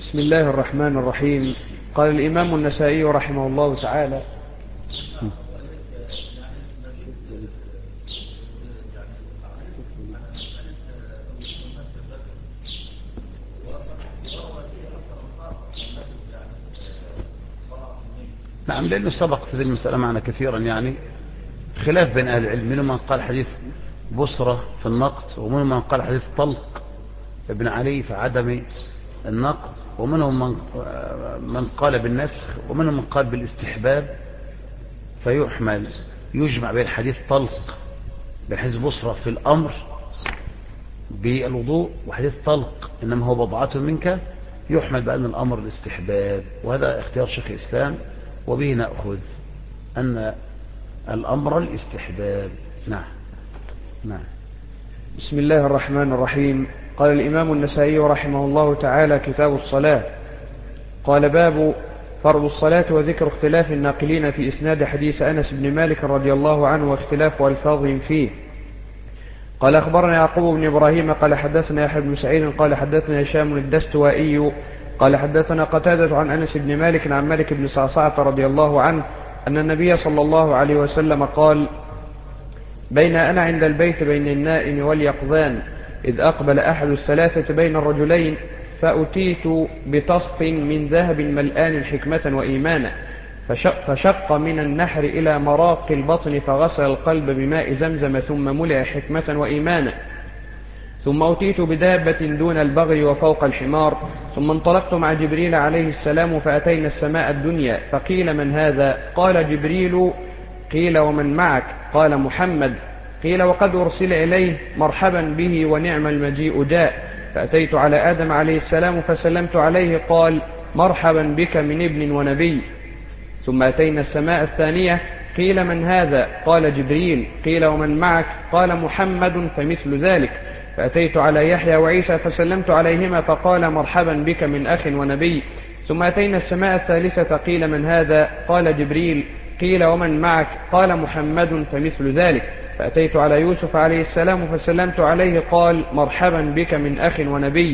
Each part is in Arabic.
بسم الله الرحمن الرحيم. قال الإمام النسائي رحمه الله تعالى: نعم، لأنه سبق في المسألة معنا كثيرا، يعني خلاف بين أهل العلم، منهم من قال حديث بصرة في النقد، ومنهم من قال حديث طلق ابن علي في عدم النقد، ومنهم من قال بالنسخ، ومنهم من قال بالاستحباب، فيحمل يجمع بين حديث طلق بحديث بصرة في الأمر بالوضوء، وحديث طلق إنما هو بضعة منك يحمل بأن الأمر الاستحباب. وهذا اختيار شيخ الإسلام، وبه نأخذ أن الأمر الاستحباب. نعم. بسم الله الرحمن الرحيم. قال الإمام النسائي رحمه الله تعالى: كتاب الصلاة. قال: باب فرض الصلاة وذكر اختلاف الناقلين في إسناد حديث أنس بن مالك رضي الله عنه واختلاف ألفاظهم فيه. قال: أخبرنا يعقوب بن إبراهيم قال حدثنا يحيى بن سعيد قال حدثنا هشام الدستوائي قال حدثنا قتادة عن أنس بن مالك عن مالك بن صعصعة رضي الله عنه أن النبي صلى الله عليه وسلم قال: بين أنا عند البيت بين النائم واليقظان إذ أقبل أحد الثلاثة بين الرجلين فأتيت بطست من ذهب ملآن حكمة وإيمانا، فشق من النحر إلى مراق البطن فغسل القلب بماء زمزم ثم ملئ حكمة وإيمانا. ثم أتيت بدابة دون البغل وفوق الحمار، ثم انطلقت مع جبريل عليه السلام فأتينا السماء الدنيا، فقيل: من هذا؟ قال: جبريل. قيل: ومن معك؟ قال: محمد. قيل: وقد أرسل إليه؟ مرحبا به ونعم المجيء جاء. فأتيت على آدم عليه السلام فسلمت عليه، قال: مرحبا بك من ابن ونبي. ثم أتينا السماء الثانية، قيل: من هذا؟ قال: جبريل. قيل: ومن معك؟ قال: محمد، فمثل ذلك. فأتيت على يحيى وعيسى فسلمت عليهما، فقال: مرحبا بك من أخ ونبي. ثم أتينا السماء الثالثة، قيل: من هذا؟ قال: جبريل. قيل: ومن معك؟ قال: محمد، فمثل ذلك. فأتيت على يوسف عليه السلام فسلمت عليه، قال: مرحبا بك من أخ ونبي.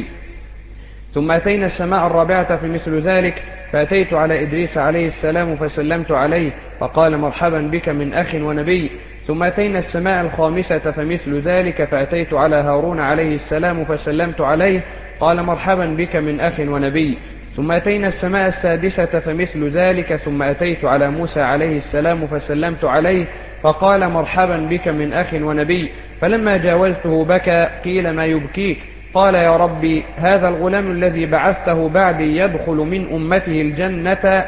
ثم أتينا السماء الرابعة فمثل ذلك، فأتيت على إدريس عليه السلام فسلمت عليه، فقال: مرحبا بك من أخ ونبي. ثم أتينا السماء الخامسة فمثل ذلك، فأتيت على هارون عليه السلام فسلمت عليه، قال: مرحبا بك من أخ ونبي. ثم أتينا السماء السادسة فمثل ذلك، ثم أتيت على موسى عليه السلام فسلمت عليه، فقال: مرحبا بك من أخ ونبي. فلما جاوزته بكى. قيل: ما يبكيك؟ قال: يا ربي، هذا الغلام الذي بعثته بعدي يدخل من أمته الجنة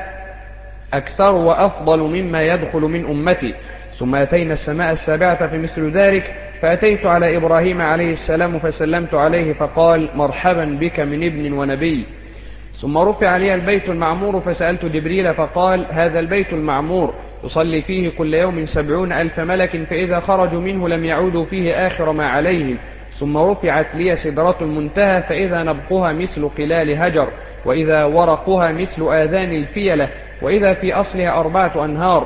أكثر وأفضل مما يدخل من أمتي. ثم أتينا السماء السابعة فمثل ذلك، فأتيت على إبراهيم عليه السلام فسلمت عليه، فقال: مرحبا بك من ابن ونبي. ثم رفع لي البيت المعمور فسألت جبريل فقال: هذا البيت المعمور يصلي فيه كل يوم 70,000 ملك، فإذا خرجوا منه لم يعودوا فيه آخر ما عليهم. ثم رفعت لي سدرة المنتهى، فإذا نبقها مثل قلال هجر، وإذا ورقها مثل آذان الفيلة، وإذا في أصلها 4 أنهار،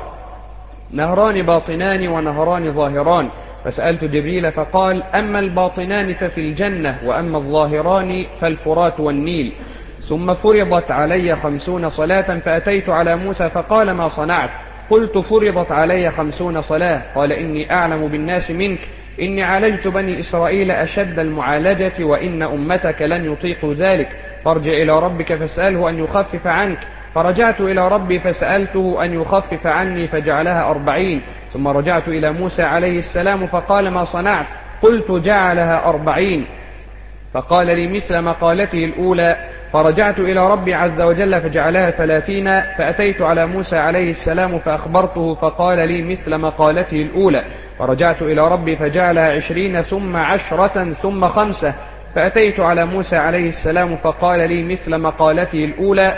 نهران باطنان ونهران ظاهران. فسألت جبريل فقال: أما الباطنان ففي الجنة، وأما الظاهران فالفرات والنيل. ثم فرضت علي 50 صلاة، فأتيت على موسى فقال: ما صنعت؟ قلت: فرضت علي 50 صلاة. قال: إني أعلم بالناس منك، إني عالجت بني إسرائيل أشد المعالجة، وإن أمتك لن يطيقوا ذلك، فارجع إلى ربك فاسأله أن يخفف عنك. فرجعت إلى ربي فسألته أن يخفف عني فجعلها 40. ثم رجعت إلى موسى عليه السلام فقال: ما صنعت؟ قلت: جعلها 40. فقال لي مثل مقالته الأولى. فرجعت إلى ربي عز وجل فجعلها 30. فأتيت على موسى عليه السلام فأخبرته فقال لي مثل مقالته الأولى. فرجعت إلى ربي فجعلها 20 ثم 10 ثم 5. فأتيت على موسى عليه السلام فقال لي مثل مقالته الأولى.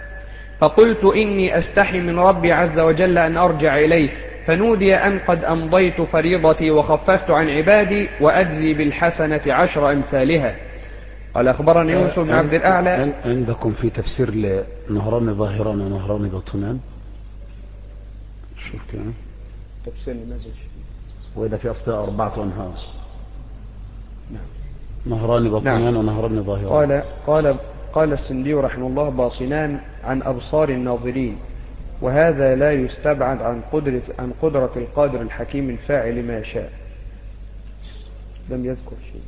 فقلت: إني أستحي من ربي عز وجل أن أرجع إليه. فنودي أن قد أمضيت فريضتي وخففت عن عبادي، وأجزي بالحسنة 10 أمثالها. قال: أخبرني يوسف بن عبد الأعلى. عندكم في تفسير لنهران ظاهران ونهران باطنان؟ شوف كده تفسير المزج. وإذا في أصلها 4 أنهار. نعم. نهران باطنان ونهران ظاهران. قال قال السندي رحمه الله: باطنان عن أبصار الناظرين، وهذا لا يستبعد عن قدرة القادر الحكيم الفاعل ما شاء. لم يذكر شيء.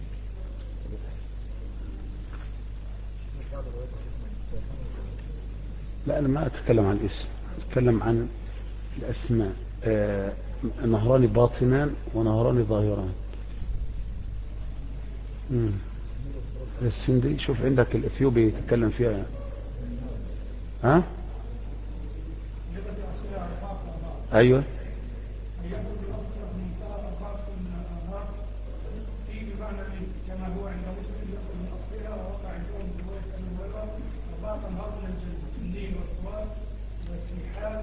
لا، أنا ما أتكلم عن الاسم، أتكلم عن الأسماء. نهران باطنان ونهران ظاهران. السندي شوف عندك الإثيوبي يتكلم فيها. ها؟ أيوة. كما هو عند مسلم يأخذ من أصلها ووقع عندهم من رواية أبي هريرة أربعة أنهار من الجنة: النيل والفرات والسيحان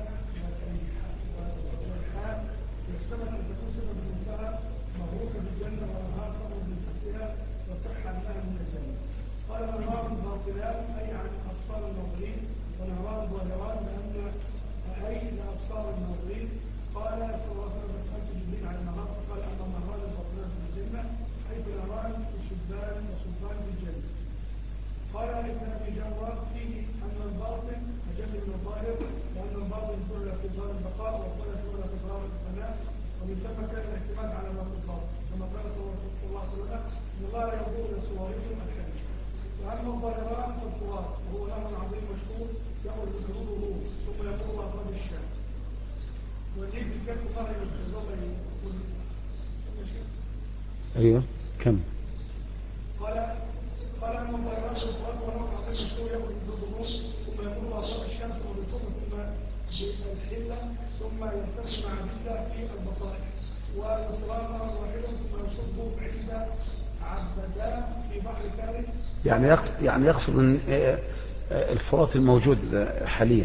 والحام. يحتمل أن تكون صفة المنتهى مغروسة بالجنة وأنهار تخرج من تحتها وتصح أنها من الجنة. قال أنهار باطلان أي عن أبصار الناظرين، ونهران ظاهران أي لأبصار الناظرين. قال صلى الله عليه وسلم: سألت جبريل عن النهار فقال: أما النهار الباطلان في الجنة حيث نهران الشبان وسلطان في الجنة. قال ابن أبي جواد: فيه أن الباطن أجل من الظاهر، وأن الباطن جعل في ظاهر البقاء والظاهر جعل في ظاهر الفناء، ومن ثم كان الاعتماد على ما في الباطن، كما قال صلى الله عليه وسلم: إن الله لا ينظر إلى صوركم الحديث. وأما الظاهران فالفرات، وهو نهر عظيم مشهور يأخذ بحدوده ثم يمر أطراف الشام. والنيل بالكلب ظهر الظلم. أيوة. كم؟ قال أما الظاهران فالفرات ونهر عظيم مشهور يأخذ بحدوده ثم يمر أطراف الشمس وبالثم بالحلة ثم يلتقي مع بالله في البصائر. والفرات نهر واحد ثم يصب عند عبدان في بحر ثالث. يعني يقصد ان الفرات الموجود حاليا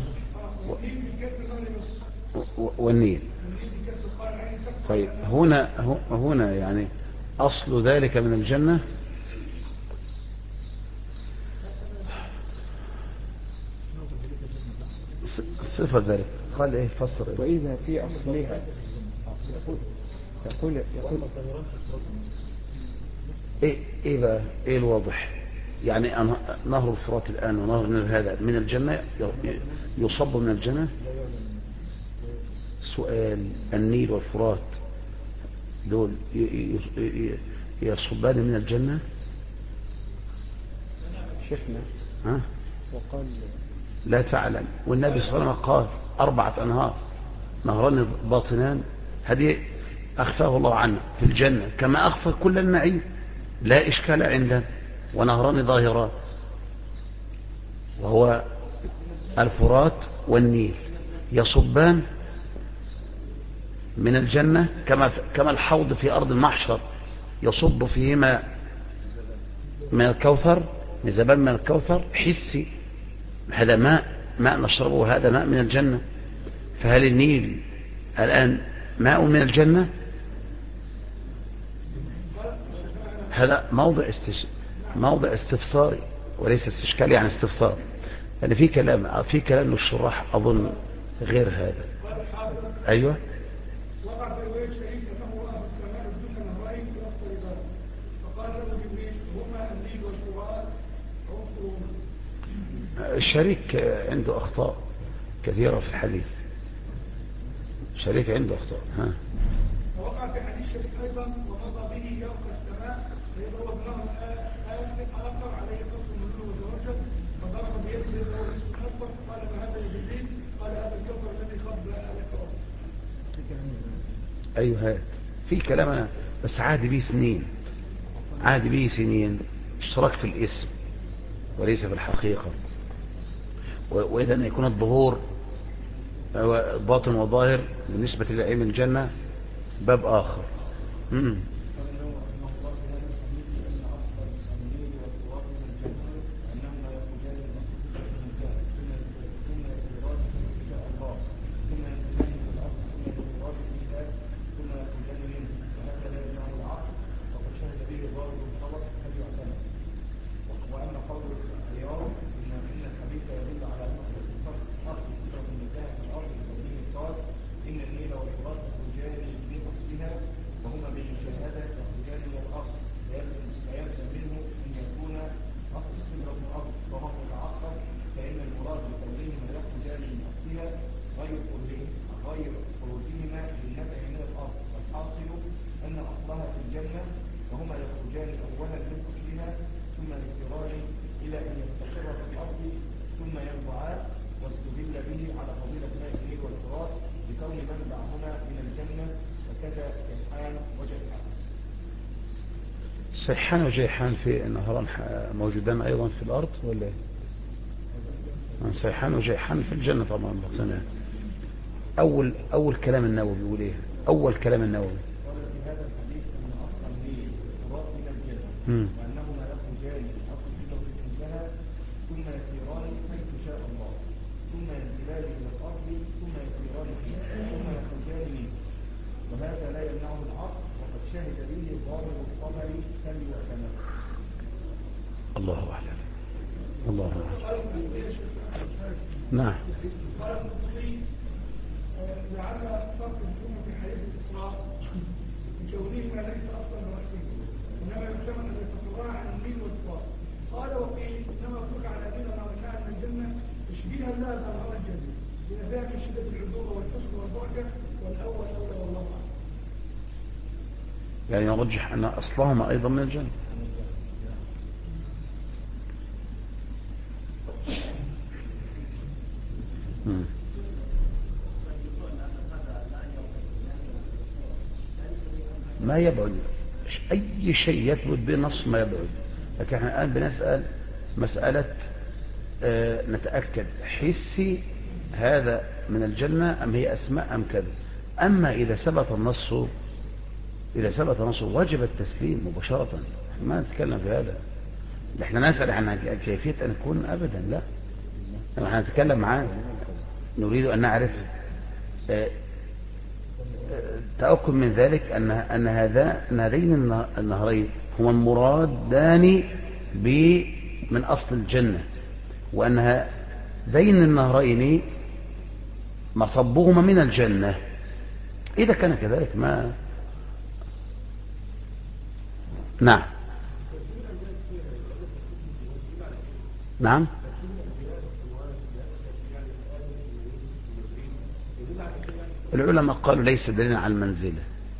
والنيل. طيب هنا يعني أصل ذلك من الجنة. صفة ذلك قال ايه؟ فسر إيه؟ وإذا في أصلها يقول ايه بقى؟ ايه الواضح؟ يعني نهر الفرات الآن ونهر النيل هذا من الجنة، يصب من الجنة. سؤال: النيل والفرات دول يصبان من الجنة؟ شيخنا ها؟ وقال لا تعلم. والنبي صلى الله عليه وسلم قال 4 أنهار: نهران باطنان، هذه أخفاه الله عنه في الجنة كما أخفى كل النعيم، لا إشكال عنده. ونهران ظاهران، وهو الفرات والنيل، يصبان من الجنة كما الحوض في أرض المحشر يصب فيه ماء من الكوثر، نزبان من الكوثر حسي. هذا ماء نشربه، وهذا ماء من الجنة. فهل النيل الآن ماء من الجنة؟ هذا موضع استفساري وليس استشكال، يعني استفسار. يعني في كلام للشراح أظن غير هذا. أيوة. وقع في رواية شريك أنه رأى في السماء الدنيا نهرين في أفضل ذلك، فقال له جبريل: هما النيل والفرات عنصرون. الشريك عنده أخطاء كثيرة في الحديث. شريك عنده أخطاء. ها. ووقع في حديث شريك أيضا: ومضى به يوم السماء فيضرب له آخر عليه قصر من نور وتوجه، فضرب بيده له اسم أكبر. قال: ما هذا يا جبريل؟ قال: هذا الكفر الذي خب لك ربك. أيوة. هذا في كلام أنا بس عادي به سنين اشتراك في الاسم وليس في الحقيقة. وإذا أن يكون الظهور باطن وظاهر بالنسبة للعلم الجنة باب آخر. وأما قول الرياض إن الحديث يدل على أن الأرض كثرة المتاع في الأرض الذي قال: إن النيل والفرات رجال بنفسها وهما من مشاهدات واستدل به على فضيلة ماء النيل والفرات بكون منبعهما من الجنة، وكذا سيحان وجيحان. سيحان وجيحان في نهران موجودان أيضا في الأرض ولا إيه؟ سيحان وجيحان في الجنة طبعا. أول كلام النووي بيقول إيه؟ أول كلام النووي قال في هذا الحديث أن أصل النيل والفرات من الجنة، وأنهما يخرجان من أصل الجنة المنتهى ثم يسيران حيث شاء الله، ثم ينزلان إلى الأرض ثم يسيران فيه ثم يخرجان منه، وهذا لا يمنعه العقل، وقد شهد به ظاهر القمر فليعتمد. الله أعلم. الله أعلم. نعم. قال القرطبي لعل فرق الأمة في حياة الإسراء بكونهما ليس أصلا رأسه، إنما يحتمل أن يتفرع عن النيل والفرات. قال وقيل إنما أطلق على دين الأركان من الجنة تشبيها لها بأنهار الجنة لذلك شدة العذوبة والحسن والبركة، والأول أولى والله أعلم. يعني يرجح أن أصلهما أيضا من الجنة. ما يبعد أي شيء يثبت بنص ما يبعد، لكن احنا الآن بنسأل مسألة نتأكد حسي هذا من الجنة أم هي أسماء أم كذا. أما إذا ثبت النص وجب التسليم مباشرة، ما نتكلم في هذا. احنا نسأل عن كيفية أن يكون أبدا لا، نحن نتكلم معاه نريد أن نعرف تأكد من ذلك أن هذين النهرين هما المرادان من أصل الجنة، وأن هذين النهرين مصبهما من الجنة. إذا كان كذلك ما نعم نعم. العلماء قالوا ليس دليلا على المنزلة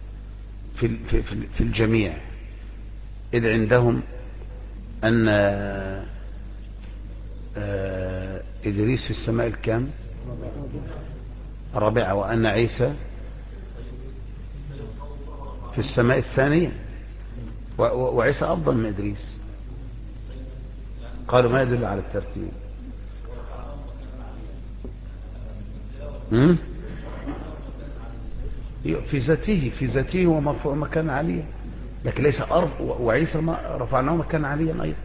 في الجميع، إذ عندهم أن إدريس في السماء الكام الرابعة، وأن عيسى في السماء الثانية، وعيسى أفضل من إدريس. قالوا ما يدل على الترتيب. في ذاته هو مرفوع مكان عليا، لكن ليس وعيسى ما رفعناه مكان عليا أيضا.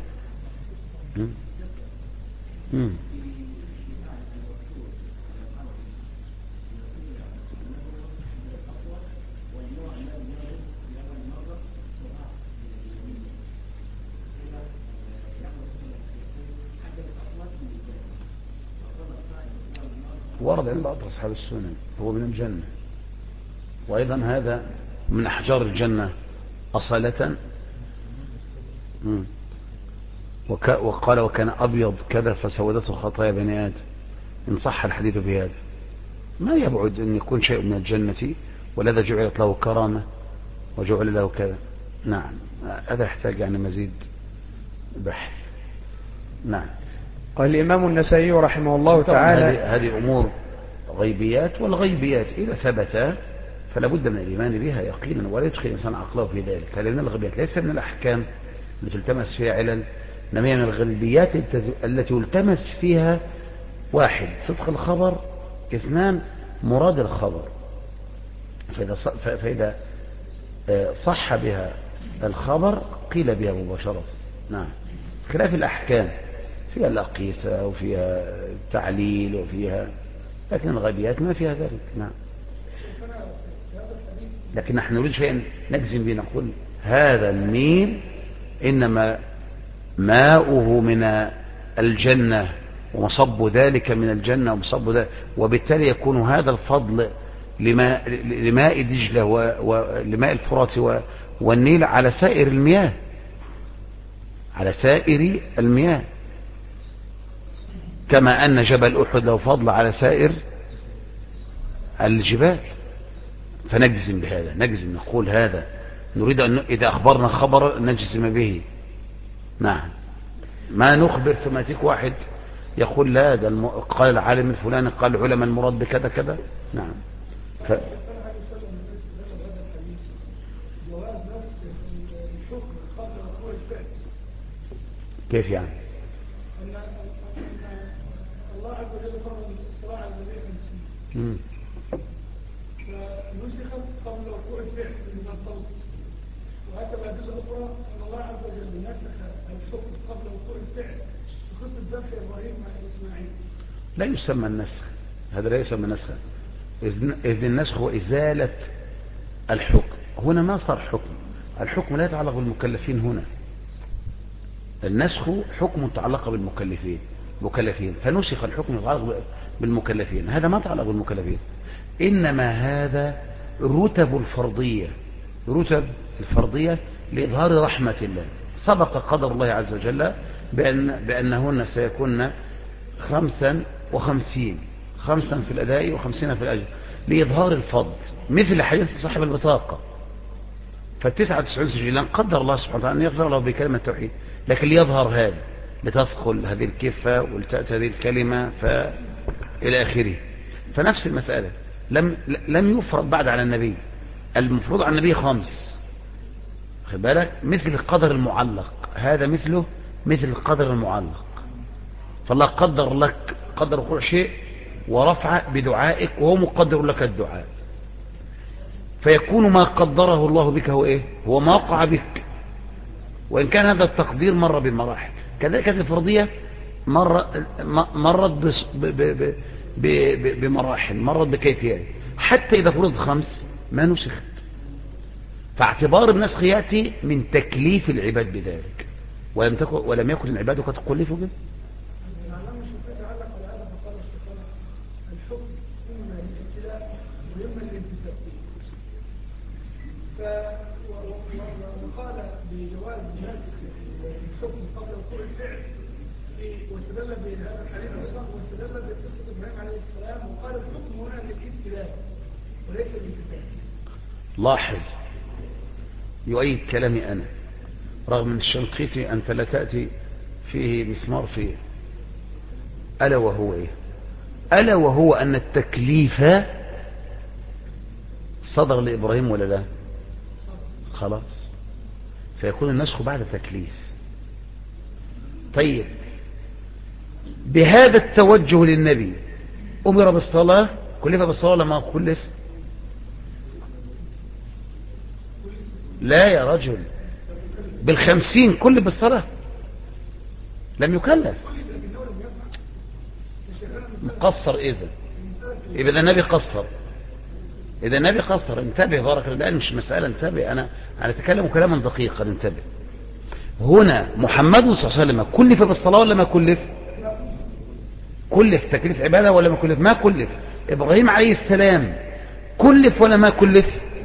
ورد عند بعض أصحاب السنن هو من الجنة، وأيضا هذا من أحجار الجنة أصالة. وقال وكان أبيض كذا فسودته خطايا بني آدم، إن صح الحديث في هذا. ما يبعد أن يكون شيء من الجنة، ولذا جعلت له كرامة وجعل له كذا. نعم، هذا يحتاج يعني مزيد بحث. نعم. قال الإمام النسائي رحمه الله تعالى هذه أمور غيبيات، والغيبيات إذا ثبت فلا بد من الإيمان بها يقينا، ولا يدخل الإنسان عقله في ذلك. هذه من الغيبيات، ليس من الأحكام التي تلتمس فيها علل، إنما من الغيبيات التي يلتمس فيها: واحد، صدق الخبر; اثنان، مراد الخبر. فإذا صح بها الخبر قيل بها مباشرة. نعم، خلاف الأحكام فيها الأقيسة وفيها تعليل وفيها، لكن الغيبيات ما فيها ذلك. نعم. لكن نحن نريد شيئا نجزم به، نقول هذا النيل إنما ماؤه من الجنة، ومصب ذلك من الجنة، ومصب ذلك، وبالتالي يكون هذا الفضل لماء دجلة ولماء الفرات والنيل على سائر المياه، على سائر المياه، كما أن جبل أحد له فضل على سائر الجبال. فنجزم بهذا، نجزم، نقول هذا نريد أن إذا أخبرنا خبر نجزم به. نعم، ما نخبر ثم يأتيك واحد يقول لا ده قال العالم الفلاني قال العلماء المراد بكذا كذا. نعم. كيف يعني؟ الله عز وجل فرض الصلاة على النبي 50 فنسخت قبل وقوع الفعل من الطلب، وهكذا جزء أخرى أن الله عز وجل نسخ الحكم قبل وقوع الفعل في قصة ذبح إبراهيم مع إسماعيل. لا يسمى النسخ، هذا لا يسمى نسخا، إذ النسخ هو إزالة الحكم. هنا ما صار حكم، الحكم لا يتعلق بالمكلفين. هنا النسخ حكم تعلق بالمكلفين، فنسخ الحكم يتعلق بالمكلفين، هذا ما تعلق بالمكلفين. إنما هذا رتب الفرضية لإظهار رحمة الله. سبق قدر الله عز وجل بأنهن سيكون 55 في الأداء و50 في الأجر لإظهار الفضل، مثل حديث صاحب البطاقة. ف99 سجلا قدر الله سبحانه وتعالى أن يغفر له بكلمة التوحيد، لكن ليظهر هذا، لتدخل هذه الكفة ولتأتي هذه الكلمة إلى آخره. فنفس المسألة لم يفرض بعد على النبي، المفروض على النبي 5. خد بالك، مثل القدر المعلق، هذا مثل القدر المعلق. فالله قدر لك قدر كل شيء ورفع بدعائك، وهو مقدر لك الدعاء، فيكون ما قدره الله بك هو ايه؟ هو ما وقع بك، وإن كان هذا التقدير مر بمراحل. كذلك الفرضية مرت بمراحل، مرت بكيفيات، حتى إذا فرض 5 ما نسخت. فاعتبار النسخ يأتي من تكليف العباد بذلك، ولم يكن العباد قد تكلفوا به. وقال بجواز نسخ الحكم قبل وقوع الفعل، واستدل بهذا الحديث ايضا، واستدل بقصه ابراهيم عليه السلام، وقال الحكم هنا للابتلاء وليس للكتاب. لاحظ، يؤيد كلامي انا رغم من الشنقيطي انت لا تاتي فيه مسمار فيه. الا وهو ايه؟ الا وهو ان التكليف صدر لابراهيم ولا لا؟ خلاص، فيكون النسخ بعد تكليف. طيب، بهذا التوجه للنبي أمر بالصلاة، كلف بالصلاة لما كلف؟ لا يا رجل، 50 كلف بالصلاة، لم يكلف. مقصر إذا النبي قصر، انتبه بارك الله، مش مسألة انتبه، أنا أتكلم كلاما دقيقا، انتبه. هنا محمد صلى الله عليه وسلم كلف بالصلاة ولا ما كلف؟ كلف تكليف عبادة ولا ما كلف؟ ما كلف. إبراهيم عليه السلام كلف ولا ما كلف؟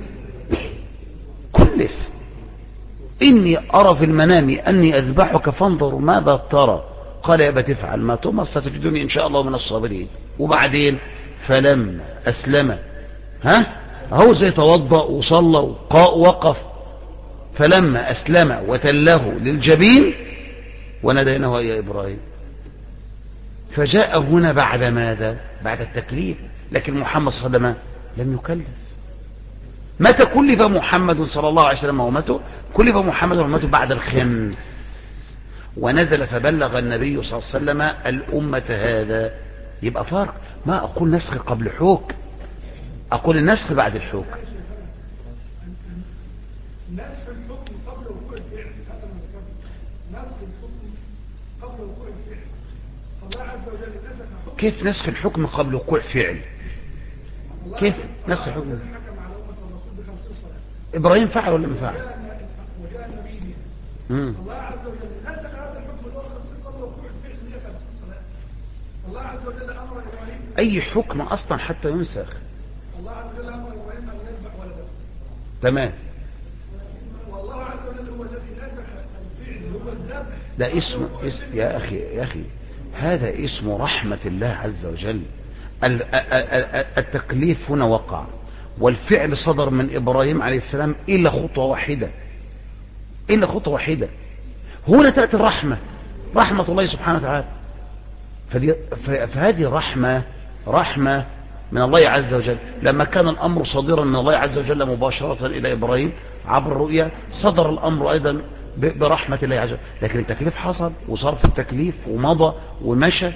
كلف. إني أرى في المنام أني أذبحك فانظر ماذا ترى، قال يا أبت افعل ما تؤمر ستجدني إن شاء الله من الصابرين. وبعدين فلما أسلم، هو زي توضأ وصلى ووقف، فلما أسلم وتله للجبين وناديناه يا إبراهيم. فجاء هنا بعد ماذا؟ بعد التكليف. لكن محمد صلى الله عليه وسلم لم يكلف. متى كلف محمد صلى الله عليه وسلم وأمته؟ كلف محمد وأمته بعد 5، ونزل فبلغ النبي صلى الله عليه وسلم الأمة هذا. يبقى فرق، ما أقول نسخ قبل حكم، أقول النسخ بعد الحكم. نسخ الحكم قبل وقوع الفعل، هذا ما ذكرت. نسخ الحكم قبل وقوع الفعل، الله عز وجل نسخ حكم. كيف نسخ الحكم قبل وقوع فعل؟ كيف نسخ الحكم؟ حكم على أمة الرسول ب50 صلاة. إبراهيم فعل ولا ما فعل؟ وجاء النبي بها. الله عز وجل نسخ هذا الحكم اللي هو 50 قبل وقوع الفعل 150 صلاة. الله عز وجل أمر إبراهيم أي حكم أصلا حتى ينسخ. الله عز وجل أمر إبراهيم أن يذبح ولده. تمام. والله عز وجل هو الذي نسخ الفعل، هو الذبح. ده اسم يا أخي هذا اسم رحمة الله عز وجل. التكليف هنا وقع، والفعل صدر من إبراهيم عليه السلام إلا خطوة واحدة. هنا تأتي الرحمة، رحمة الله سبحانه وتعالى. فهذه رحمة من الله عز وجل. لما كان الأمر صادرا من الله عز وجل مباشرة إلى إبراهيم عبر الرؤيا، صدر الأمر أيضا برحمة الله عز وجل. لكن التكليف حصل وصار في التكليف ومضى ومشى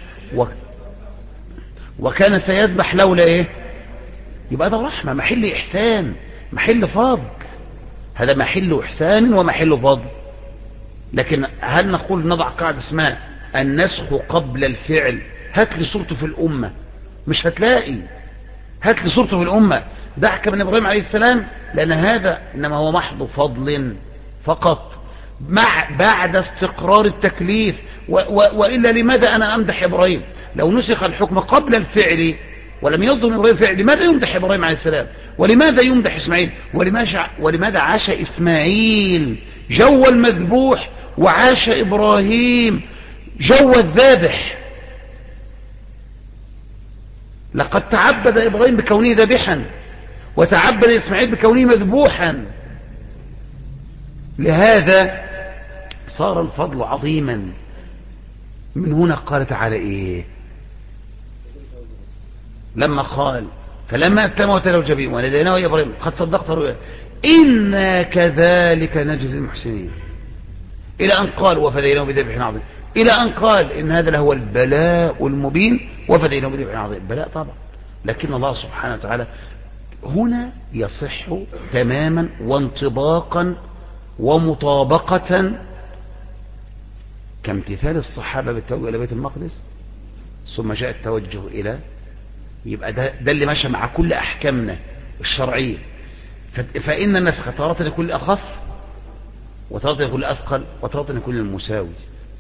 وكان سيذبح لولا إيه؟ يبقى ده رحمة، محل إحسان، محل فضل. هذا محل إحسان ومحل فضل. لكن هل نقول نضع قاعدة اسمها النسخ قبل الفعل؟ هات لي صورته في الأمة، مش هتلاقي. هات لي صورته في الأمة. دعك من إبراهيم عليه السلام، لأن هذا إنما هو محض فضل فقط بعد استقرار التكليف. وإلا لماذا أنا أمدح إبراهيم؟ لو نسخ الحكم قبل الفعل ولم يصدر من إبراهيم فعل، لماذا يمدح إبراهيم عليه السلام؟ ولماذا يمدح إسماعيل؟ ولماذا عاش إسماعيل جو المذبوح وعاش إبراهيم جو الذابح؟ لقد تعبد إبراهيم بكونه ذبيحا، وتعبد إسماعيل بكونه مذبوحا. لهذا صار الفضل عظيما. من هنا قال تعالى إيه؟ لما قال فلما أتم وتلو الجبين وناديناه يا إبراهيم قد صدقت رؤيا إنا كذلك نجزي المحسنين، إلى أن قال وفديناه بذبح عظيم، إلى أن قال إن هذا لهو البلاء المبين وفديناه بذبح عظيم. بلاء طبعا، لكن الله سبحانه وتعالى هنا يصح تماما وانطباقا ومطابقة كامتثال الصحابة بالتوجه إلى بيت المقدس ثم جاء التوجه إلى، يبقى ده اللي ماشى مع كل أحكامنا الشرعية. فإن النسخ تارة يكون أخف وتارة يكون أثقل وتارة يكون المساوي.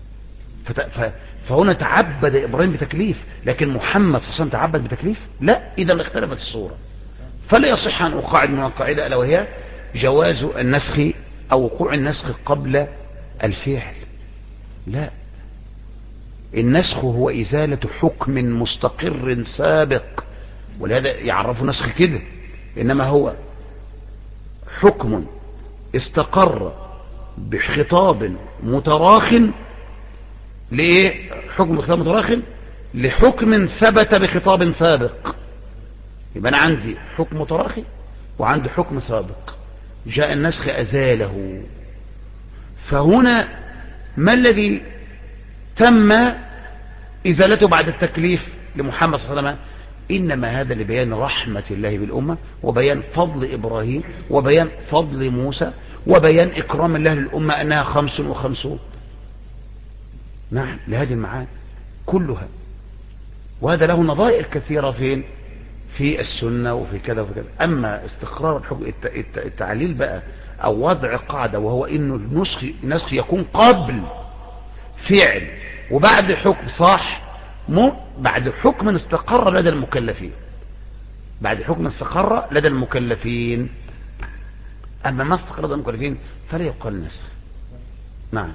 فهنا تعبد إبراهيم بتكليف، لكن محمد صلى الله عليه وسلم تعبد بتكليف؟ لا. إذا اختلفت الصورة. فلا يصح أن أقاعد من القاعدة ألا وهي جواز النسخ أو وقوع النسخ قبل الفعل. لا، النسخ هو إزالة حكم مستقر سابق، ولهذا يعرف نسخ كده. إنما هو حكم استقر بخطاب متراخ لإيه؟ حكم خطاب متراخ لحكم ثبت بخطاب سابق. يبقى أنا عندي حكم متراخي وعندي حكم سابق، جاء النسخ أزاله. فهنا ما الذي تم إزالته بعد التكليف لمحمد صلى الله عليه وسلم؟ إنما هذا لبيان رحمة الله بالأمة، وبيان فضل إبراهيم، وبيان فضل موسى، وبيان إكرام الله للأمة أنها 55. نعم، لهذه المعاني كلها. وهذا له نظائر كثيرة فين؟ في السنة وفي كذا وفي كذا. أما استقرار الحكم التعليل بقى أو وضع قاعدة، وهو إنه النسخ يكون قبل فعل وبعد حكم، صح؟ بعد حكم استقر لدى المكلفين، بعد حكم استقر لدى المكلفين. أما ما استقر لدى المكلفين فلا يقال نسخ. نعم.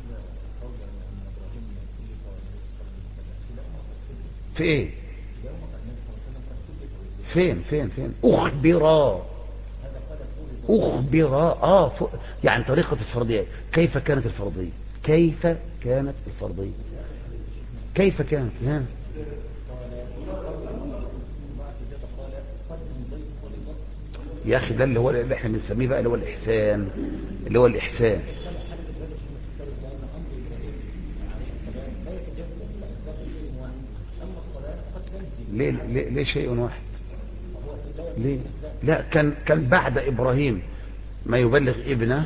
في ايه؟ فين أخبر يعني طريقة الفرضية. كيف كانت الفرضية؟ كيف كانت يا أخي ده اللي هو اللي احنا بنسميه بقى اللي هو الإحسان. ليه شيء واحد؟ ليه؟ لا، كان بعد إبراهيم ما يبلغ ابنه،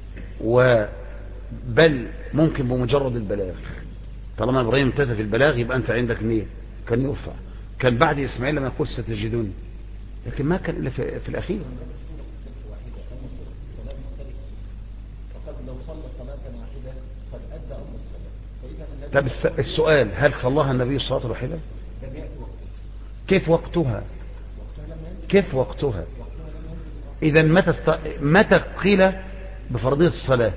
بل ممكن بمجرد البلاغ. طالما إبراهيم امتثل في البلاغ يبقى أنت عندك نية، كان يرفع. كان بعد إسماعيل لما يقول ستجدوني، لكن ما كان إلا في الأخير. طب السؤال، هل صلاها النبي الصلاة الواحدة؟ كيف وقتها؟ إذا متى قيل بفرضية الصلاة؟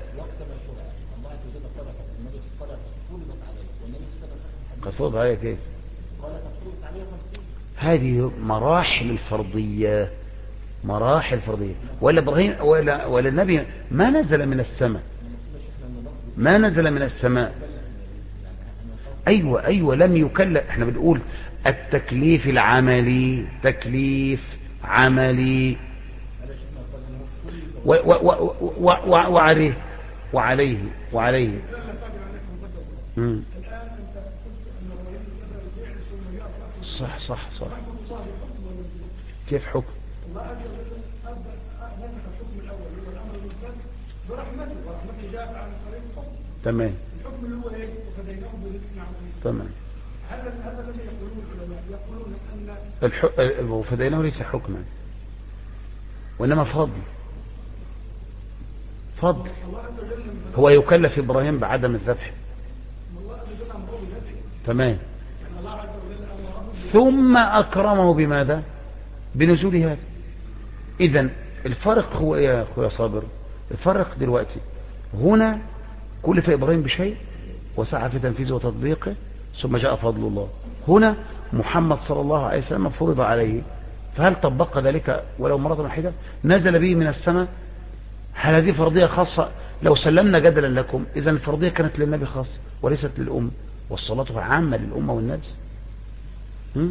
قصود عليها كيف؟ هذه مراحل الفرضية، ولا إبراهيم ولا النبي ما نزل من السماء. أيوة لم يكلف. احنا بنقول التكليف العملي، تكليف عملي وعليه. صح. كيف حكم؟ الله عز وجل نسخ الحكم الاول هو الامر الممتد ورحمته جاءت عن طريق الحكم. تمام. الحكم اللي هو ايه؟ وفديناه برزق عظيم. تمام. هذا الذي يقولون ان وفديناه ليس حكما وانما فضل. هو يكلف ابراهيم بعدم الذبح. تمام. ثم اكرمه بماذا؟ بنزول هذا. اذن الفرق هو ايه يا اخويا صابر؟ الفرق دلوقتي هنا كلف ابراهيم بشيء وسعى في تنفيذه وتطبيقه ثم جاء فضل الله. هنا محمد صلى الله عليه وسلم فرض عليه، فهل طبق ذلك ولو مرة واحدة؟ نزل به من السماء. هل هذه فرضية خاصة؟ لو سلمنا جدلا لكم إذا الفرضية كانت للنبي خاصة وليست للأمة، والصلاة عامة للأمة والنبي. إذا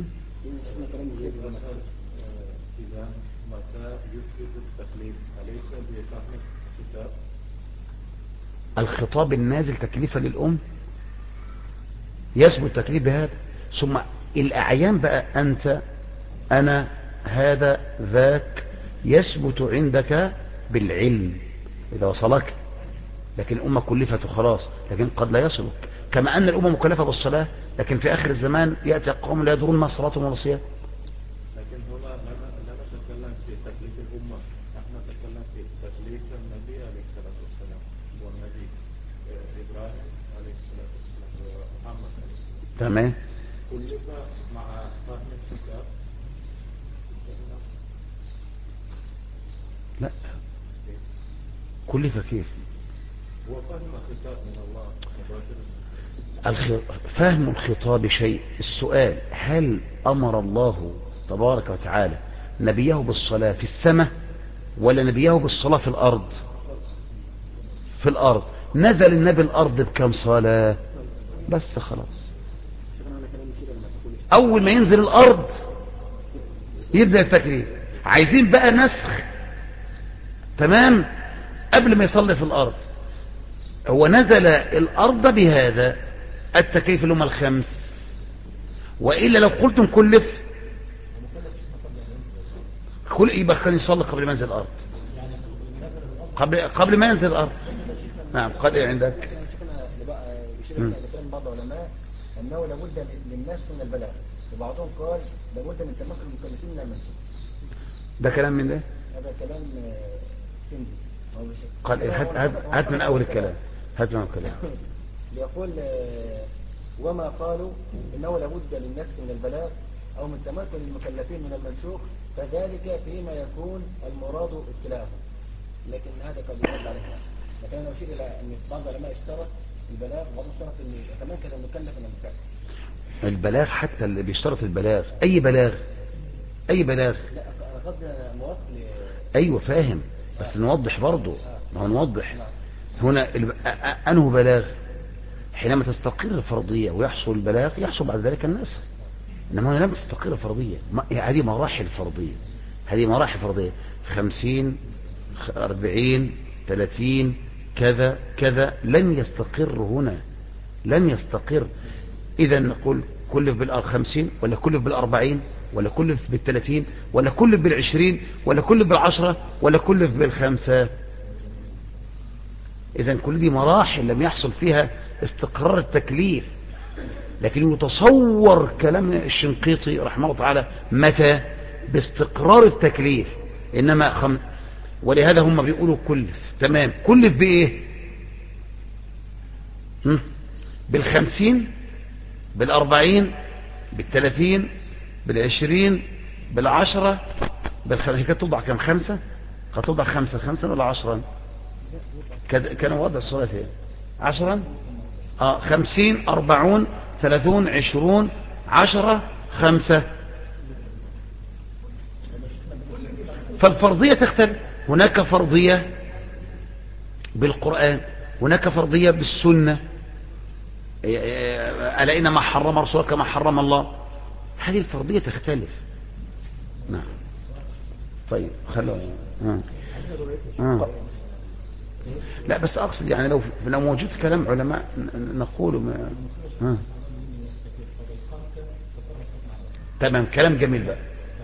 متى يثبت التكليف أليس بفهم الكتاب؟ الخطاب النازل تكليفا للأم يثبت التكليف بهذا. ثم الأعيان بقى أنت أنا هذا ذاك يثبت عندك بالعلم إذا وصلك، لكن الأمة كلفت خلاص، لكن قد لا يصلك. كما أن الأمة مكلفة بالصلاة لكن في آخر الزمان يأتي قوم لا يدرون ما صلاتهم ولا صيام. لكن هنا لا نتكلم في تكليف الأمة، نحن نتكلم في تكليف النبي عليه الصلاة والسلام والنبي إبراهيم عليه الصلاة والسلام ومحمد عليه الصلاة والسلام. تمام. كلف مع فهم الكتاب؟ لا. كلف كيف؟ هو فهم الكتاب من الله مباشرة. فهم الخطاب شيء. السؤال هل أمر الله تبارك وتعالى نبيه بالصلاة في السماء ولا نبيه بالصلاة في الأرض؟ في الأرض. نزل النبي الأرض بكم صلاة بس خلاص. أول ما ينزل الأرض يبدأ التكليف. عايزين بقى نسخ تمام قبل ما يصلي في الأرض. هو نزل الأرض بهذا التكليف اللي هم الخمس، وإلا لو قلتم كلف يبقى كان يصلي قبل ما ينزل الأرض، قبل ما ينزل الأرض. نعم. قال ايه عندك؟ بعض العلماء أنه لابد للناس من البلاغ، وبعضهم قال لابد من تمكن المكلفين من المنسوخ. ده كلام من ده؟ هذا كلام سندي. قال ايه؟ هات من أول الكلام. هات من أول الكلام. يقول وما قالوا إنه لابد للناس من البلاغ أو من تمكن المكلفين من المنسوخ، فذلك فيما يكون المراد ابتلاءهم، لكن هذا قد يرد عليها. لكن أنا أشير إلى أن بعض العلماء اشترط البلاغ وبعضهم اشترط أن يتمكن المكلف من الفعل. البلاغ حتى اللي بيشترط البلاغ أي بلاغ؟ أي بلاغ؟ لا قد موافق أيوة فاهم، بس نوضح برضو. ما هو نوضح هنا أنه بلاغ حينما تستقر الفرضية ويحصل البلاغ يحصل بعد ذلك النسخ. إنما هنا لم تستقر الفرضية. هذه مراحل فرضية، هذه مراحل فرضية 50 40 30 كذا كذا. لن يستقر هنا، لن يستقر. إذا نقول كلف بال50 ولا كلف بال40 ولا كلف بال30 ولا كلف بال20 ولا كلف بال10 ولا كلف بال5. إذا كل دي مراحل لم يحصل فيها استقرار التكليف. لكن يتصور كلام الشنقيطي رحمه الله تعالى متى؟ باستقرار التكليف. إنما ولهذا هم بيقولوا كلف. تمام. كلف بإيه؟ بال50 بال40 بال30 بال20 بال10 هي كانت توضع كم؟ 5. هتوضع 5 ولا 10؟ كان وضع الصلاة ايه؟ 10 50 40 30 20 10 5. فالفرضية تختلف. هناك فرضية بالقرآن، هناك فرضية بالسنة. ألا إنما حرم رسوله كما حرم الله. هذه الفرضية تختلف. نعم. طيب خلوا لا بس أقصد يعني لو موجود كلام علماء نقول ما تمام، كلام جميل بقى.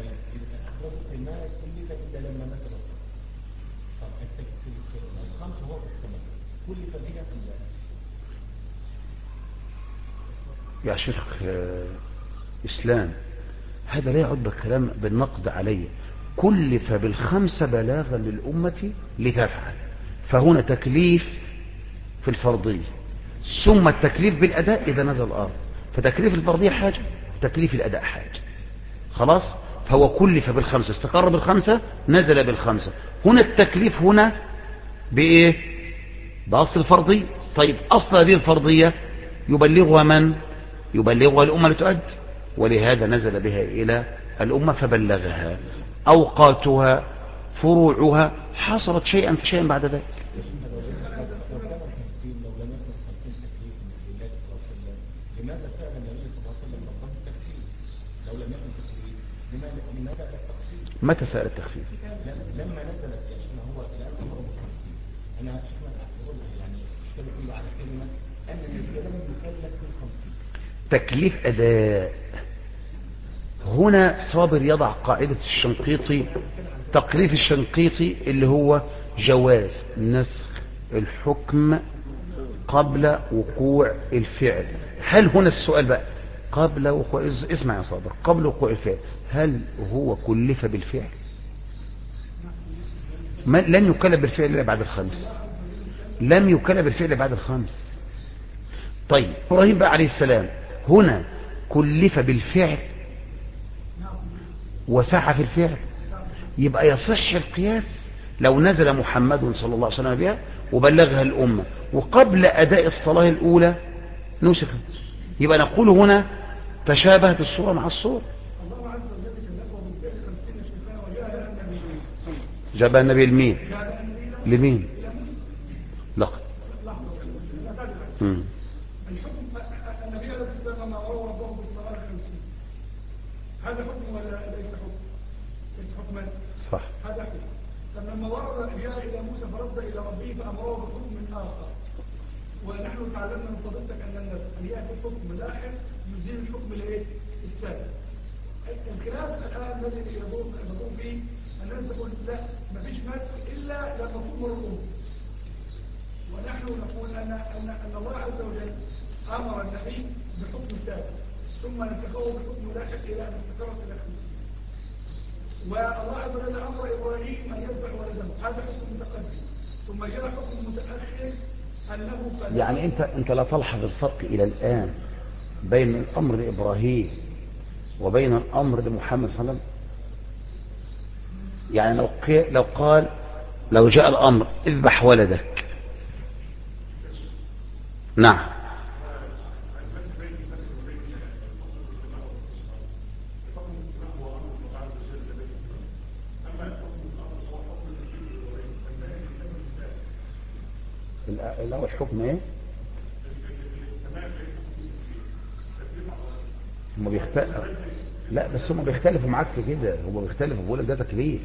يا شيخ إسلام، هذا لا يعد بالكلام بالنقد عليه. كلف بالخمسة بلاغا للأمة لتفعل، فهنا تكليف في الفرضية ثم التكليف بالأداء إذا نزل الأرض، فتكليف الفرضية حاجة وتكليف الأداء حاجة. خلاص، فهو كلف بالخمسة، استقر بالخمسة، نزل بالخمسة. هنا التكليف هنا بإيه؟ بأصل الفرضية. طيب أصل هذه الفرضية يبلغها من؟ يبلغها الأمة لتؤد، ولهذا نزل بها إلى الأمة فبلغها. أوقاتها فروعها حصلت شيئا فشيئا بعد ذلك. لماذا فعل النبي صلى الله عليه وسلم ربما التخفيف؟ لو لم يكن تخفيف لماذا التخفيف؟ متى سأل التخفيف؟ لما نزلت يا شيخنا هو الآن أمر بالتخفيف. أنا شيخنا أقول يعني اشتبه على كلمة أن النبي لم يكلف بالخمسين. تكليف أداء. هنا صابر يضع قاعدة الشنقيطي، تقليف الشنقيطي اللي هو جواز نسخ الحكم قبل وقوع الفعل. هل هنا السؤال بقى قبل وقوع، اسمع يا صابر، قبل وقوع الفعل هل هو كلف بالفعل؟ لن يكلف بالفعل إلا بعد الخمس، لم يكلف بالفعل بعد الخمس. طيب إبراهيم بقى عليه السلام هنا كلف بالفعل وسعى في الفعل، يبقى يصح القياس لو نزل محمد صلى الله عليه وسلم بها وبلغها الأمة وقبل أداء الصلاة الأولى نسخت، يبقى نقول هنا تشابهت الصورة مع الصورة. جابها النبي لمين؟ لمين؟ لقد الحكم النبي عليه الصلاة والسلام روى ربه بالصلاة 50. هذا حكم ولا ليس حكم؟ ليس حكما. صح. هذا حكم. فلما ورد جاء إلى موسى فرد إلى ربه فأمره بحكم آخر. ونحن تعلمنا من فضيلتك أن يأتي حكم لاحق يزيل الحكم الايه؟ السابق. الخلاف الآن الذي يدور فيه الناس تقول لا مفيش مات إلا لما تؤمر الأمة. ونحن نقول أن الله عز وجل أمر النبي بحكم سابق ثم نسخه بحكم لاحق إلى أن استقرت إلى 50. والله عز وجل أمر إبراهيم أن يذبح ولده، هذا حكم متقدم، ثم جاء حكم متأخر أنه يعني أنت لا تلحظ الفرق إلى الآن بين الأمر لإبراهيم وبين الأمر لمحمد صلى الله عليه وسلم. يعني لو قال لو جاء الأمر اذبح ولدك، نعم، الأول حكم ايه؟ هم بيختلفوا. لا بس هم بيختلفوا معاك في كده، هم بيختلفوا، بيقول لك ده تكليف.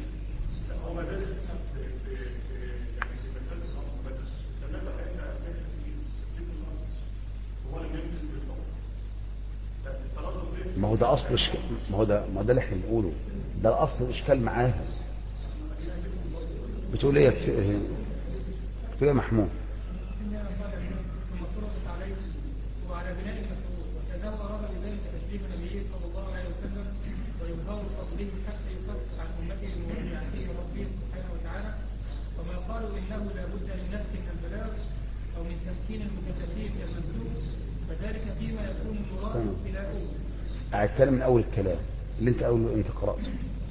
ما هو ده اصل ما هو ده اللي احنا بنقوله، ده اصل الاشكال معاها. بتقول ايه يا محمود؟ وعلى بناء المفروض وكذا أراد بذلك تشريف النبي صلى الله عليه وسلم ويظهر فضله حتى يخفف عن أمته بمراجعته ربه سبحانه وتعالى. وما قالوا إنه لا بد للنفس من البلاغ أو من تمكين المكلفين من المسلوك فذلك فيما يكون المراد ابتلاؤه. أتكلم من أول الكلام اللي أنت قرأته.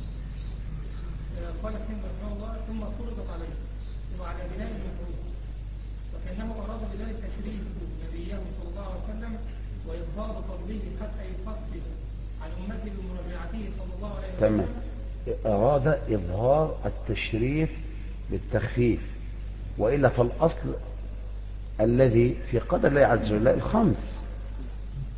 قال الحمد رحمه الله ثم فرضت عليه وعلى بناء المفروض وكأنه أراد بذلك تشريف نبيه صلى الله عليه وسلم وإظهار فضله حتى يخفف عن أمته بمراجعته صلى الله عليه وسلم. تمام، أراد إظهار التشريف بالتخفيف، وإلا فالأصل الذي في قدر الله عز وجل الخمس،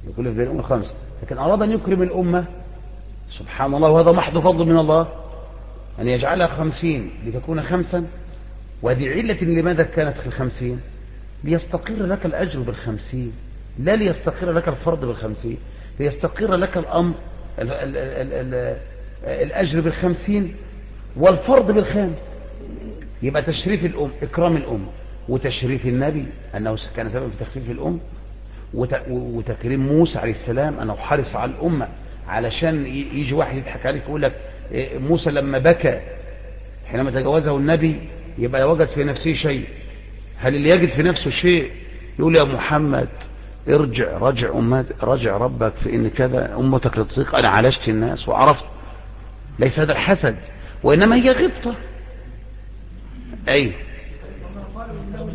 يكلف بين الأمة 5، لكن أراد أن يكرم الأمة سبحان الله، وهذا محض فضل من الله أن يجعلها 50 لتكون 5. وهذه علة لماذا كانت في 50؟ ليستقر لك الأجر بال50، لا ليستقر لك الفرض بال50، ليستقر لك الأمر الأجر بال50 والفرض بال5. يبقى تشريف الأم إكرام الأم، وتشريف النبي أنه كان سبب في تخفيف الأم، وتكريم موسى عليه السلام أنه حرص على الأمة، علشان يجي واحد يضحك عليك يقول لك موسى لما بكى حينما تجاوزه النبي يبقى وجد في نفسه شيء. هل اللي يجد في نفسه شيء يقول يا محمد رجع ربك في ان كذا امتك لتصيق، انا عالجت الناس وعرفت؟ ليس هذا الحسد، وانما هي غبطة. اي وما قالوا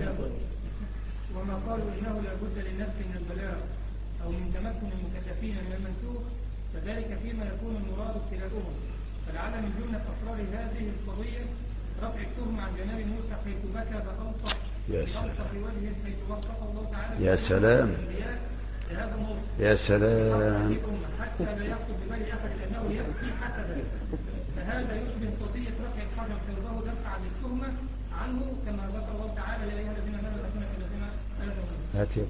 انه لا بد للنفس من البلاغ او من تمكن المكلفين من المنسوخ، فذلك فيما يكون المراد ابتلاؤهم. فلعل من جملة اسرار هذه القضية رفع التهم عن جناب موسى حيث بكى بألطف في وجهه حيث وصفه الله تعالى. يا سلام يا سلام. حتى لا يخطر ببال احد انه يبكي حسدا، فهذا يشبه قضية رفع الحجر حفظه دفعا للتهمة عنه، كما ذكر الله تعالى يا ايها الذين امنوا لا تكونوا كالذين هات يد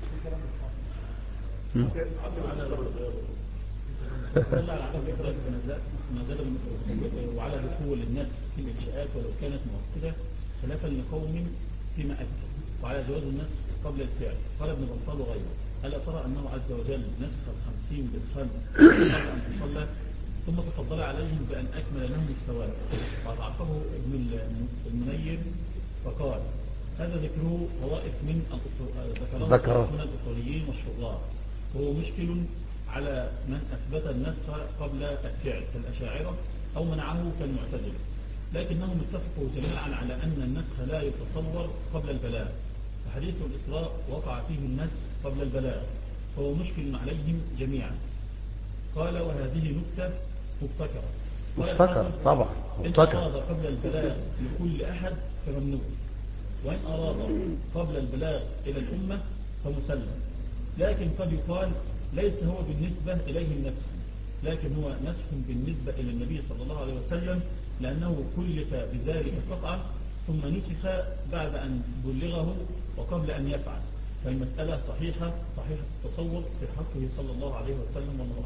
وعلى دخول الناس في الإنشاءات ولو كانت مؤكدة خلافا لقوم فيما أكثر، وعلى جواز الناس قبل الفعل. قال ابن بطال وغيره: ألا ترى أنه عز وجل نسخ 50 بالخمس قبل أن تصلى، ثم تفضل عليهم بأن أكمل لهم الثواب. وأضعفه ابن المنير فقال: هذا ذكره طوائف من الأصوليين والشراح، وهو مشكل على من أثبت النسخ قبل الفعل كالأشاعرة أو منعه كالمعتزلة، لكنهم اتفقوا جميعا على أن النسخ لا يتصور قبل البلاغ، فحديث الإسراء وقع فيه النسخ قبل البلاغ، فهو مشكل عليهم جميعا. قال: وهذه نكتة مبتكرة طبعا إن أراد قبل البلاغ لكل أحد فممنوع، وإن أراد قبل البلاغ إلى الأمة فمسلم. لكن قد يقال ليس هو بالنسبة إليه النسخ، لكن هو نسخ بالنسبة إلى النبي صلى الله عليه وسلم، لأنه كلف بذلك قطعا ثم نسخ بعد أن بلغه وقبل أن يفعل، فالمسألة صحيحة التصور في حقه صلى الله عليه وسلم والله.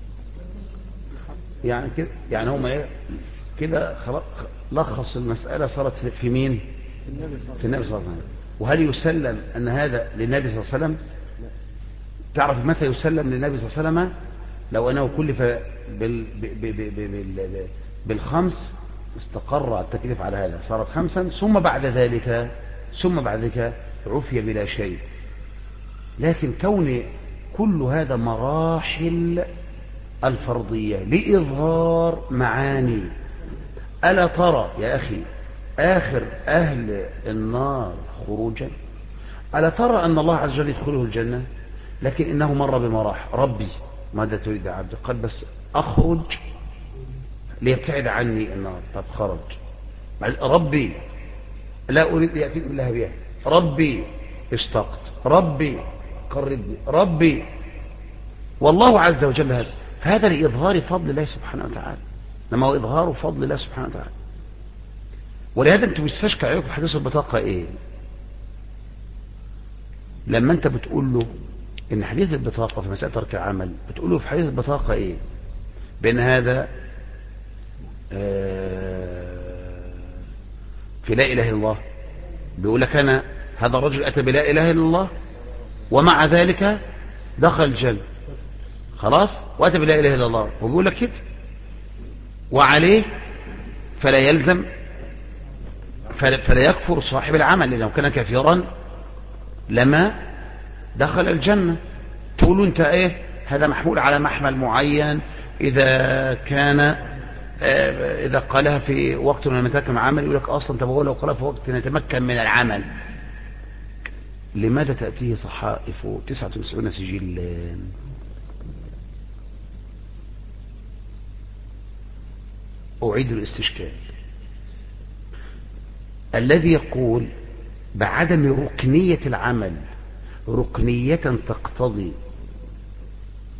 يعني كده، يعني هم ايه كده لخص المسألة صارت في مين؟ في النبي صلى الله عليه وسلم. وهل يسلم أن هذا للنبي صلى الله عليه وسلم؟ تعرف متى يسلم للنبي صلى الله عليه وسلم؟ لو أنه كلف بالخمس استقر التكليف على هذا، صارت 5، ثم بعد ذلك عفي بلا شيء. لكن كون كل هذا مراحل الفرضية لإظهار معاني. ألا ترى يا أخي آخر أهل النار خروجا؟ ألا ترى أن الله عز وجل يدخله الجنة، لكن إنه مر بمراحل. ربي ماذا تريد عبد؟ قال بس أخرج ليبتعد عني النار. طب خرج. ربي لا أريد يأتي بالله بها. ربي اشتقت. ربي قربني. ربي. والله عز وجل هذا لإظهار فضل الله سبحانه وتعالى، لما هو إظهار فضل الله سبحانه وتعالى. ولهذا انتوا بتستشكى عليكم حديث البطاقة ايه؟ لما انت بتقول له ان حديث البطاقة في مسألة ترك العمل، بتقول له في حديث البطاقة ايه؟ بين هذا في لا إله إلا الله، بيقول لك أنا هذا الرجل أتى بلا إله إلا الله ومع ذلك دخل الجنة، خلاص، وأتى بلا إله إلا الله، وبيقول لك كده، وعليه فلا يلزم فلا يكفر صاحب العمل، لأنه كان كافرا لما دخل الجنة. تقولوا انت ايه؟ هذا محمول على محمل معين، إذا قالها في وقت من يتمكن من العمل، يقول لك أصلا تبغوا لو قالها في وقت يتمكن من العمل. لماذا تأتيه صحائف 99 سجلا؟ أعيد الاستشكال. الذي يقول بعدم ركنية العمل، ركنية تقتضي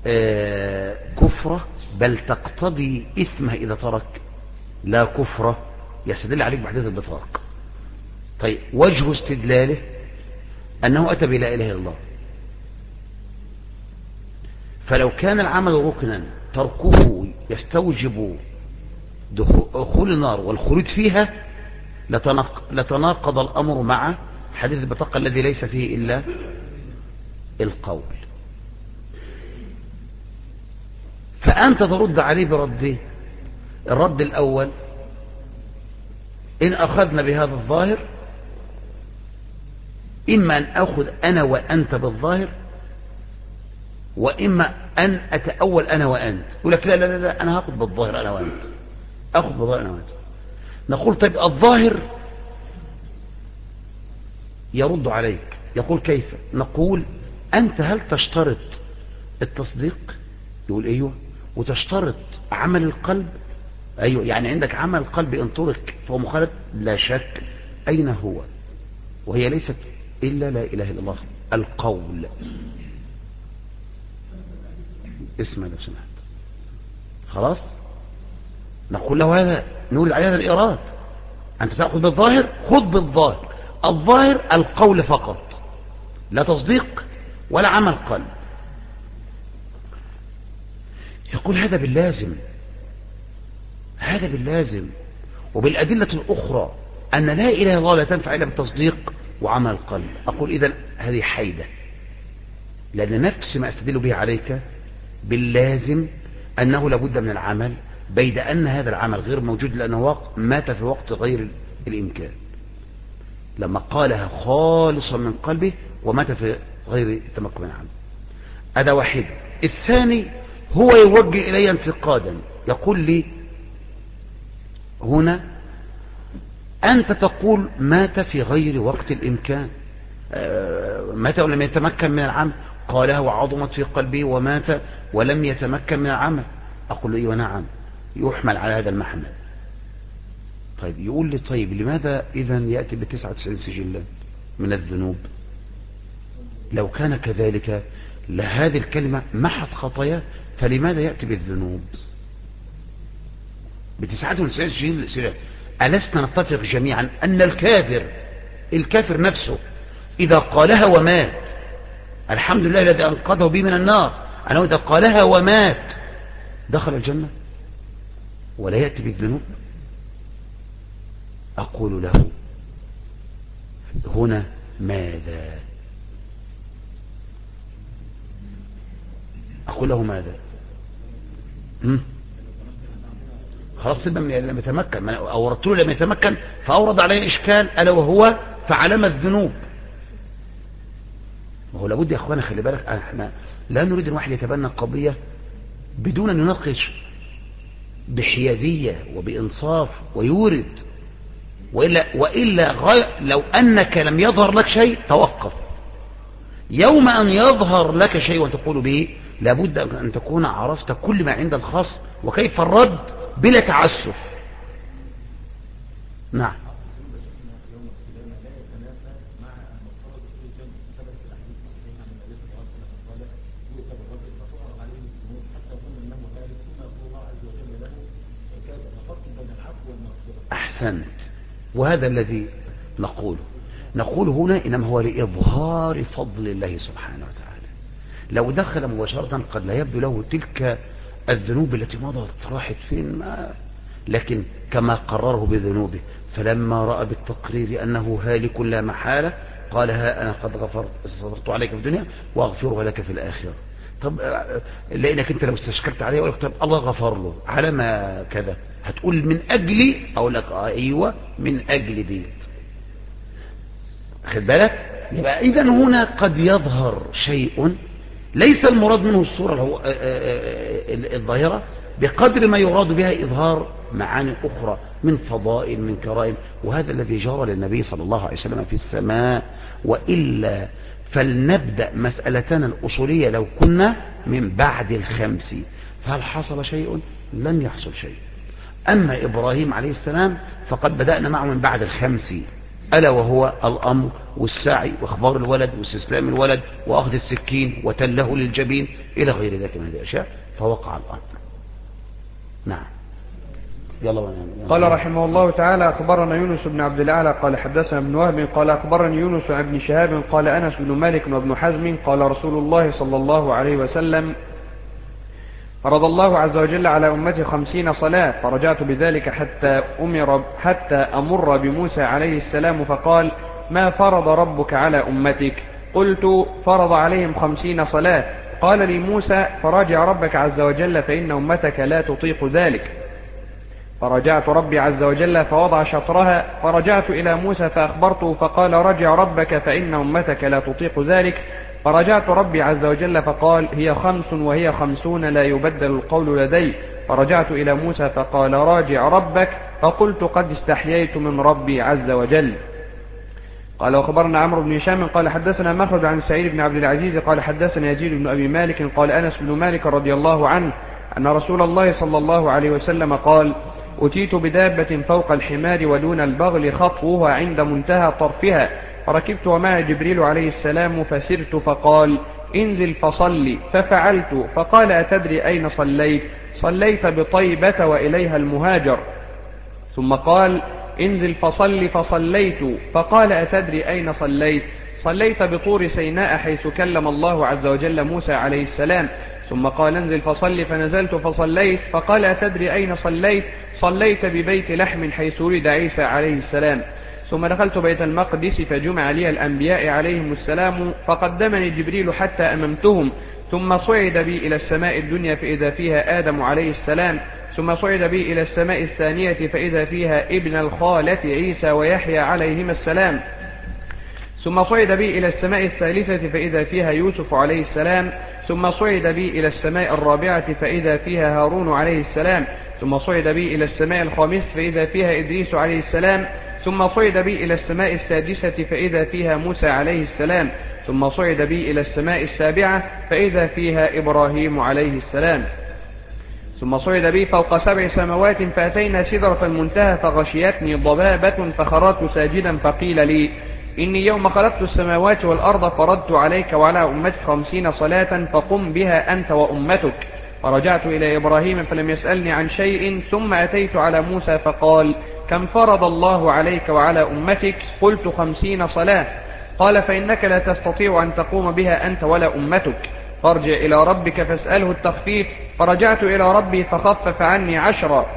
كفرة بل تقتضي إثمه إذا ترك، لا كفرة يستدل عليك بحديث البطاق. طيب وجه استدلاله أنه أتى بلا إله إلا الله، فلو كان العمل ركنا تركه يستوجب دخول النار والخلود فيها لتناقض الأمر مع حديث البطاقة الذي ليس فيه إلا القول. فأنت ترد عليه بردين. الرد الأول إن أخذنا بهذا الظاهر إما أن أخذ أنا وأنت بالظاهر، وإما أن أتأول أنا وأنت. يقول لك لا لا لا, لا أنا هأخذ بالظاهر أنا وأنت، أخذ بالظاهر أنا وأنت. نقول طيب الظاهر يرد عليك يقول كيف؟ نقول أنت هل تشترط التصديق؟ يقول أيوه. وتشترط عمل القلب؟ أيوه. يعني عندك عمل القلب إن ترك فهو مخالف؟ لا شك. أين هو؟ وهي ليست إلا لا إله إلا الله القول. اسمع لو سمحت. خلاص نقول له هذا، نقول على هذا الإيراد. أنت تأخذ بالظاهر، خذ بالظاهر. الظاهر القول فقط، لا تصديق ولا عمل قلب. يقول هذا باللازم، هذا باللازم وبالأدلة الأخرى أن لا إله إلا الله لا تنفع إلا بالتصديق وعمل القلب. أقول إذن هذه حيدة، لأن نفس ما أستدل به عليك باللازم أنه لابد من العمل، بيد أن هذا العمل غير موجود لأنه مات في وقت غير الإمكان، لما قالها خالصا من قلبه ومات في غير التمكن من العمل. هذا واحد. الثاني هو يوجه إلي انتقادا، يقول لي هنا أنت تقول مات في غير وقت الإمكان، مات ولم يتمكن من العمل. قالها وعظمت في قلبه ومات ولم يتمكن من العمل. أقول له إيه ونعم، يحمل على هذا المحمل. طيب يقول لي طيب لماذا إذا يأتي ب99 سجلا من الذنوب؟ لو كان كذلك لهذه الكلمة محت خطاياه، فلماذا يأتي بالذنوب ب99 سجلا؟ ألسنا نتفق جميعا أن الكافر نفسه إذا قالها ومات، الحمد لله الذي أنقذه به من النار، أنه إذا قالها ومات دخل الجنة ولا يأتي بالذنوب؟ أقول له هنا ماذا؟ أقول له ماذا؟ خلاص لم يتمكن، أوردت له لم يتمكن، فأورد عليه إشكال ألا وهو فعلم الذنوب. وهو لابد يا أخوانا خلي بالك، احنا لا نريد أن واحد يتبنى قضية بدون أن يناقش بحيادية وبإنصاف ويورد، وإلا لو أنك لم يظهر لك شيء توقف. يوم أن يظهر لك شيء وتقول به لابد أن تكون عرفت كل ما عند الخاص وكيف الرد بلا تعسف. نعم. أحسنت. وهذا الذي نقول هنا إنما هو لإظهار فضل الله سبحانه وتعالى. لو دخل مباشرة قد لا يبدو له تلك الذنوب التي مضت راحت فين، لكن كما قرره بذنوبه، فلما رأى بالتقرير أنه هالك لا محالة قال ها أنا قد غفرت عليك في الدنيا وأغفرها لك في الآخرة. طب لأنك أنت لو استشكلت عليه وقلت طب الله غفر له على ما كذا، هتقول من أجلي، أقول لك أيوة من أجل دي. خد بالك؟ يبقى إذا هنا قد يظهر شيء ليس المراد منه الصورة الظاهرة بقدر ما يراد بها إظهار معاني أخرى من فضائل من كرائم، وهذا الذي جرى للنبي صلى الله عليه وسلم في السماء. وإلا فلنبدأ مسألتنا الأصولية لو كنا من بعد 5، فهل حصل شيء؟ لم يحصل شيء. أما إبراهيم عليه السلام فقد بدأنا معه من بعد 5، ألا وهو الأمر والسعي وإخبار الولد واستسلام الولد وأخذ السكين وتله للجبين إلى غير ذلك من الأشياء، فوقع الأمر. نعم. يلا. قال رحمه الله تعالى: أخبرنا يونس بن عبد الأعلى قال حدثنا ابن وهب قال أخبرني يونس عن ابن شهاب قال أنس بن مالك وابن حزم قال رسول الله صلى الله عليه وسلم: فرض الله عز وجل على أمتي 50 صلاة، فرجعت بذلك حتى أمر بموسى عليه السلام فقال: ما فرض ربك على أمتك؟ قلت: فرض عليهم 50 صلاة. قال لي موسى: فراجع ربك عز وجل فإن أمتك لا تطيق ذلك. فرجعت ربي عز وجل فوضع شطرها، فرجعت إلى موسى فأخبرته فقال: رجع ربك فإن أمتك لا تطيق ذلك. فرجعت ربي عز وجل فقال: هي 5 وهي 50 لا يبدل القول لدي. فرجعت إلى موسى فقال: راجع ربك. فقلت: قد استحييت من ربي عز وجل. قال: وخبرنا عمرو بن هشام قال حدثنا مخرج عن سعيد بن عبد العزيز قال حدثنا يزيد بن أبي مالك قال أنس بن مالك رضي الله عنه أن رسول الله صلى الله عليه وسلم قال: أتيت بدابة فوق الحمار ودون البغل خطوها عند منتهى طرفها، فركبت ومع جبريل عليه السلام فسرت فقال: انزل فصلي، ففعلت. فقال: أتدري أين صليت؟ صليت بطيبة وإليها المهاجر. ثم قال: انزل فصلي، فصليت. فقال: أتدري أين صليت؟ صليت بطور سيناء حيث كلم الله عز وجل موسى عليه السلام. ثم قال: انزل فصلي، فنزلت فصليت. فقال: أتدري أين صليت؟ صليت ببيت لحم حيث ولد عيسى عليه السلام. ثم دخلت بيت المقدس فجمع لي الأنبياء عليهم السلام، فقدمني جبريل حتى أممتهم، ثم صعد بي إلى السماء الدنيا فإذا فيها آدم عليه السلام، ثم صعد بي إلى السماء الثانية فإذا فيها ابن الخالة عيسى ويحيى عليهما السلام، ثم صعد بي إلى السماء الثالثة فإذا فيها يوسف عليه السلام، ثم صعد بي إلى السماء الرابعة فإذا فيها هارون عليه السلام، ثم صعد بي إلى السماء الخامسة فإذا فيها إدريس عليه السلام، ثم صعد بي إلى السماء السادسة فإذا فيها موسى عليه السلام، ثم صعد بي إلى السماء السابعة فإذا فيها إبراهيم عليه السلام، ثم صعد بي فوق 7 سماوات فأتينا سدرة المنتهى فغشيتني ضبابة فخررت ساجدا فقيل لي: إني يوم خلقت السماوات والأرض فرضت عليك وعلى أمتك 50 صلاة فقم بها أنت وأمتك. فرجعت إلى إبراهيم فلم يسألني عن شيء، ثم أتيت على موسى فقال: كم فرض الله عليك وعلى أمتك؟ قلت: 50 صلاة. قال: فإنك لا تستطيع أن تقوم بها أنت ولا أمتك، فارجع إلى ربك فاسأله التخفيف. فرجعت إلى ربي فخفف عني 10.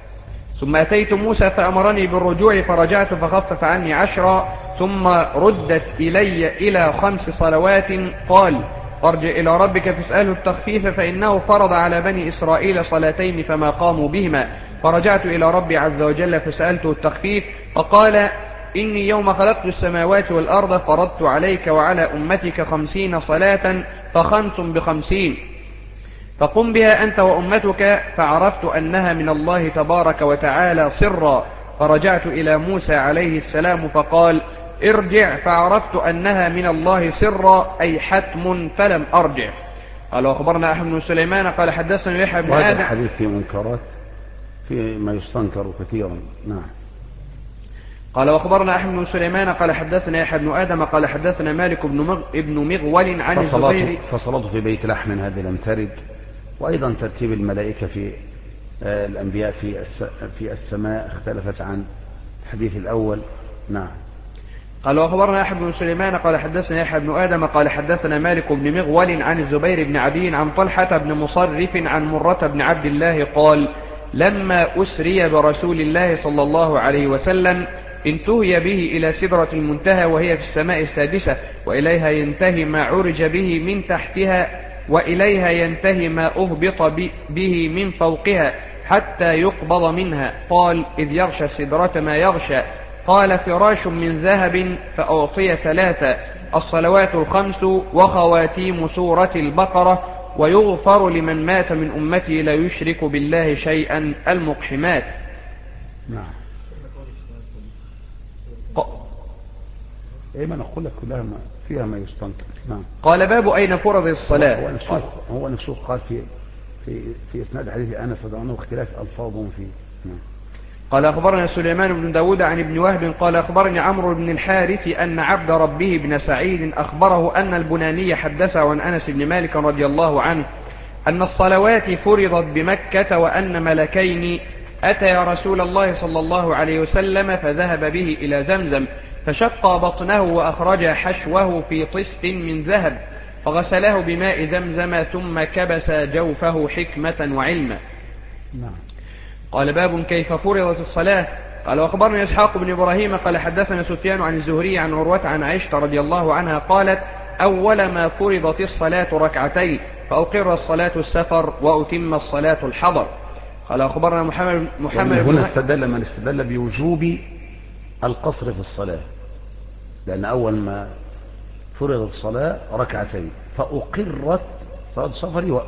ثم أتيت موسى فأمرني بالرجوع فرجعت فخفف عني 10، ثم ردت إلي إلى 5 صلوات. قال: فارجع إلى ربك فاسأله التخفيف فإنه فرض على بني إسرائيل صلاتين فما قاموا بهما. فرجعت إلى ربي عز وجل فسألته التخفيف، فقال: إني يوم خلقت السماوات والأرض فرضت عليك وعلى أمتك 50 صلاة ف5 ب50، فقم بها أنت وأمتك. فعرفت أنها من الله تبارك وتعالى سرا. فرجعت إلى موسى عليه السلام فقال: ارجع. فعرفت أنها من الله سرا أي حتم، فلم أرجع. قال: وأخبرنا أحمد بن سليمان قال حدثنا يحيى بن آدم. وهذا الحديث في منكرات في ما يستنكر كثيرا. نعم. قال: وأخبرنا أحمد بن سليمان قال حدثنا يحيى بن آدم قال حدثنا مالك بن مغول عن الزبير. فصلاته في بيت لحم هذه لم ترد، وأيضا ترتيب الملائكة في الأنبياء في السماء اختلفت عن الحديث الأول. نعم. قال: وأخبرنا أحمد بن سليمان قال حدثنا يحيى بن آدم قال حدثنا مالك بن مغول عن الزبير بن عدي عن طلحة بن مصرف عن مرة بن عبد الله قال: لما أسري برسول الله صلى الله عليه وسلم انتهي به إلى سدرة المنتهى وهي في السماء السادسة، وإليها ينتهي ما عرج به من تحتها، وإليها ينتهي ما أهبط به من فوقها حتى يقبض منها. قال: إذ يغشى السدرة ما يغشى. قال: فراش من ذهب فأعطي 3 الصلوات 5 وخواتيم سورة البقرة، ويغفر لمن مات من أمتي لا يشرك بالله شيئا المقحمات. نعم. ما نقول لك كلها ما فيها ما يستنكر. نعم. قال: باب أين فرض الصلاة. هو نفسه قال في إسناد حديث أنس عنه اختلاف ألفاظهم فيه. نعم. قال أخبرنا سليمان بن داود عن ابن وهب قال أخبرني عمرو بن الحارث أن عبد ربه بن سعيد أخبره أن البناني حدثه عن أنس بن مالك رضي الله عنه أن الصلوات فرضت بمكة وأن ملكين أتيا رسول الله صلى الله عليه وسلم فذهب به إلى زمزم فشق بطنه وأخرج حشوه في طست من ذهب فغسله بماء زمزم ثم كبس جوفه حكمة وعلما. قال باب كيف فرضت الصلاة. قال وأخبرني إسحاق بن إبراهيم قال حدثنا سفيان عن الزهري عن عروة عن عائشة رضي الله عنها قالت أول ما فرضت الصلاة ركعتين فأقر الصلاة السفر وأتم الصلاة الحضر. قال أخبرنا محمد هنا استدل بوجوب القصر في الصلاة، لأن أول ما فرضت الصلاة ركعتين فأقرت صلاة السفر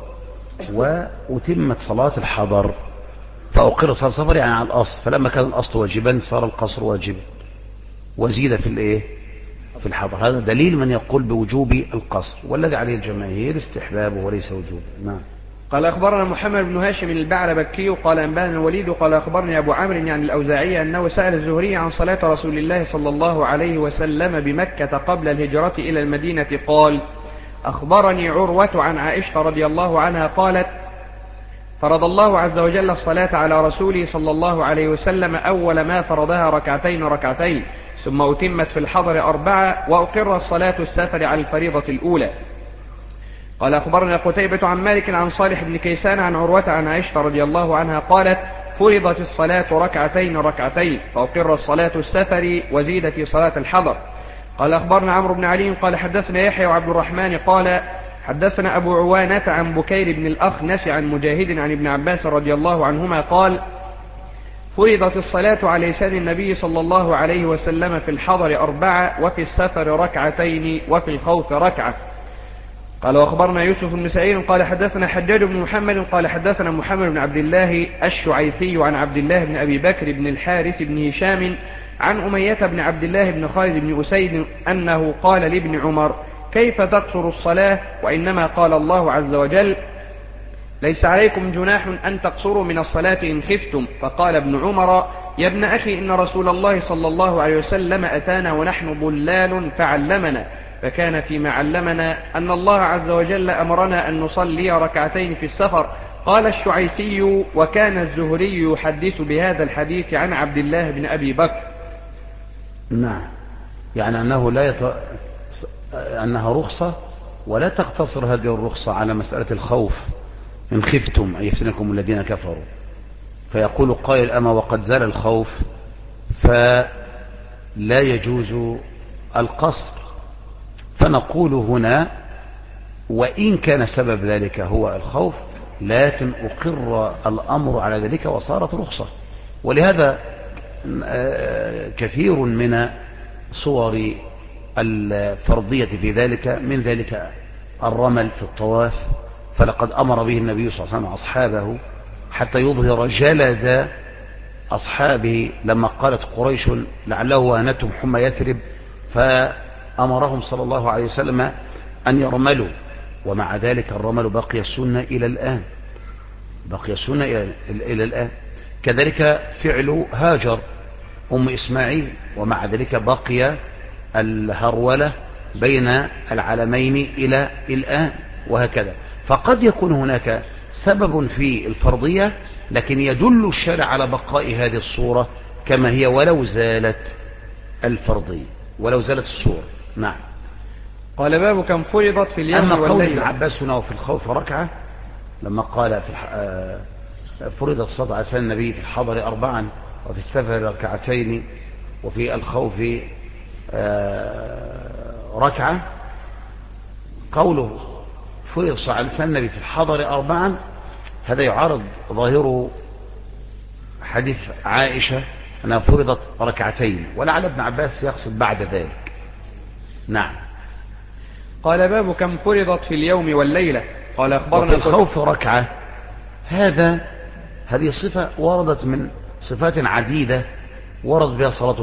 وأتمت صلاة الحضر. فأقر صلاة السفر يعني على الأصل، فلما كان الأصل واجبا صار القصر واجبا وزيد في الحضر. هذا دليل من يقول بوجوب القصر، والذي عليه الجماهير استحبابه وليس وجوبه. نعم. قال أخبرنا محمد بن هاشم البعربكي قال أنبانا الوليد قال أخبرني أبو عمرو يعني الأوزاعي أنه سأل الزهري عن صلاة رسول الله صلى الله عليه وسلم بمكة قبل الهجرة إلى المدينة قال أخبرني عروة عن عائشة رضي الله عنها قالت فرض الله عز وجل الصلاة على رسوله صلى الله عليه وسلم أول ما فرضها ركعتين ثم أتمت في الحضر 4 وأقر الصلاة السفر على الفريضة الأولى. قال أخبرنا قتيبة عن مالك عن صالح بن كيسان عن عروة عن عائشة رضي الله عنها قالت فرضت الصلاة ركعتين فأقر الصلاة السفر وزيد في صلاة الحضر. قال أخبرنا عمرو بن علي قال حدثنا يحيى وعبد الرحمن قال حدثنا أبو عوانة عن بكير بن الأخنس عن مجاهد عن ابن عباس رضي الله عنهما قال فرضت الصلاة على لسان النبي صلى الله عليه وسلم في الحضر 4 وفي السفر ركعتين وفي الخوف ركعة. قال وأخبرنا يوسف بن سعيد قال حدثنا حجاج بن محمد قال حدثنا محمد بن عبد الله الشعيثي عن عبد الله بن أبي بكر بن الحارث بن هشام عن أمية بن عبد الله بن خالد بن أسيد أنه قال لابن عمر كيف تقصر الصلاة وإنما قال الله عز وجل ليس عليكم جناح أن تقصروا من الصلاة إن خفتم. فقال ابن عمر يا ابن أخي إن رسول الله صلى الله عليه وسلم أتانا ونحن ضلال فعلمنا، فكان فيما علمنا أن الله عز وجل أمرنا أن نصلي ركعتين في السفر. قال الشعيثي وكان الزهري يحدث بهذا الحديث عن عبد الله بن أبي بكر. نعم، يعني أنه أنها رخصة ولا تقتصر هذه الرخصة على مسألة الخوف إن خفتم أن يفتنكم الذين كفروا. فيقول قائل أما وقد زال الخوف فلا يجوز القصر، فنقول هنا وإن كان سبب ذلك هو الخوف لكن أقر الأمر على ذلك وصارت رخصة. ولهذا كثير من صور الفرضية في ذلك، من ذلك الرمل في الطواف، فلقد أمر به النبي صلى الله عليه وسلم أصحابه حتى يظهر جلد أصحابه لما قالت قريش لعله وهنتهم حمى يثرب، فأمرهم صلى الله عليه وسلم أن يرملوا، ومع ذلك الرمل بقي السنة إلى الآن، بقي السنة إلى الآن. كذلك فعل هاجر أم إسماعيل، ومع ذلك بقي الهرولة بين العالمين إلى الآن، وهكذا. فقد يكون هناك سبب في الفرضية لكن يدل الشرع على بقاء هذه الصورة كما هي ولو زالت الفرضية، ولو زالت الصورة. نعم. قال باب كم فرضت في اليوم والليل. أما قول ابن عباس هنا وفي الخوف ركعة، لما قال فرضت الصلاة على لسان النبي في الحضر 4 وفي السفر ركعتين وفي الخوف ركعة، قوله فرض الصلاة على لسان النبي في الحضر 4 هذا يعارض ظاهره حديث عائشة أنها فرضت ركعتين، ولعل ابن عباس يقصد بعد ذلك. نعم. قال باب كم فرضت في اليوم والليلة. قال أخبرنا وفي الخوف ركعة، هذه صفة وردت من صفات عديدة ورد بها صلاة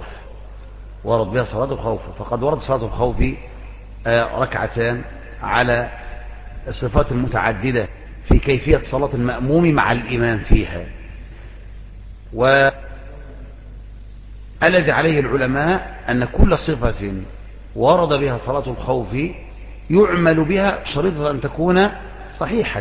الخوف، فقد ورد صلاة الخوف ركعتان على الصفات المتعددة في كيفية صلاة المأموم مع الإمام فيها. الذي عليه العلماء أن كل صفة ورد بها صلاة الخوف يعمل بها شريطة أن تكون صحيحة،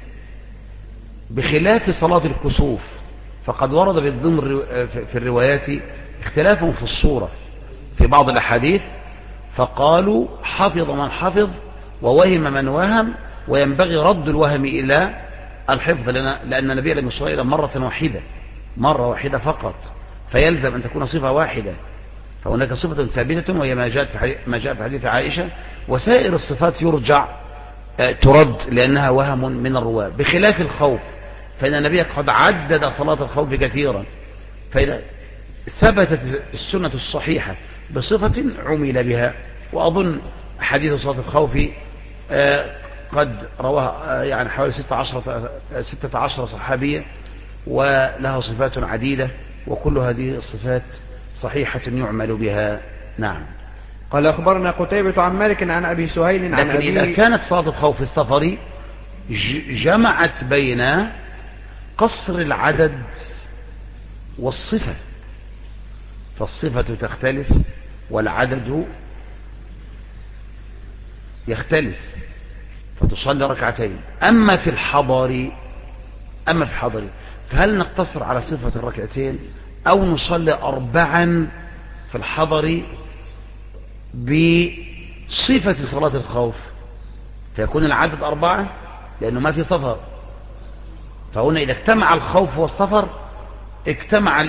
بخلاف صلاة الكسوف فقد ورد بالضمن في الروايات اختلاف في الصورة في بعض الأحاديث، فقالوا حفظ من حفظ ووهم من وهم، وينبغي رد الوهم إلى الحفظ، لأن النبي لم يصلي إلى مرة واحدة فقط، فيلزم أن تكون صفة واحدة. فهناك صفة ثابتة وهي ما جاء في حديث عائشة، وسائر الصفات يرجع ترد لأنها وهم من الرواة، بخلاف الخوف فإن النبي قد عدد صلاة الخوف كثيرا، فإذا ثبتت السنة الصحيحة بصفة عمل بها. وأظن حديث صلاة الخوف قد رواها يعني حوالي 16 صحابية ولها صفات عديدة، وكل هذه الصفات صحيحة يعمل بها. نعم. قال أخبرنا قتيبة عن مالك عن أبي سهيل عن لكن أبي. إذا كانت صلاة الخوف في السفر جمعت بين قصر العدد والصفة، فالصفة تختلف والعدد يختلف فتصلي ركعتين. أما في الحضر فهل نقتصر على صفة الركعتين أو نصلي 4 في الحضر بصفة صلاة الخوف فيكون العدد 4 لأنه ما في سفر. فهنا إذا اجتمع الخوف والسفر اجتمع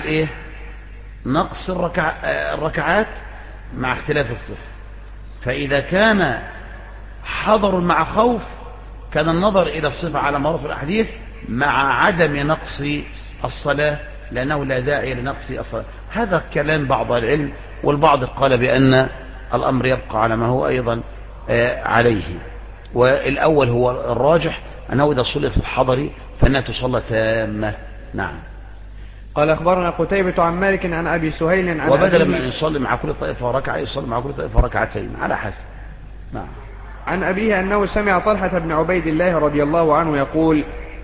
نقص الركعات مع اختلاف الصفة. فإذا كان حضر مع خوف كان النظر إلى الصفة على مرات الأحاديث مع عدم نقص الصلاة، لأنه لا داعي لنقص الصلاة. هذا كلام بعض العلم، والبعض قال بأن الأمر يبقى على ما هو أيضا عليه. والأول هو الراجح أنه إذا صلت في الحضر فإنها تصلى تامة. نعم. قال أخبرنا قتيبة عن مالك عن أبي سهيل عن وبدلا من أن يصلي مع كل طائفة ركعة يصلي مع كل طائفة ركعتين على حسب. نعم. عن أبيه أنه سمع طلحة بن عبيد الله رضي الله عنه يقول: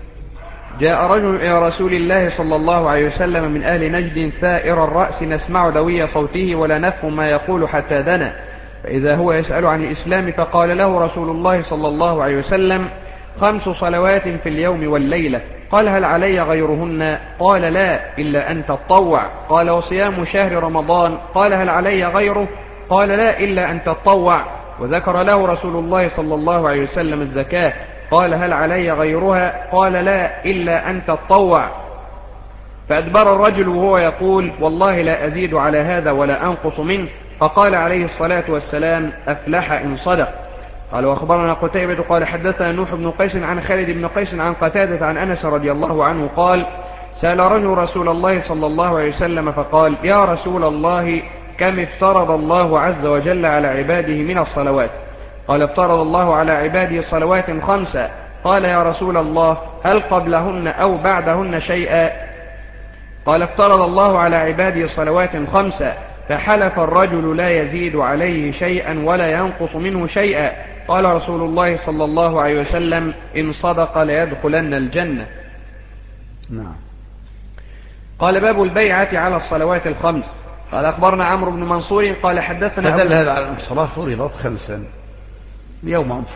جاء رجل إلى رسول الله صلى الله عليه وسلم من أهل نجد ثائر الرأس نسمع دوي صوته ولا نفهم ما يقول حتى دنا، فإذا هو يسأل عن الإسلام فقال له رسول الله صلى الله عليه وسلم: 5 صلوات في اليوم والليلة. قال: هل علي غيرهن؟ قال: لا إلا أن تطوع. قال: وصيام شهر رمضان؟ قال: هل علي غيره؟ قال: لا إلا أن تطوع. وذكر له رسول الله صلى الله عليه وسلم الزكاة. قال: هل علي غيرها؟ قال: لا إلا أن تطوع. فأدبر الرجل وهو يقول: والله لا أزيد على هذا ولا أنقص منه. فقال عليه الصلاة والسلام: أفلح إن صدق. قال: وأخبرنا قتيبة قال حدثنا نوح بن قيس عن خالد بن قيس عن قتادة عن أنس رضي الله عنه قال: سأل رجل رسول الله صلى الله عليه وسلم فقال: يا رسول الله، كم افترض الله عز وجل على عباده من الصلوات؟ قال: افترض الله على عباده صلوات 5. قال: يا رسول الله، هل قبلهن أو بعدهن شيئا؟ قال: افترض الله على عباده صلوات 5. فحلف الرجل لا يزيد عليه شيئا ولا ينقص منه شيئا. قال رسول الله صلى الله عليه وسلم: إن صدق ليدخلن الجنة. نعم. قال: باب البيعة على الصلوات 5. قال: أخبرنا عمرو بن منصور قال حدثنا فدل هذا على الصلاة فرضت 5 يوم أن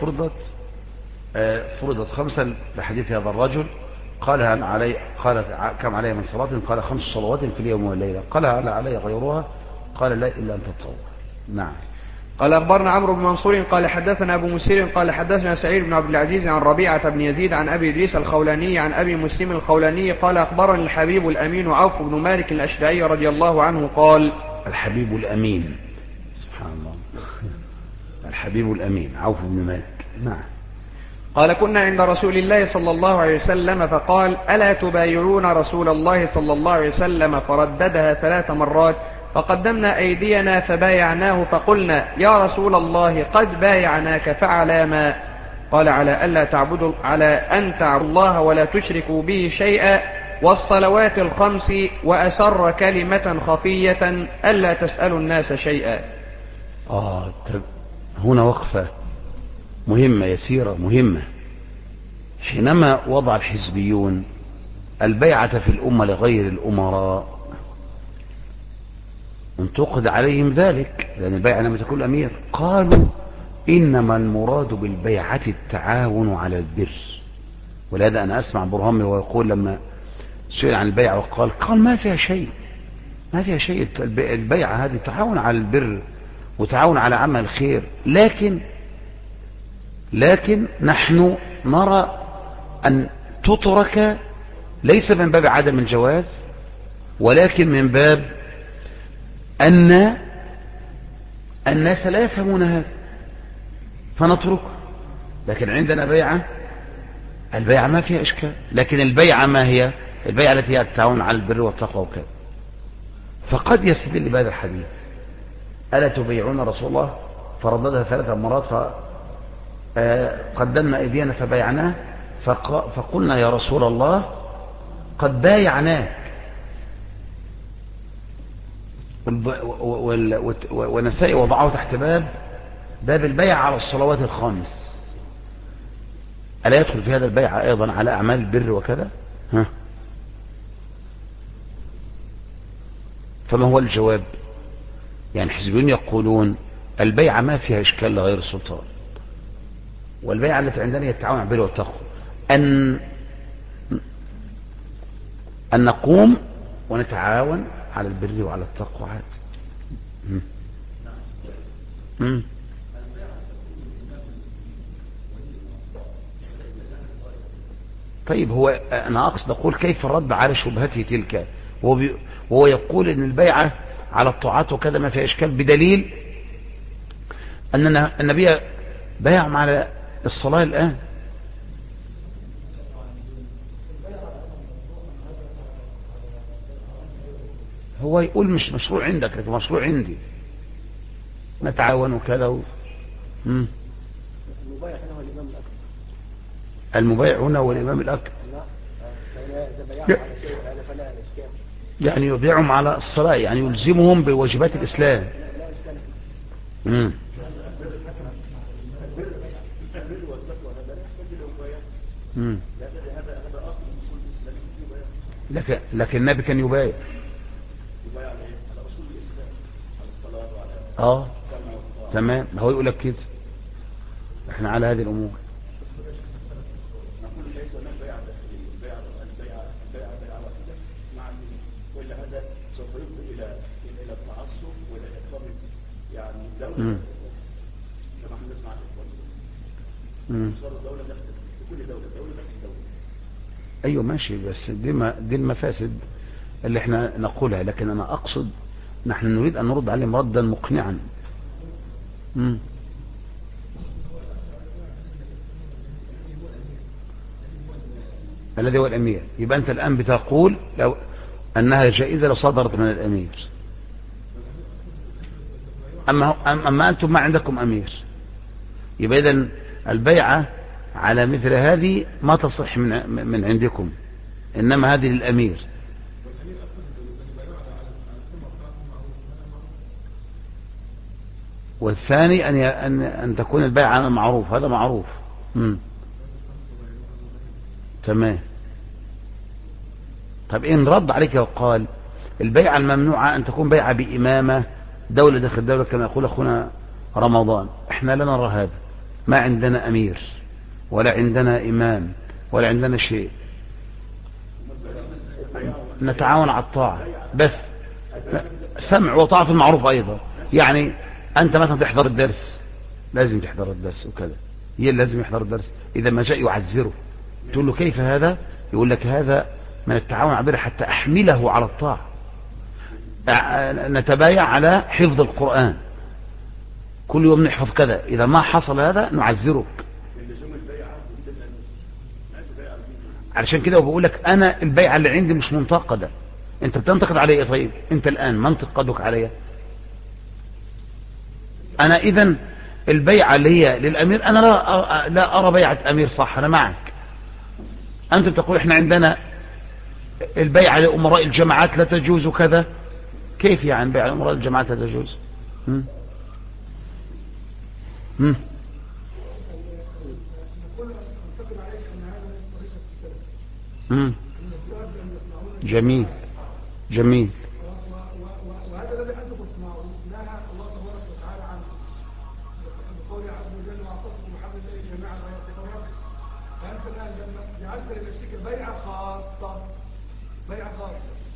فرضت 5 لحديث هذا الرجل. قال: هل علي؟ قال: كم علي من صلاة؟ قال: 5 صلوات في اليوم والليلة. قال: هل علي غيرها؟ قال: لا إلا أن تطوع. نعم. قال: أخبرنا عمرو بن منصور قال حدثنا أبو مسير قال حدثنا سعيد بن عبد العزيز عن ربيعة بن يزيد عن أبي إدريس الخولاني عن أبي مسلم الخولاني قال: أخبرني الحبيب الأمين عوف بن مالك الأشجعي رضي الله عنه قال: الحبيب الأمين، سبحان الله، الحبيب الأمين عوف بن مالك. نعم. قال: كنا عند رسول الله صلى الله عليه وسلم فقال: ألا تبايعون رسول الله صلى الله عليه وسلم؟ فرددها 3 مرات. فقدمنا أيدينا فبايعناه فقلنا: يا رسول الله، قد بايعناك، فعلى ما؟ قال: على أن تعبدوا الله ولا تشركوا به شيئا، والصلوات 5، وأسر كلمة خفية: ألا تسألوا الناس شيئا. هنا وقفة مهمة يسيرة مهمة. حينما وضع الحزبيون البيعة في الأمة لغير الأمراء انتقد عليهم ذلك، لأن البيعة لما تكون أمير. قالوا إنما المراد بالبيعة التعاون على البر. ولهذا أنا أسمع برهامي ويقول لما سئل عن البيعة قال ما فيها شيء، ما فيها شيء، البيعة هذه تعاون على البر وتعاون على عمل الخير، لكن نحن نرى أن تترك ليس من باب عدم الجواز، ولكن من باب أن الناس لا يفهمون هذا فنتركه. لكن عندنا بيعة، البيعة ما فيها إشكال، لكن البيعة ما هي؟ البيعة التي هي التعاون على البر والتقوى وكذا. فقد يستدل بهذا الحديث: ألا تبيعون رسول الله؟ فرددها 3 مرات، فقدمنا أيدينا فبايعناه، فقلنا يا رسول الله قد بايعناك. والنسائي وضعه تحت باب البيع على الصلوات الخامس. ألا يدخل في هذا البيع أيضا على أعمال البر وكذا؟ فما هو الجواب؟ يعني الحزبيون يقولون البيعة ما فيها إشكال لغير السلطان، والبيعة التي عندنا هي التعاون على البر والتقوى، أن نقوم ونتعاون على البر وعلى التقوى عاد. طيب، هو أنا أقصد أقول كيف الرد على شبهته تلك؟ وهو يقول إن البيعة على الطاعات وكذا ما فيها إشكال، بدليل أن النبي بايعهم على الصلاة الآن. هو يقول مش مشروع عندك لكن مشروع عندي، نتعاون وكذا المبايع هنا هو الإمام الأكبر. المبايع هنا هو الإمام الأكبر. يعني يبيعهم على الصلاة، يعني يلزمهم بواجبات الإسلام. لكن النبي كان يبايع. تمام، هو يقول لك كده، احنا على هذه الأمور. ولا هذا سوف يفضي الى التعصب والى اقامه يعني دوله كما احنا نسمع صار الدوله داخل في كل دوله داخل دوله. ايوه ماشي، بس دي المفاسد اللي احنا نقولها، لكن انا اقصد نحن نريد ان نرد عليهم ردا مقنعا. الذي هو الامير. يبقى انت الان بتقول لو أنها جائزة لو صدرت من الأمير، أما أنتم ما عندكم أمير، يبقى إذن البيعة على مثل هذه ما تصح من عندكم، إنما هذه للأمير. والثاني أن تكون البيعة على المعروف، هذا معروف. تمام. طب إن رد عليك وقال البيعة الممنوعة أن تكون بيعة بإمامة دولة داخل دولة كما يقول أخونا رمضان، إحنا لا نرى هذا، ما عندنا أمير ولا عندنا إمام ولا عندنا شيء، نتعاون على الطاعة بس، سمع وطاعة في المعروف أيضا. يعني أنت مثلا تحضر الدرس، لازم تحضر الدرس وكذا، هي لازم يحضر الدرس، إذا ما جاء يعذره، تقول له كيف هذا؟ يقول لك هذا من التعاون على البر حتى أحمله على الطاعة. نتبايع على حفظ القرآن، كل يوم نحفظ كذا، إذا ما حصل هذا نعذرك. علشان كده وبقول لك أنا البيعة اللي عندي مش منتقدة. أنت بتنتقد علي إيه؟ طيب أنت الآن ما انتقدك علي أنا. إذن البيعة اللي هي للأمير أنا لا أرى بيعة أمير، صح، أنا معك. أنت بتقول إحنا عندنا البيعة لأمراء الجماعات لا تجوز كذا، كيف يعني بيعة لأمراء الجماعات لا تجوز؟ جميل. وهذا الذي حدث خاصة بيعة خاصة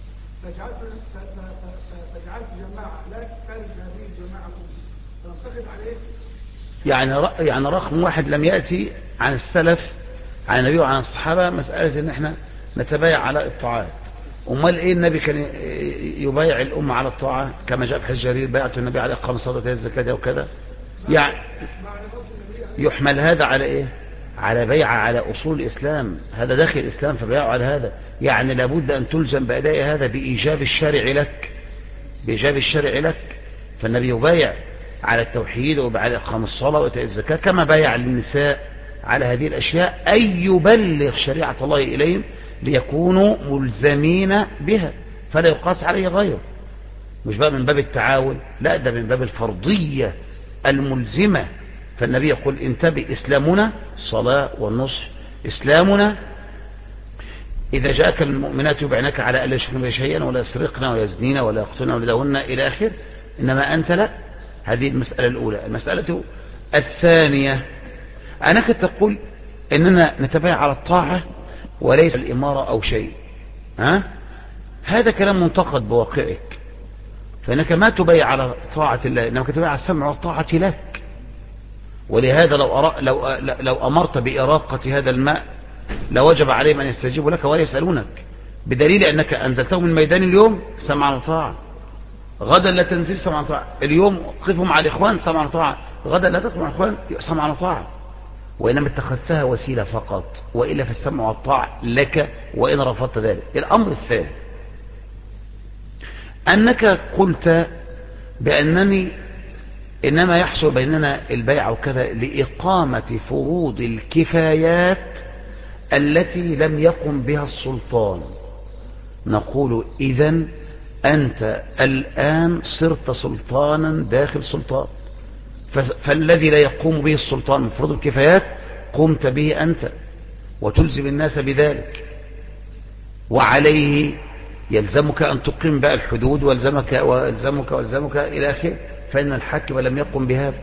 فجعلت جماعة لا تخرج هذه الجماعة تنتقد عليه. يعني رقم واحد لم يأتي عن السلف عن النبي وعن الصحابة مسألة ان احنا نتبايع على الطاعات. امال ايه النبي كان يبايع الامة على الطاعة كما جاء في حديث جرير بايعت النبي على اقام الصلاة والزكاة وكذا. يعني يحمل هذا على ايه؟ على بيعة على اصول الاسلام، هذا داخل الاسلام فبيعوا على هذا. يعني لابد ان تلزم بأداء هذا بإيجاب الشارع لك، بإيجاب الشارع لك. فالنبي يبايع على التوحيد وعلى اقام الصلاة وإيتاء الزكاة كما بايع للنساء على هذه الاشياء، اي يبلغ شريعة الله اليهم ليكونوا ملزمين بها فلا يقاس عليه غيره. مش بقى من باب التعاون، لا، ده من باب الفرضية الملزمة. فالنبي يقول انتبه، إسلامنا صلاة والنصح، إسلامنا إذا جاءك المؤمنات يبعنك على ألا يشركن بها شيئا ولا يسرقن ولا يزنين ولا يقتلن ولا يدهن إلى آخر، إنما أنت لا. هذه المسألة الأولى. المسألة الثانية أنك تقول إننا نتبايع على الطاعة وليس الإمارة أو شيء، هذا كلام منتقد بواقعك. فإنك ما تبايع على طاعة الله، إنما تبايع على السمع والطاعة لك. ولهذا لو أمرت بإراقة هذا الماء لوجب عليهم أن يستجيبوا لك ولا يسألونك، بدليل أنك أنزلتهم من ميدان اليوم سمعا وطاعة، غدا لا تنزل سمعا وطاعة. اليوم قفوا مع الإخوان سمعا وطاعة، غدا لا تقف مع الإخوان سمعا وطاعة. وإنما اتخذتها وسيلة فقط، وإلا فالسمع والطاعة لك وإن رفضت ذلك. الأمر الثاني أنك قلت بأنني إنما يحصل بيننا البيع وكذا لإقامة فروض الكفايات التي لم يقم بها السلطان. نقول إذن أنت الآن صرت سلطانا داخل سلطان، فالذي لا يقوم به السلطان من فروض الكفايات قمت به أنت وتلزم الناس بذلك، وعليه يلزمك أن تقيم بقى الحدود والزمك إلى آخره. فإن الحاكم لم يقم بهذا،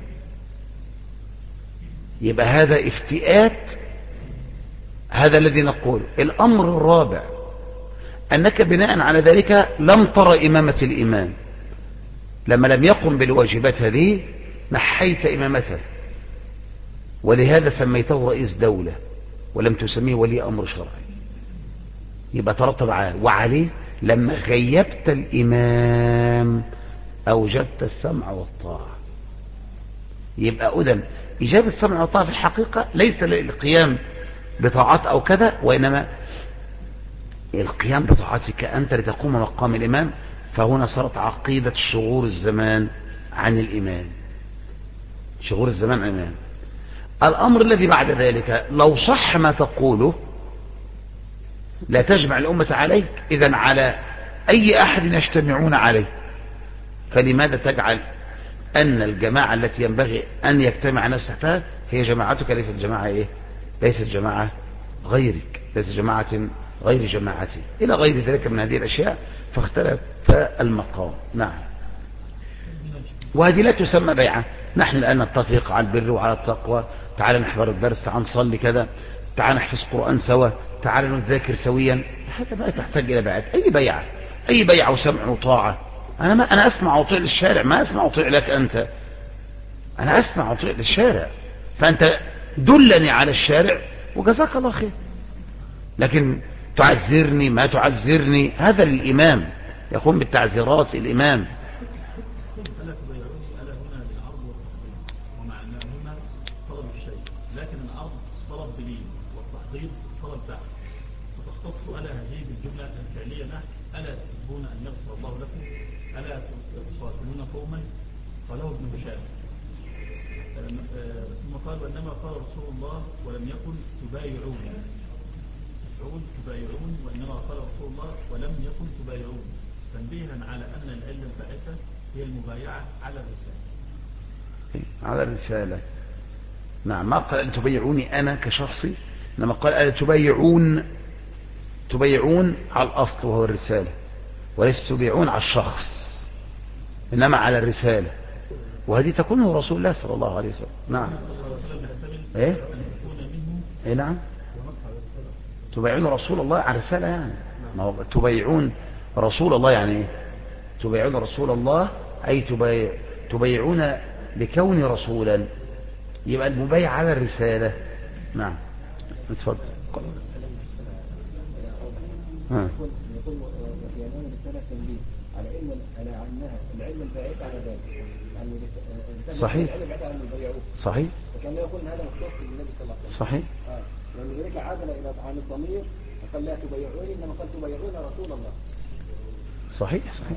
يبقى هذا افتئات. هذا الذي نقول. الأمر الرابع أنك بناء على ذلك لم ترى إمامة الإمام، لما لم يقم بالواجبات هذه نحيت إمامته، ولهذا سميته رئيس دولة ولم تسميه ولي أمر شرعي. يبقى ترتب وعليه لما غيبت الإمام أوجبت السمع والطاعة. يبقى أذن إجابة السمع والطاعة في الحقيقة ليس للقيام بطاعات أو كذا، وإنما القيام بطاعتك أنت لتقوم مقام الإمام. فهنا صارت عقيدة شغور الزمان عن الإمام، شغور الزمان عن الإمام. الأمر الذي بعد ذلك لو صح ما تقوله لا تجمع الأمة عليك، إذن على أي أحد يجتمعون عليه. فلماذا تجعل أن الجماعة التي ينبغي أن يجتمع الناس تحتها هي جماعتك، ليست جماعة إيه؟ ليست جماعة غيرك، ليست جماعة غير جماعتي، إلى غير ذلك من هذه الأشياء. فاختلف المقام. نعم. وهذه لا تسمى بيعة. نحن الآن نتفق على البر وعلى التقوى، تعال نحضر الدرس، تعال نصلي كذا، تعال نحفظ قرآن سوا، تعال نذاكر سويا. هذا ما تحتاج إلى بيعة. أي بيعة؟ أي بيعة وسمع وطاعة؟ أنا أسمع وطيع للشارع، ما أسمع وطيع لك أنت. أنا أسمع وطيع للشارع، فأنت دلني على الشارع وجزاك الله خير. لكن تعذرني ما تعذرني، هذا للإمام يقوم بالتعذيرات. الإمام لكن العرض طلب بلين والتحضير طلب بعد، فتختص ألا هذه بالجملة الفعلية نحن ألا تحبون أن يغفر الله لكم، ألا تقاتلون قوما. قاله ابن هشام. ثم قال وإنما قال رسول الله ولم يقل تبايعون، تبايعون، وإنما قال رسول الله ولم يقل تبايعون، تنبيها على أن العلة الباعثة هي المبايعة على الرسالة. على الرسالة. نعم. ما قال أن تبايعوني أنا كشخصي، إنما قال أن تبايعون على الأصل وهو الرسالة، وليس تبايعون على الشخص إنما على الرسالة، وهذه تكون رسول الله صلى الله عليه وسلم. نعم. إيه نعم. تبايعون رسول الله على رسالة يعني. ما هو تبايعون رسول الله يعني ايه؟ تبايعون رسول الله أي تبايعون لكون رسولا، يبقى المبايع على الرسالة. نعم اتفضل. يقول في أمام الرسالة تنبيه على أنها العلم البعيد عن ذلك، يعني صحيح العلم البعيد عن البيعوه. صحيح. وكان يقول هذا مختص بالنبي صلى الله عليه وسلم. صحيح. لأن ذلك عادل إلى عن الضمير فقال لا تبيعوني، إنما قال تبيعون رسول الله. صحيح صحيح.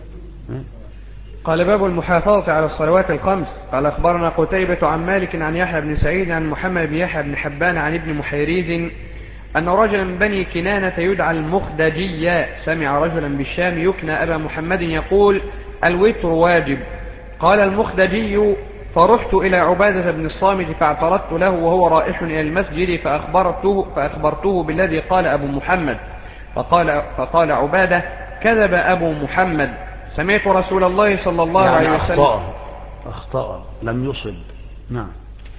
قال باب المحافظة على الصلوات الخمس. قال أخبرنا قتيبة عن مالك عن يحيى بن سعيد عن محمد بن يحيى بن حبان عن ابن محيريز أن رجلا من بني كنانة يدعى المخدجي سمع رجلا بالشام يكنى أبا محمد يقول الوتر واجب. قال المخدجي فرحت إلى عبادة بن الصامت فاعترضت له وهو رائح إلى المسجد فأخبرته بالذي قال أبو محمد، فقال عبادة كذب أبو محمد، سمعت رسول الله صلى الله يعني عليه وسلم أخطأ لم يصب. نعم.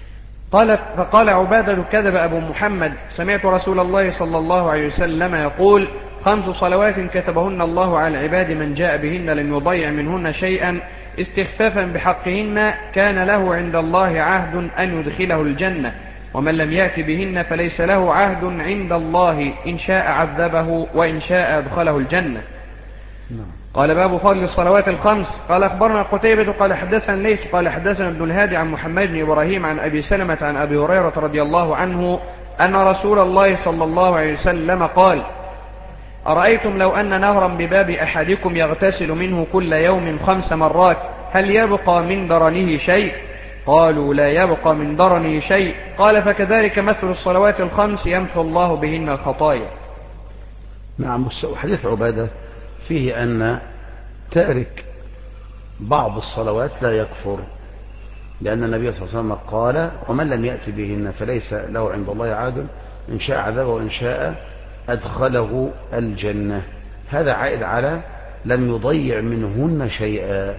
فقال عبادة كذب أبو محمد، سمعت رسول الله صلى الله عليه وسلم يقول 5 صلوات كتبهن الله على العباد من جاء بهن لم يضيع منهن شيئا استخفافا بحقهن كان له عند الله عهد أن يدخله الجنة، ومن لم يأت بهن فليس له عهد عند الله إن شاء عذبه وإن شاء أدخله الجنة. قال باب فضل الصلوات الخمس. قال أخبرنا قتيبة قال حدثنا ليث قال حدثنا ابن الهادي عن محمد بن إبراهيم عن أبي سلمة عن أبي هريرة رضي الله عنه أن رسول الله صلى الله عليه وسلم قال أرأيتم لو أن نهرا بباب أحدكم يغتسل منه كل يوم 5 مرات هل يبقى من درنه شيء؟ قالوا لا يبقى من درنه شيء. قال فكذلك مثل الصلوات الخمس يمحو الله بهن الخطايا. نعم. حديث عبادة فيه أن تارك بعض الصلوات لا يكفر، لأن النبي صلى الله عليه وسلم قال ومن لم يأتي بهن فليس له عند الله عهد إن شاء عذبه وإن شاء أدخله الجنة. هذا عائد على لم يضيع منهن شيئا.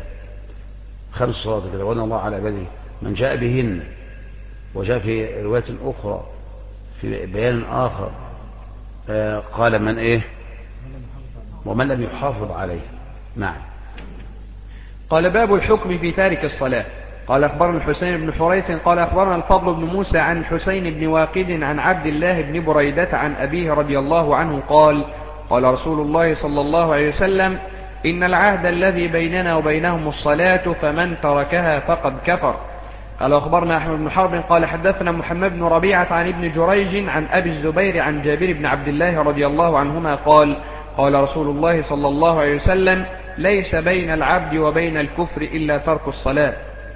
5 صلوات كتبهن الله على عباده من جاء بهن، وجاء في رواية أخرى في بيان آخر قال من إيه ومن لم يحافظ عليه. نعم. قال باب الحكم في تارك الصلاة. قال أخبرنا الحسين بن حريث قال أخبرنا الفضل بن موسى عن الحسين بن واقد عن عبد الله بن بريدة عن أبيه رضي الله عنه قال قال رسول الله صلى الله عليه وسلم إن العهد الذي بيننا وبينهم الصلاة فمن تركها فقد كفر. قال أخبرنا أحمد بن حرب قال حدثنا محمد بن ربيعة عن ابن جريج عن أبي الزبير عن جابر بن عبد الله رضي الله عنهما قال قال رسول الله صلى الله عليه وسلم ليس بين العبد وبين الكفر إلا ترك الصلاة.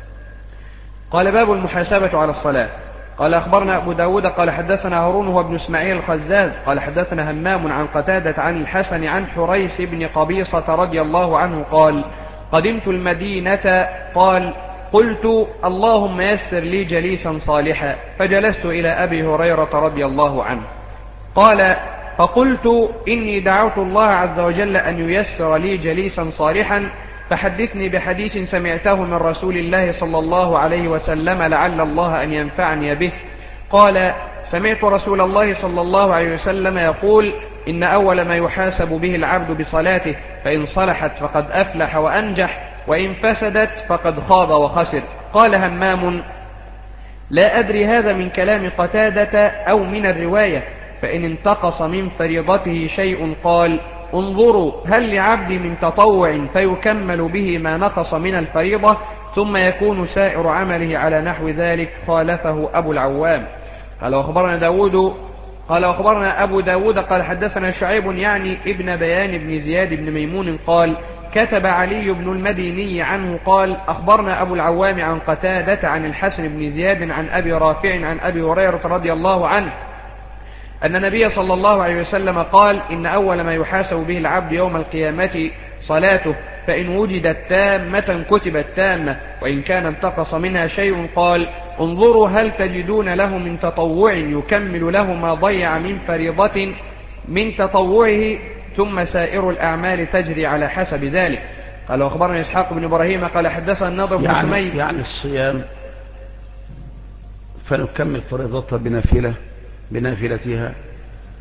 قال باب المحاسبة على الصلاة. قال أخبرنا أبو داود قال حدثنا هارون هو ابن إسماعيل الخزاز قال حدثنا همام عن قتادة عن الحسن عن حريث بن قبيصة رضي الله عنه قال قدمت المدينة قال قلت اللهم يسر لي جليسا صالحا فجلست إلى أبي هريرة رضي الله عنه قال فقلت إني دعوت الله عز وجل أن ييسر لي جليسا صالحا فحدثني بحديث سمعته من رسول الله صلى الله عليه وسلم لعل الله أن ينفعني به. قال سمعت رسول الله صلى الله عليه وسلم يقول إن أول ما يحاسب به العبد بصلاته فإن صلحت فقد أفلح وأنجح وإن فسدت فقد خاب وخسر. قال همام لا أدري هذا من كلام قتادة أو من الرواية، فإن انتقص من فريضته شيء قال انظروا هل لعبد من تطوع فيكمل به ما نقص من الفريضة ثم يكون سائر عمله على نحو ذلك. خالفه أبو العوام. قال أخبرنا أبو داود قال حدثنا شعيب يعني ابن بيان بن زياد بن ميمون قال كتب علي بن المديني عنه قال أخبرنا أبو العوام عن قتادة عن الحسن بن زياد عن أبي رافع عن أبي هريرة رضي الله عنه أن النبي صلى الله عليه وسلم قال إن أول ما يحاسب به العبد يوم القيامة صلاته فإن وجدت تامة كتبت تامة وإن كان انتقص منها شيء قال انظروا هل تجدون له من تطوع يكمل له ما ضيع من فريضة من تطوعه ثم سائر الأعمال تجري على حسب ذلك. قال أخبرنا إسحاق بن إبراهيم قال حدثنا النضر بن حميد يعني الصيام فنكمل فريضتها بنافلتها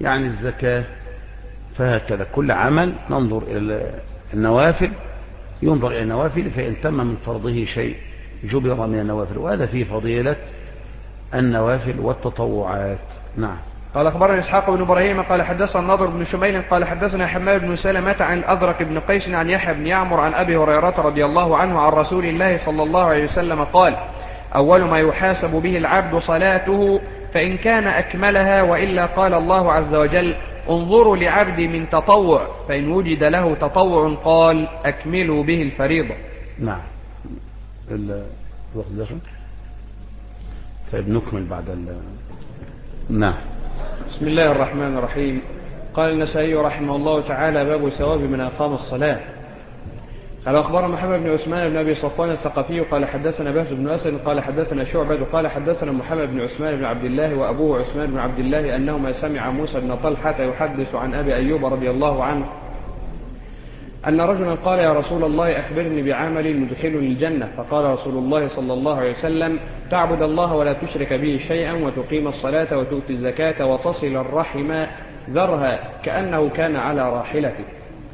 يعني الزكاة، فهكذا كل عمل ننظر إلى النوافل، ينظر إلى النوافل، فإن تم من فرضه شيء جبر من النوافل، وهذا فيه فضيلة النوافل والتطوعات. نعم. قال أخبرنا إسحاق بن إبراهيم قال حدثنا النضر بن شميل قال حدثنا حماد بن سلمة عن الأزرق بن قيس عن يحيى بن يعمر عن أبي هريرة رضي الله عنه عن رسول الله صلى الله عليه وسلم قال: أول ما يحاسب به العبد صلاته، فإن كان أكملها، وإلا قال الله عز وجل: انظروا لعبدي من تطوع، فإن وجد له تطوع قال: أكملوا به الفريضة. نعم. الوقت دخل، طيب نكمل بعد نعم. بسم الله الرحمن الرحيم. قال النسائي رحمه الله تعالى: باب ثواب من أقام الصلاة. قال أخبرنا محمد بن عثمان بن أبي صفوان الثقفي قال حدثنا بهز بن أسد قال حدثنا شعبة قال حدثنا محمد بن عثمان بن عبد الله وأبوه عثمان بن عبد الله أنهما سمع موسى بن طلحة يحدث عن أبي أيوب رضي الله عنه أن رجلا قال: يا رسول الله أخبرني بعمل مدخل الجنة. فقال رسول الله صلى الله عليه وسلم: تعبد الله ولا تشرك به شيئا، وتقيم الصلاة وتؤتي الزكاة وتصل الرحم ذرها كأنه كان على راحلته.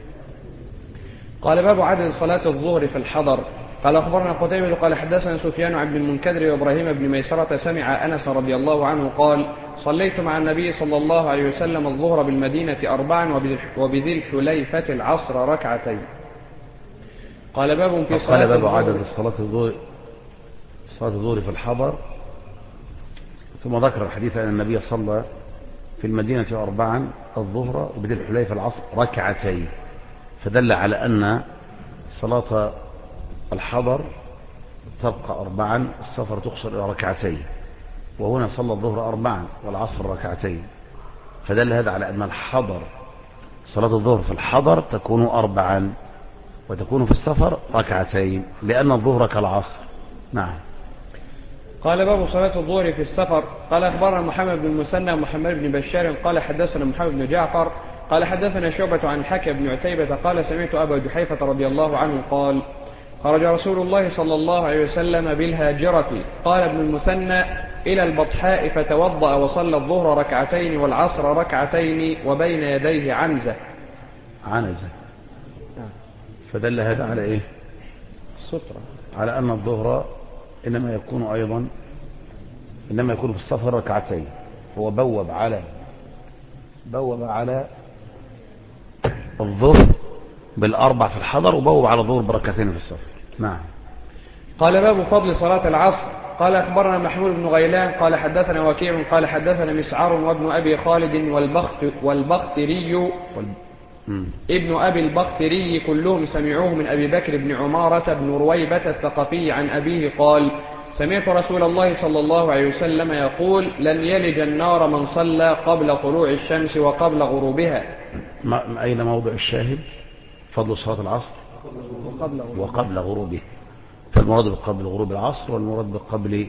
قال: باب عدد صلاة الظهر في الحضر. قال أخبرنا قتيبة قال حدثنا سفيان عن المنكدر وإبراهيم بن ميسرة سمع أنس رضي الله عنه قال: صليت مع النبي صلى الله عليه وسلم الظهر بالمدينة 4 وبذي الحليفة العصر 2. قال: باب في صلاة باب عدد صلاة الظهر في الحضر، ثم ذكر الحديث أن النبي صلى في المدينة 4 الظهر وبذي الحليفة العصر 2، فدل على أن صلاة الحضر تبقى 4، السفر تقصر إلى 2، وهنا صلى الظهر 4 والعصر 2، فدل هذا على أن الحضر صلاة الظهر في الحضر تكون 4 وتكون في السفر 2، لأن الظهر كالعصر. نعم. قال: باب صلاة الظهر في السفر. قال أخبرنا محمد بن المثنى ومحمد بن بشار قال حدثنا محمد بن جعفر قال حدثنا شعبة عن حكم بن عتيبة قال: سمعت أبا جحيفة رضي الله عنه قال: خرج رسول الله صلى الله عليه وسلم بالهاجرة، قال ابن المثنى، إلى البطحاء فتوضأ وصلى الظهر 2 والعصر 2 وبين يديه عنزة. فدل هذا على إيه؟ السترة، على أن الظهر إنما يكون في السفر 2. هو بوب على الظهر بال4 في الحضر، وبوب على الظهر ب2 في السفر. نعم. قال: باب فضل صلاة العصر. قال أخبرنا محمود بن غيلان قال حدثنا وكيع قال حدثنا مسعر وابن أبي خالد والبختري ابن أبي البختري كلهم سمعوه من أبي بكر بن عمارة بن رويبة الثقفي عن أبيه قال: سمعت رسول الله صلى الله عليه وسلم يقول: لن يلج النار من صلى قبل طلوع الشمس وقبل غروبها. أين موضع الشاهد؟ فضل صلاة العصر وقبل غروبه، فالمراد بقبل غروب العصر، والمراد بقبل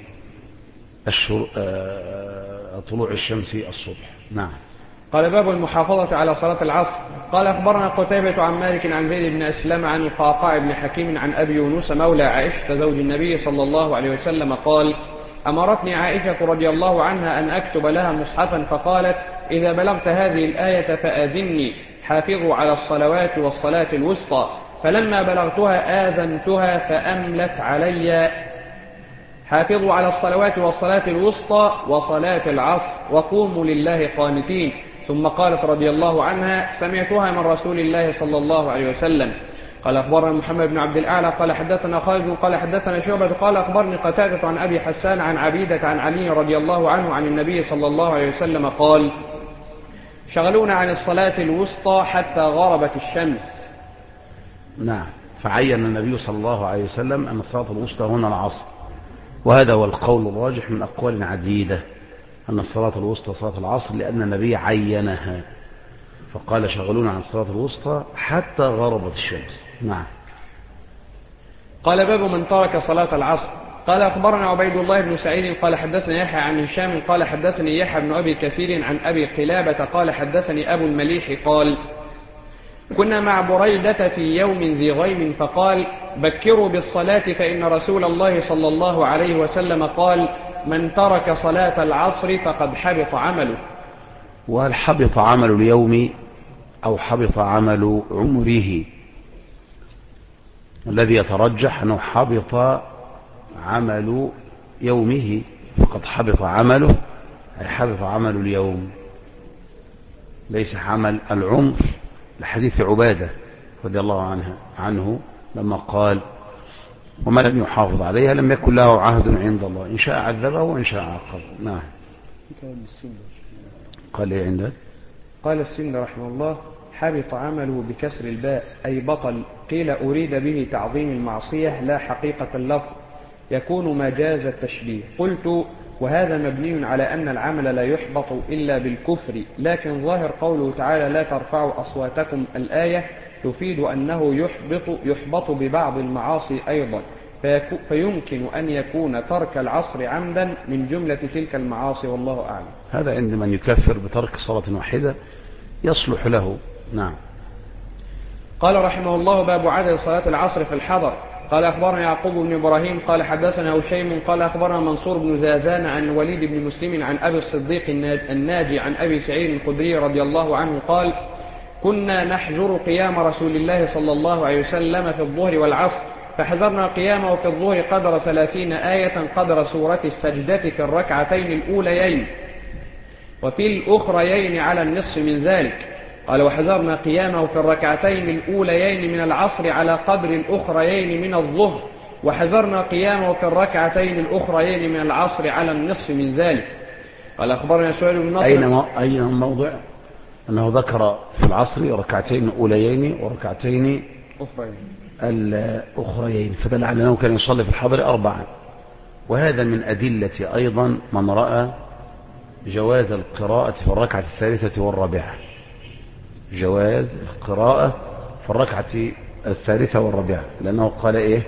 طلوع الشمس الصبح. نعم. قال: باب المحافظة على صلاة العصر. قال أخبرنا قتيبة عن مالك عن زيد بن أسلم عن القعقاع بن حكيم عن أبي يونس مولى عائشة زوج النبي صلى الله عليه وسلم قال: أمرتني عائشة رضي الله عنها أن أكتب لها مصحفا، فقالت: إذا بلغت هذه الآية فآذني، حافظوا على الصلوات والصلاة الوسطى. فلما بلغتها آذنتها فأملت علي: حافظوا على الصلوات والصلاة الوسطى وصلاة العصر وقوموا لله قانتين. ثم قالت رضي الله عنها: سمعتها من رسول الله صلى الله عليه وسلم. قال أخبرنا محمد بن عبد الأعلى قال حدثنا خالد قال حدثنا شعبة قال أخبرني قتادة عن أبي حسان عن عبيدة عن علي رضي الله عنه عن النبي صلى الله عليه وسلم قال: شغلونا عن الصلاة الوسطى حتى غربت الشمس. نعم. فعين النبي صلى الله عليه وسلم أن الصلاة الوسطى هنا العصر، وهذا هو القول الراجح من أقوال عديدة، أن الصلاة الوسطى صلاة العصر، لأن النبي عينها فقال: شغلونا عن الصلاة الوسطى حتى غربت الشمس. نعم. قال: باب من ترك صلاة العصر. قال أخبرنا عبيد الله بن سعيد قال حدثني يحيى عن هشام قال حدثني يحيى بن أبي كثير عن أبي قلابة قال حدثني أبو المليح قال: كنا مع بريدة في يوم ذي غيم، فقال: بكروا بالصلاة فإن رسول الله صلى الله عليه وسلم قال: من ترك صلاة العصر فقد حبط عمله. وهل حبط عمل اليوم أو حبط عمل عمره؟ الذي يترجح أنه حبط عمل يومه، فقد حبط عمله أي حبط عمل اليوم، ليس عمل العمر، لحديث عبادة رضي الله عنه لما قال وما لم يحافظ عليها لم يكن له عهد عند الله إن شاء عذبه وإن شاء عاقبه. نعم. قال إيه عندك؟ قال السند رحمه الله حبط عمله بكسر الباء أي بطل. قيل أريد به تعظيم المعصية لا حقيقة اللفظ، يكون مجاز التشبيه. قلت وهذا مبني على أن العمل لا يحبط إلا بالكفر، لكن ظاهر قوله تعالى لا ترفعوا أصواتكم الآية تفيد أنه يحبط ببعض المعاصي أيضا، فيمكن أن يكون ترك العصر عمدا من جملة تلك المعاصي، والله أعلم. هذا عند من يكفر بترك صلاة واحدة يصلح له. نعم. قال رحمه الله باب عدد صلاة العصر في الحضر. قال أخبرنا يعقوب بن إبراهيم قال حدثنا هشيم قال أخبرنا منصور بن زازان عن الوليد بن مسلم عن أبي الصديق الناجي عن أبي سعيد الخدري رضي الله عنه قال كنا نحجر قيام رسول الله صلى الله عليه وسلم في الظهر والعصر، فحذرنا قيامه في الظهر قدر 30 آية قدر سورة السجدة في الركعتين الأوليين وفي الأخريين على النصف من ذلك. قال وحذرنا قيامه في الركعتين الأوليين من العصر على قدر الأخريين من الظهر، وحذرنا قيامه في الركعتين الأخريين من العصر على النصف من ذلك. قال أخبرنا سؤال بن نصر أين الموضع أنه ذكر في العصر ركعتين أوليين وركعتين الأخريين، فدل على أنه كان يصلي في الحضر 4. وهذا من أدلة أيضا من رأى جواز القراءة في الركعة الثالثة والرابعة، جواز القراءة في الركعة الثالثة والرابعة، لأنه قال إيه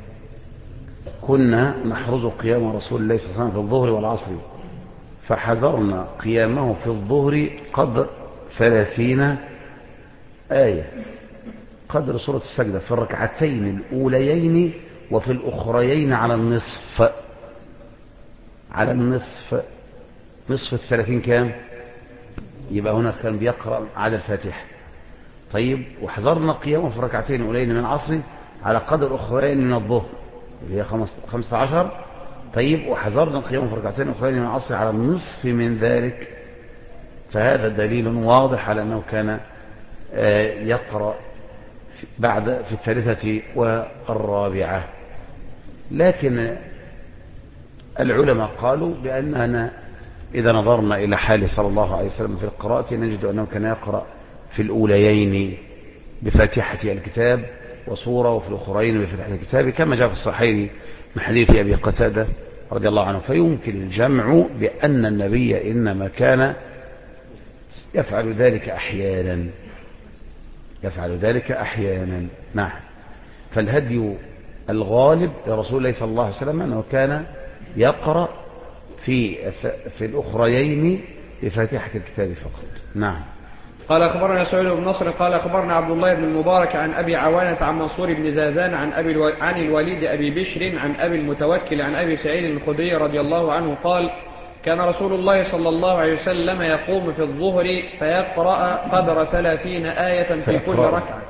كنا نحرز قيام رسول الله صلى الله عليه وسلم في الظهر والعصر فحذرنا قيامه في الظهر قدر 30 آية قدر سورة السجدة في الركعتين الأوليين وفي الأخريين على النصف. على النصف، نصف 30 كام؟ يبقى هنا كان بيقرأ عدد الفاتحة. طيب وحذرنا قيامه في الركعتين الأوليين من العصر على قدر أخرين من الظهر اللي هي 15. طيب وحذرنا قيامه في الركعتين الأخرين من العصر على النصف من ذلك، فهذا دليل واضح على أنه كان يقرأ بعد في الثالثة والرابعة. لكن العلماء قالوا بأننا إذا نظرنا إلى حاله صلى الله عليه وسلم في القراءة نجد أنه كان يقرأ في الأوليين بفاتحة الكتاب وصورة وفي الأخرين بفاتحة الكتاب كما جاء في الصحيح من حديث أبي قتادة رضي الله عنه. فيمكن الجمع بأن النبي إنما كان يفعل ذلك أحيانا، يفعل ذلك أحيانا. نعم. فالهدي الغالب لرسول الله صلى الله عليه وسلم أنه كان يقرأ في الأخريين بفاتحة الكتاب فقط. نعم. قال أخبرنا سعيد بن نصر قال أخبرنا عبد الله بن المبارك عن أبي عوانة عن منصور بن زازان عن الوليد أبي بشر عن أبي المتوكل عن أبي سعيد الخدري رضي الله عنه قال كان رسول الله صلى الله عليه وسلم يقوم في الظهر فيقرأ قدر 30 آية في كل ركعة.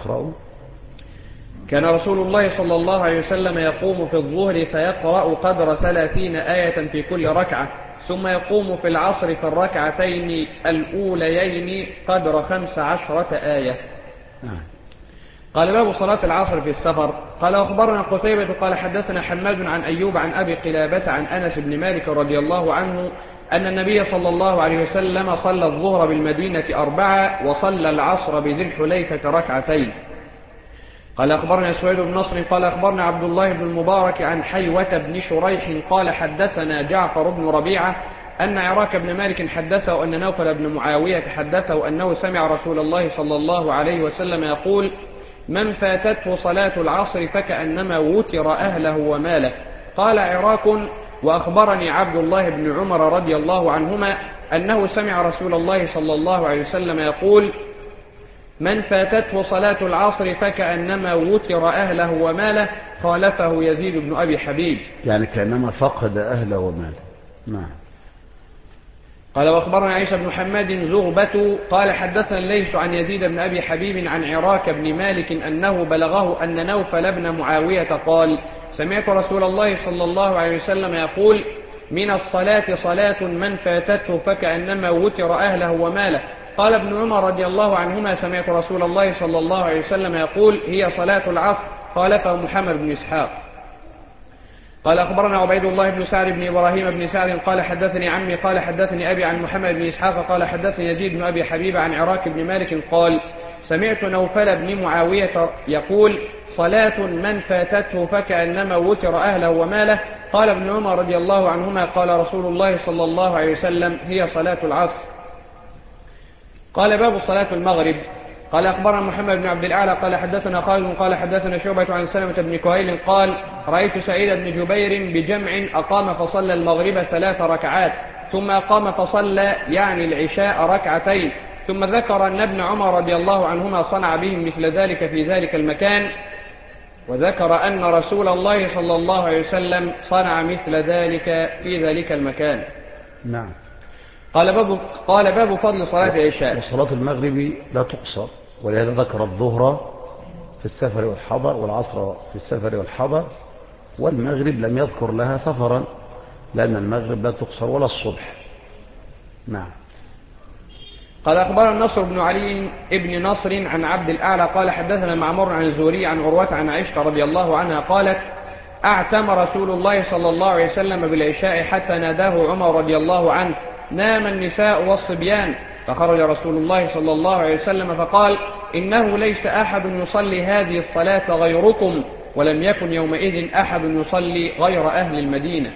كان رسول الله صلى الله عليه وسلم يقوم في الظهر فيقرأ قدر 30 آية في كل ركعة، ثم يقوم في العصر في الركعتين الأوليين قدر 15 آية. قال باب صلاة العصر في السفر. قال أخبرنا قتيبة قال حدثنا حماد عن أيوب عن أبي قلابة عن أنس بن مالك رضي الله عنه أن النبي صلى الله عليه وسلم صلى الظهر بالمدينة 4 وصلى العصر بذي الحليفة ركعتين. قال أخبرنا سويد بن نصر قال أخبرنا عبد الله بن المبارك عن حيوة بن شريح قال حدثنا جعفر بن ربيعة أن عراك بن مالك حدثه أن نوفل بن معاوية حدثه أنه سمع رسول الله صلى الله عليه وسلم يقول من فاتته صلاة العصر فكأنما وتر أهله وماله. قال عراك وأخبرني عبد الله بن عمر رضي الله عنهما أنه سمع رسول الله صلى الله عليه وسلم يقول من فاتته صلاة العصر فكأنما وتر أهله وماله. خالفه يزيد بن أبي حبيب، يعني كأنما فقد أهله وماله. نعم. قال وأخبرنا عيسى بن محمد زغبة قال حدثنا الليث عن يزيد بن أبي حبيب عن عراك بن مالك أنه بلغه أن نوفل بن معاوية قال سمعت رسول الله صلى الله عليه وسلم يقول من الصلاة صلاة من فاتته فكأنما وتر أهله وماله. قال ابن عمر رضي الله عنهما سمعت رسول الله صلى الله عليه وسلم يقول هي صلاة العصر. خالفه محمد بن إسحاق. قال أخبرنا عبيد الله بن سعد بن إبراهيم بن سعد قال حدثني عمي قال حدثني أبي عن محمد بن إسحاق قال حدثني يزيد بن أبي حبيب عن عراك بن مالك قال سمعت نوفل بن معاوية يقول صلاة من فاتته فكأنما وتر أهله وماله. قال ابن عمر رضي الله عنهما قال رسول الله صلى الله عليه وسلم هي صلاة العصر. قال باب صلاة المغرب. قال أخبرنا محمد بن عبد الأعلى قال حدثنا خالد قال حدثنا شعبة عن سلمة بن كهيل قال رأيت سعيد بن جبير بجمع أقام فصلى المغرب 3 ركعات ثم أقام فصلى يعني العشاء ركعتين ثم ذكر أن ابن عمر رضي الله عنهما صنع بهم مثل ذلك في ذلك المكان وذكر أن رسول الله صلى الله عليه وسلم صنع مثل ذلك في ذلك المكان. نعم. قال باب فضل صلاة العشاء. وصلاة المغرب لا تقصر ولهذا ذكر الظهر في السفر والحضر والعصر في السفر والحضر والمغرب لم يذكر لها سفرا لأن المغرب لا تقصر ولا الصبح. نعم. قال أخبرنا النصر بن علي ابن نصر عن عبد الأعلى قال حدثنا معمر عن الزهري عن عروة عن عائشة رضي الله عنها قالت أعتم رسول الله صلى الله عليه وسلم بالعشاء حتى ناداه عمر رضي الله عنه نام النساء والصبيان فخرج رسول الله صلى الله عليه وسلم فقال إنه ليس أحد يصلي هذه الصلاة غيركم ولم يكن يومئذ أحد يصلي غير أهل المدينة.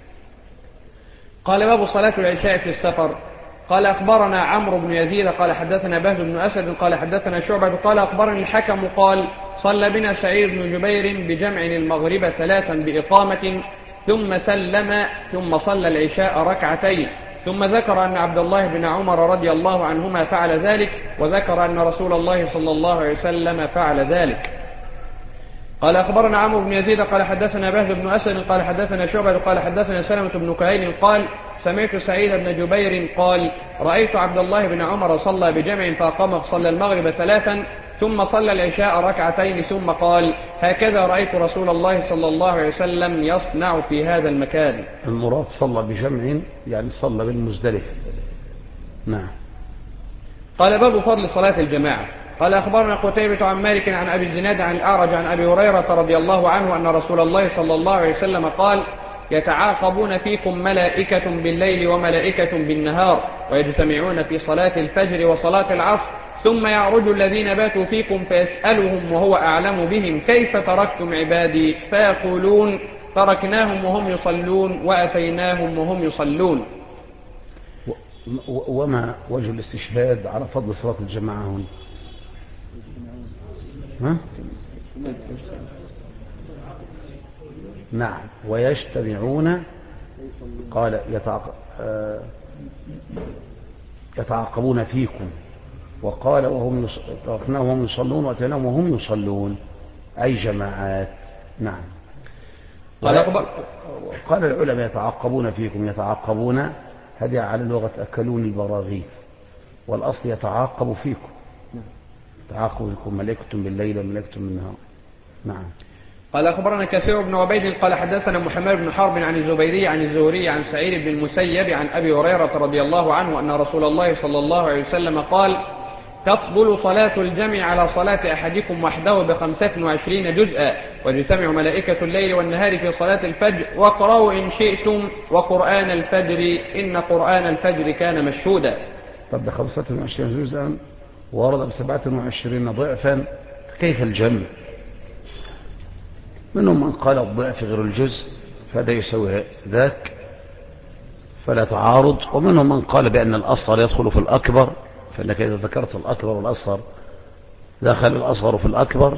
قال باب صلاة العشاء في السفر. قال أخبرنا عمرو بن يزيد قال حدثنا بهز بن أسد قال حدثنا شعبة قال أخبرني الحكم قال صلى بنا سعيد بن جبير بجمع المغرب 3 بإقامة ثم سلم ثم صلى العشاء ركعتين ثم ذكر أن عبد الله بن عمر رضي الله عنهما فعل ذلك وذكر أن رسول الله صلى الله عليه وسلم فعل ذلك. قال أخبرنا عمرو بن يزيد قال حدثنا بهز بن أسد قال حدثنا شعبة قال حدثنا سلمة بن كهيل قال سمعت سعيد بن جبير قال رأيت عبد الله بن عمر صلى بجمع فأقام فصلى المغرب 3 ثم صلى العشاء ركعتين ثم قال هكذا رأيت رسول الله صلى الله عليه وسلم يصنع في هذا المكان. المراد صلى بجمع يعني صلى بالمزدلفة. نعم. قال باب فضل صلاة الجماعة. قال أخبرنا قتيبة عن مالك عن أبي الزناد عن الأعرج عن أبي هريرة رضي الله عنه أن رسول الله صلى الله عليه وسلم قال يتعاقبون فيكم ملائكة بالليل وملائكة بالنهار ويجتمعون في صلاة الفجر وصلاة العصر ثم يعرج الذين باتوا فيكم فيسألهم وهو أعلم بهم كيف تركتم عبادي فيقولون تركناهم وهم يصلون وأتيناهم وهم يصلون. وما وجه الاستشهاد على فضل صلاة الجماعة هنا؟ نعم. ويجتمعون قال يتعاقبون فيكم وقال وهم تركناهم وهم يصلون وأتيناهم وهم يصلون أي جماعات. نعم. قال العلماء يتعاقبون فيكم يتعاقبون هذه على لغة أكلون البراغيث والأصل يتعاقب فيكم تعاقب فيكم ملائكة بالليل وملائكة بالنهار. نعم. قال أخبرنا كثير بن عبيد قال حدثنا محمد بن حرب عن الزبيري عن الزهري عن سعيد بن المسيب عن أبي هريرة رضي الله عنه أن رسول الله صلى الله عليه وسلم قال تفضل صلاة الجمع على صلاة أحدكم وحده ب25 جزءا ويجتمع ملائكة الليل والنهار في صلاة الفجر واقرأوا إن شئتم وقرآن الفجر إن قرآن الفجر كان مشهودا. طب 25 جزءا ورد ب27 ضعفا كيف الجمع؟ منهم من قال الضعف غير الجزء فهذا يسوي ذاك فلا تعارض ومنهم من قال بأن الأصغر يدخل في الأكبر فإنك إذا ذكرت الأكبر والأصغر دخل الأصغر في الأكبر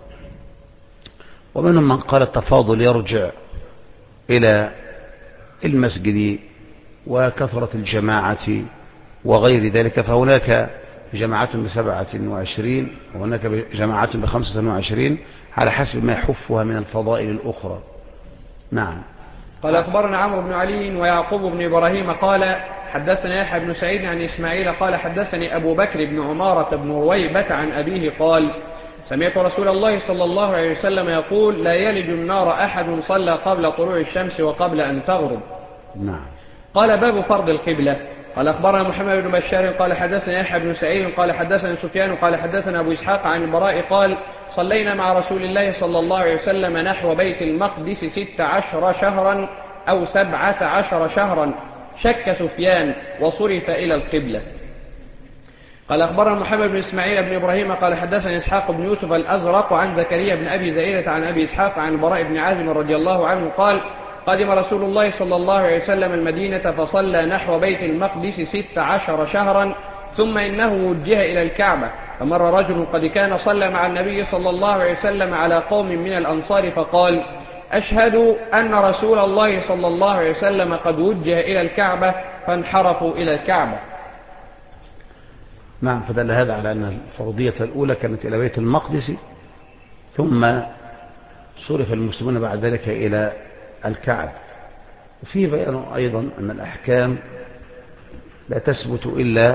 ومنهم من قال التفاضل يرجع إلى المسجد وكثرة الجماعة وغير ذلك فهناك جماعات ب27 وهناك جماعات ب25 على حسب ما يحفها من الفضائل الأخرى. نعم. قال أخبرنا عمرو بن علي ويعقوب بن إبراهيم قال حدثنا يحيى بن سعيد عن إسماعيل قال حدثني أبو بكر بن عمارة بن رويبة عن أبيه قال سمعت رسول الله صلى الله عليه وسلم يقول لا يلج النار أحد صلى قبل طلوع الشمس وقبل أن تغرب. نعم. قال باب فرض القبلة. قال أخبرنا محمد بن بشار قال حدثنا يحيى بن سعيد قال حدثنا سفيان قال حدثنا أبو إسحاق عن البراء قال صلينا مع رسول الله صلى الله عليه وسلم نحو بيت المقدس 16 شهرا أو 17 شهرا شك سفيان وصرف إلى القبلة. قال أخبرنا محمد بن إسماعيل بن إبراهيم قال حدثنا إسحاق بن يوسف الأزرق عن زكريا بن أبي زائدة عن أبي إسحاق عن البراء بن عازم رضي الله عنه قال قدم رسول الله صلى الله عليه وسلم المدينة فصلى نحو بيت المقدس 16 شهرا ثم إنه وجه إلى الكعبة فمر رجل قد كان صلى مع النبي صلى الله عليه وسلم على قوم من الأنصار فقال أشهد أن رسول الله صلى الله عليه وسلم قد وجه إلى الكعبة فانحرفوا إلى الكعبة. نعم. فدل هذا على أن الفرضية الأولى كانت إلى بيت المقدس ثم صرف المسلمون بعد ذلك إلى الكعبة. وفيه بيان أيضا أن الأحكام لا تثبت إلا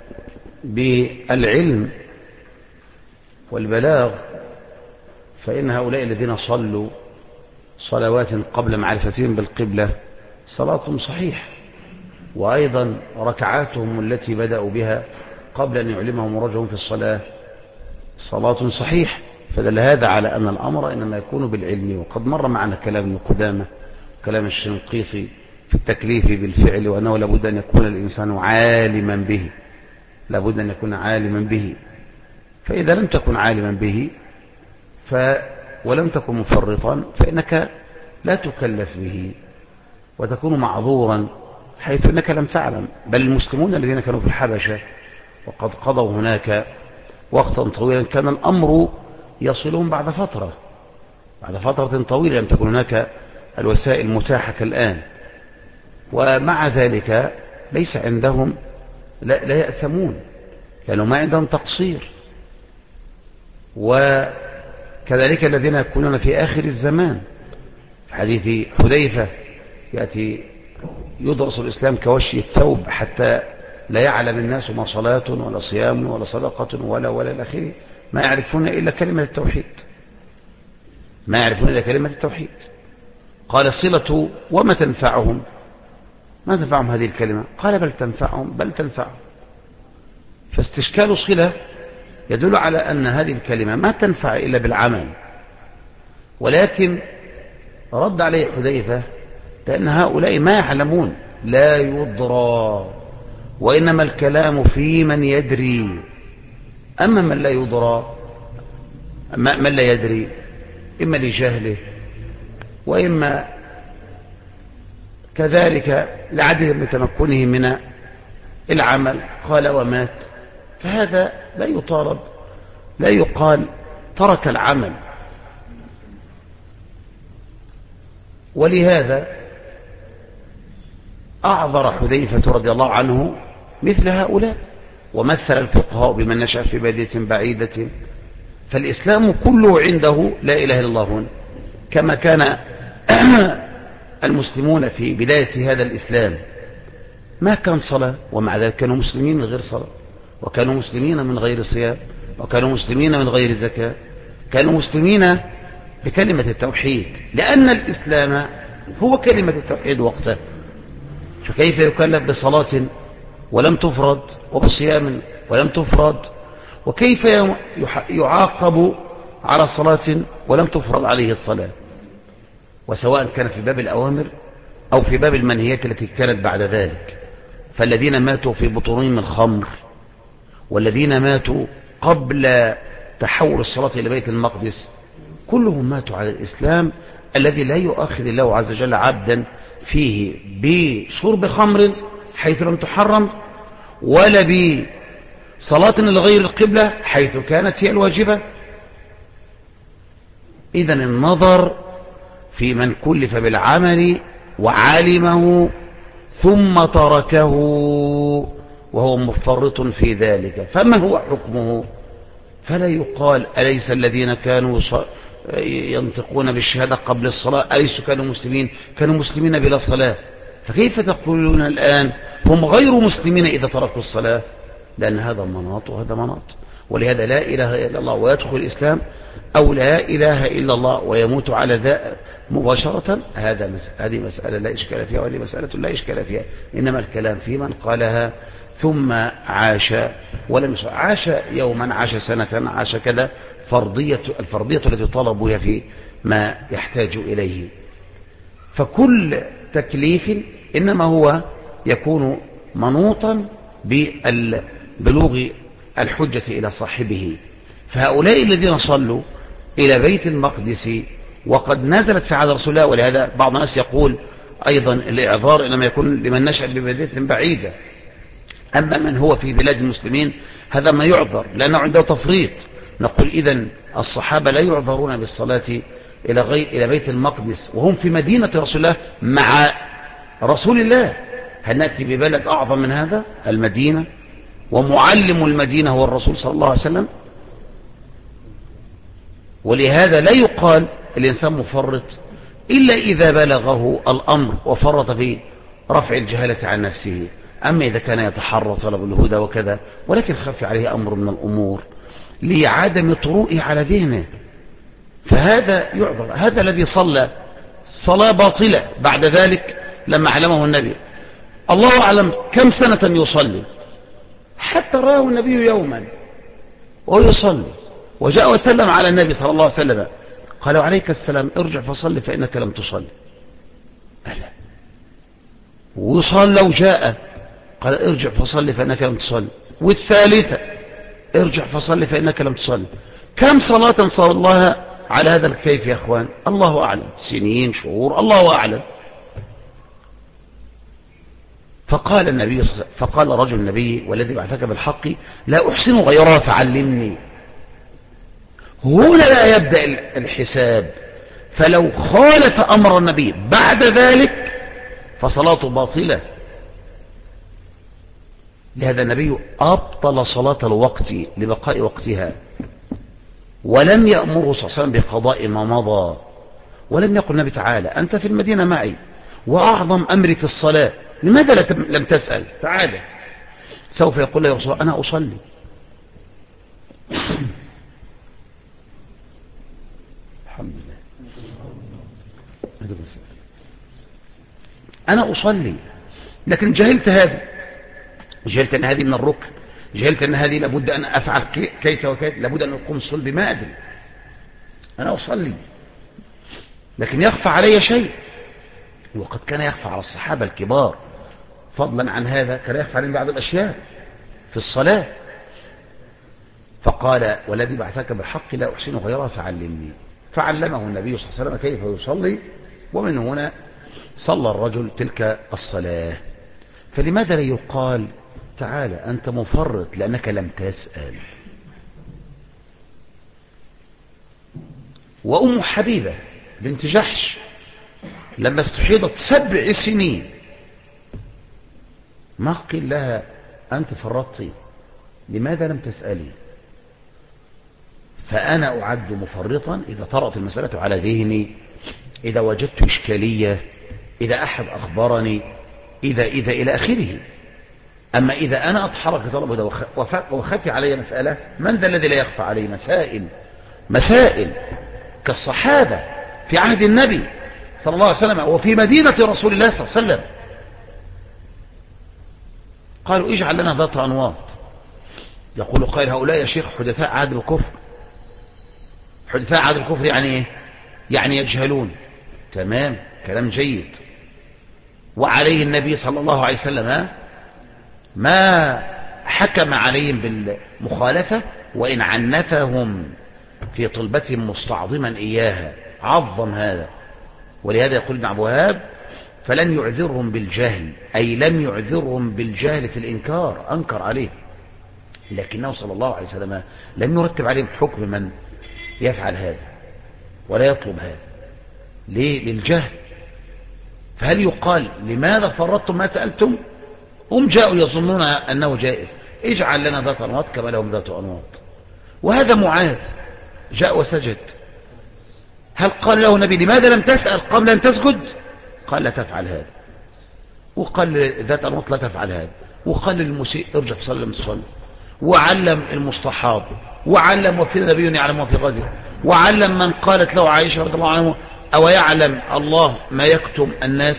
بالعلم والبلاغ، فإن هؤلاء الذين صلوا صلوات قبل معرفتهم بالقبلة صلاتهم صحيح، وأيضا ركعاتهم التي بدأوا بها قبل أن يعلمهم رجل في الصلاة صلاة صحيح. فدل هذا على أن الأمر إنما يكون بالعلم. وقد مر معنا كلام ابن قدامة كلام الشنقيطي في التكليف بالفعل، وأنه لابد أن يكون الإنسان عالما به، لابد أن يكون عالما به. فإذا لم تكن عالما به ولم تكن مفرطا فإنك لا تكلف به وتكون معذورا، حيث أنك لم تعلم. بل المسلمون الذين كانوا في الحبشة وقد قضوا هناك وقتا طويلا كان الأمر يصلهم بعد فترة طويلة، لم تكن هناك الوسائل متاحة كالآن، ومع ذلك ليس عندهم لا يأثمون لأنه ما عندهم تقصير. وكذلك الذين يكونون في آخر الزمان في حديث حذيفة يأتي يدرس الإسلام كوشي الثوب حتى لا يعلم الناس ما صلاة ولا صيام ولا صدقة ولا الآخر، ما يعرفون إلا كلمة التوحيد، ما يعرفون إلا كلمة التوحيد. قال الصلة وما تنفعهم، ما تنفعهم هذه الكلمة؟ قال بل تنفعهم، بل تنفعهم. فاستشكال الصلة يدل على أن هذه الكلمة ما تنفع إلا بالعمل، ولكن رد عليه حذيفة لأن هؤلاء ما يعلمون، لا يدرى، وإنما الكلام في من يدري. أما من لا يدرى، من لا يدري إما لجهله وإما كذلك لعدم تمكنه من العمل قال ومات، فهذا لا يطالب، لا يقال ترك العمل. ولهذا أعذر حذيفة رضي الله عنه مثل هؤلاء، ومثل الفقهاء بمن نشأ في بادية بعيدة. فالإسلام كله عنده لا إله إلا الله، كما كان المسلمون في بداية هذا الإسلام ما كان صلاة، ومع ذلك كانوا مسلمين من غير صلاة، وكانوا مسلمين من غير صيام، وكانوا مسلمين من غير زكاة، كانوا مسلمين بكلمة التوحيد، لأن الإسلام هو كلمة التوحيد وقته. فكيف يكلف بصلاة ولم تفرض، وبصيام ولم تفرض، وكيف يعاقب على صلاة ولم تفرض عليه الصلاة؟ وسواء كان في باب الأوامر أو في باب المنهيات التي كانت بعد ذلك. فالذين ماتوا في بطونهم الخمر، والذين ماتوا قبل تحول الصلاة إلى بيت المقدس، كلهم ماتوا على الإسلام الذي لا يؤاخذ الله عز وجل عبدا فيه بشرب خمر حيث لم تحرم، ولا بصلاة لغير القبلة حيث كانت هي الواجبة. إذن النظر في من كلف بالعمل وعلمه ثم تركه وهو مفرط في ذلك، فما هو حكمه؟ فلا يقال أليس الذين كانوا ينطقون بالشهادة قبل الصلاة أليسوا كانوا مسلمين؟ كانوا مسلمين بلا صلاة، فكيف تقولون الآن هم غير مسلمين إذا تركوا الصلاة، لأن هذا مناط وهذا مناط. ولهذا لا إله إلا الله ويدخل الإسلام، أو لا إله إلا الله ويموت على ذا مباشرة، هذه مسألة لا إشكال فيها، وهذه مسألة لا إشكال فيها. إنما الكلام في من قالها ثم عاش ولم يصل، عاش يوما، عاش سنة، عاش كذا، الفرضية التي طلبوا هي في ما يحتاج إليه. فكل تكليف إنما هو يكون منوطا ببلوغ الحجة إلى صاحبه. فهؤلاء الذين صلوا إلى بيت المقدس وقد نزلت في عهد رسول الله، ولهذا بعض الناس يقول أيضا الإعذار إنما يكون لمن نشأ ببلدة بعيدة، أما من هو في بلاد المسلمين هذا ما يعذر لأنه عنده تفريط. نقول إذن الصحابة لا يعذرون بالصلاة إلى بيت المقدس وهم في مدينة رسول الله مع رسول الله. هل نأتي ببلد أعظم من هذا؟ المدينة، ومعلم المدينة هو الرسول صلى الله عليه وسلم. ولهذا لا يقال الإنسان مفرط إلا إذا بلغه الأمر وفرط في رفع الجهالة عن نفسه. أما إذا كان يتحرى طلب الهدى وكذا، ولكن خفي عليه أمر من الأمور لعدم طروئه على ذهنه، فهذا يعذر. هذا الذي صلى صلاة باطلة بعد ذلك لما علمه النبي، الله أعلم كم سنة يصلي، حتى راه النبي يوما ويصلي وجاء وسلم على النبي صلى الله عليه وسلم، قالوا عليك السلام، ارجع فصل فإنك لم تصلي. ألا وصلى وجاء قال ارجع فصل فإنك لم تصلي، والثالثة ارجع فصل فإنك لم تصلي. كم صلاة صلاها على هذا الكيف يا أخوان؟ الله أعلم، سنين، شهور، الله أعلم. فقال رجل النبي والذي بعثك بالحق لا أحسن غيرها فعلمني. هنا لا يبدأ الحساب، فلو خالف أمر النبي بعد ذلك فصلاته باطلة. لهذا النبي أبطل صلاة الوقت لبقاء وقتها، ولم يأمره صلى الله عليه وسلم بقضاء ما مضى، ولم يقل النبي تعالى أنت في المدينة معي وأعظم أمري في الصلاة، لماذا لم تسأل؟ تعالى. سوف يقول له يا رسول الله أنا أصلي. الحمد لله. أنا أصلي، لكن جهلت هذا، جهلت أن هذه من الركن، جهلت أن هذه لابد أن أفعل كيف وكيف، لابد أن أقوم الصلب، ما أدري، أنا أصلي. لكن يخفى علي شيء، وقد كان يخفى على الصحابة الكبار، فضلا عن هذا كان يخفى عليهم بعض الأشياء في الصلاة. فقال والذي بعثك بالحق لا أحسن غيرها فعلمني. فعلمه النبي صلى الله عليه وسلم كيف يصلي، ومن هنا صلى الرجل تلك الصلاة. فلماذا لا يقال تعالى أنت مفرط لأنك لم تسأل؟ وأم حبيبة بنت جحش لما استحيضت 7 سنين ما قيل لها أنت فرطتي، لماذا لم تسألي؟ فأنا أعد مفرطا إذا طرأت المسألة على ذهني، إذا وجدت إشكالية، إذا أحد أخبرني، إذا إلى آخره. أما إذا أنا أتحرك طلب وخفي علي مسألة، من ذا الذي لا يخفى عليه مسائل كالصحابة في عهد النبي صلى الله عليه وسلم وفي مدينة رسول الله صلى الله عليه وسلم، قالوا اجعل لنا ذات أنواط. يقول قائل هؤلاء يا شيخ حدثاء عهد الكفر. حدثاء عهد الكفر يعني ايه؟ يعني يجهلون. تمام، كلام جيد. وعليه النبي صلى الله عليه وسلم ما حكم عليهم بالمخالفة، وإن عنفهم في طلبتهم مستعظما إياها عظم هذا. ولهذا يقول ابن عبد الوهاب فلن يعذرهم بالجهل، أي لم يعذرهم بالجهل في الإنكار، أنكر عليه، لكنه صلى الله عليه وسلم لم يرتب عليهم حكم من يفعل هذا ولا يطلب هذا. ليه؟ للجهل. فهل يقال لماذا فرطتم ما سألتم؟ هم جاءوا يظنون أنه جائز، اجعل لنا ذات أنواط كما لهم ذات أنواط. وهذا معاذ جاء وسجد، هل قال له النبي لماذا لم تسأل قبل أن تسجد؟ قال لا تفعل هذا. وقال ذات الوقت لا تفعل هذا، وقال للمسيء ارجع صلي من صلي، وعلم المستحاض، وعلم وفي نبي يعلم وفي غدر، وعلم من قالت له عائشة رضي الله عنه أو يعلم الله ما يكتم الناس،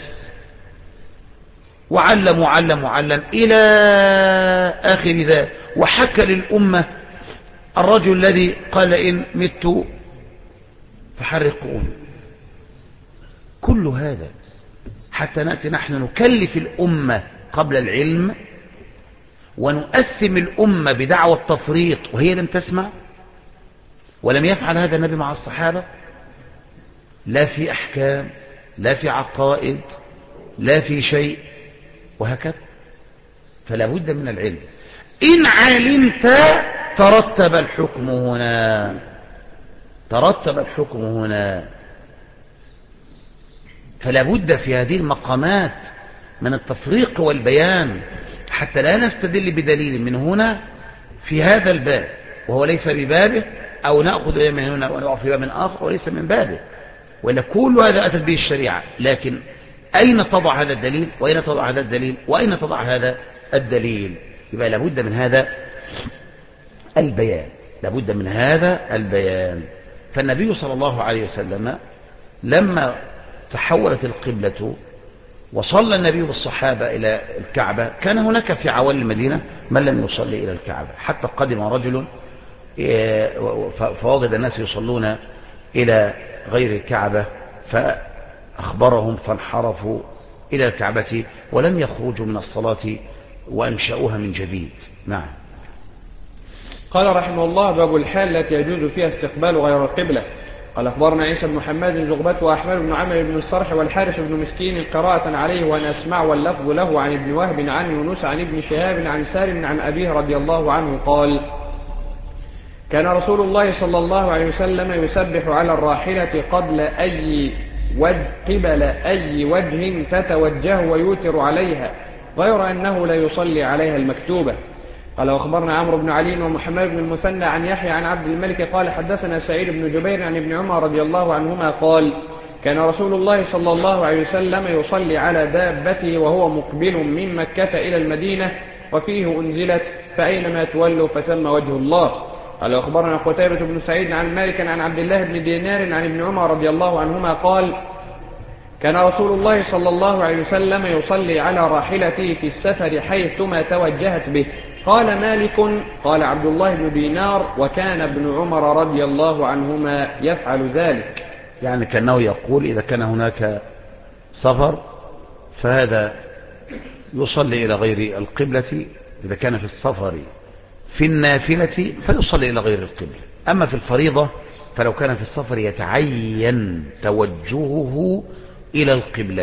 وعلم وعلم وعلم إلى آخر ذلك. وحكى للأمة الرجل الذي قال إن مت فحرقون. كل هذا حتى نأتي نحن نكلف الأمة قبل العلم ونؤثم الأمة بدعوى التفريط وهي لم تسمع. ولم يفعل هذا النبي مع الصحابة، لا في أحكام، لا في عقائد، لا في شيء، وهكذا. فلا بد من العلم. إن علمت ترتب الحكم هنا، ترتب الحكم هنا. فلا بد في هذه المقامات من التفريق والبيان حتى لا نستدل بدليل من هنا في هذا الباب وهو ليس ببابه، أو نأخذ من هنا ونقف في باب آخر وليس من بابه. ولا كل هذا أتت به الشريعة، لكن أين تضع هذا الدليل وأين تضع هذا الدليل وأين تضع هذا الدليل؟ يبقى لابد من هذا البيان، لابد من هذا البيان. فالنبي صلى الله عليه وسلم لما تحولت القبلة وصلى النبي والصحابة إلى الكعبة، كان هناك في عوالي المدينة من لم يصلي إلى الكعبة، حتى قدم رجل فوجد الناس يصلون إلى غير الكعبة فأخبرهم فانحرفوا إلى الكعبة ولم يخرجوا من الصلاة وأنشأوها من جديد. نعم. قال رحمه الله: باب الحال التي يجوز فيها استقبال غير القبلة. قال أخبرنا عيسى بن محمد زغبة وأحمد بن عمرو بن الصرح والحارث بن مسكين قراءة عليه وأنا أسمع، واللفظ له عن ابن وهب عن يونس عن ابن شهاب عن سالم عن أبيه رضي الله عنه قال: كان رسول الله صلى الله عليه وسلم يسبح على الراحلة قبل قبل أي وجه فتوجه ويوتر عليها، غير أنه لا يصلي عليها المكتوبة. قال وأخبرنا عمرو بن علي ومحمد بن المثنى عن يحيى عن عبد الملك قال حدثنا سعيد بن جبير عن ابن عمر رضي الله عنهما قال: كان رسول الله صلى الله عليه وسلم يصلي على دابته وهو مقبل من مكة إلى المدينة، وفيه أنزلت فأينما تولوا فثم وجه الله. قال أخبرنا قتيبة بن سعيد عن مالك عن عبد الله بن دينار عن ابن عمر رضي الله عنهما قال: كان رسول الله صلى الله عليه وسلم يصلي على راحلته في السفر حيثما توجهت به. قال مالك: قال عبد الله بن دينار: وكان ابن عمر رضي الله عنهما يفعل ذلك. يعني كأنه يقول إذا كان هناك سفر فهذا يصلي إلى غير القبلة، إذا كان في السفر في النافلة فيصلي إلى غير القبلة. أما في الفريضة فلو كان في السفر يتعين توجهه إلى القبلة.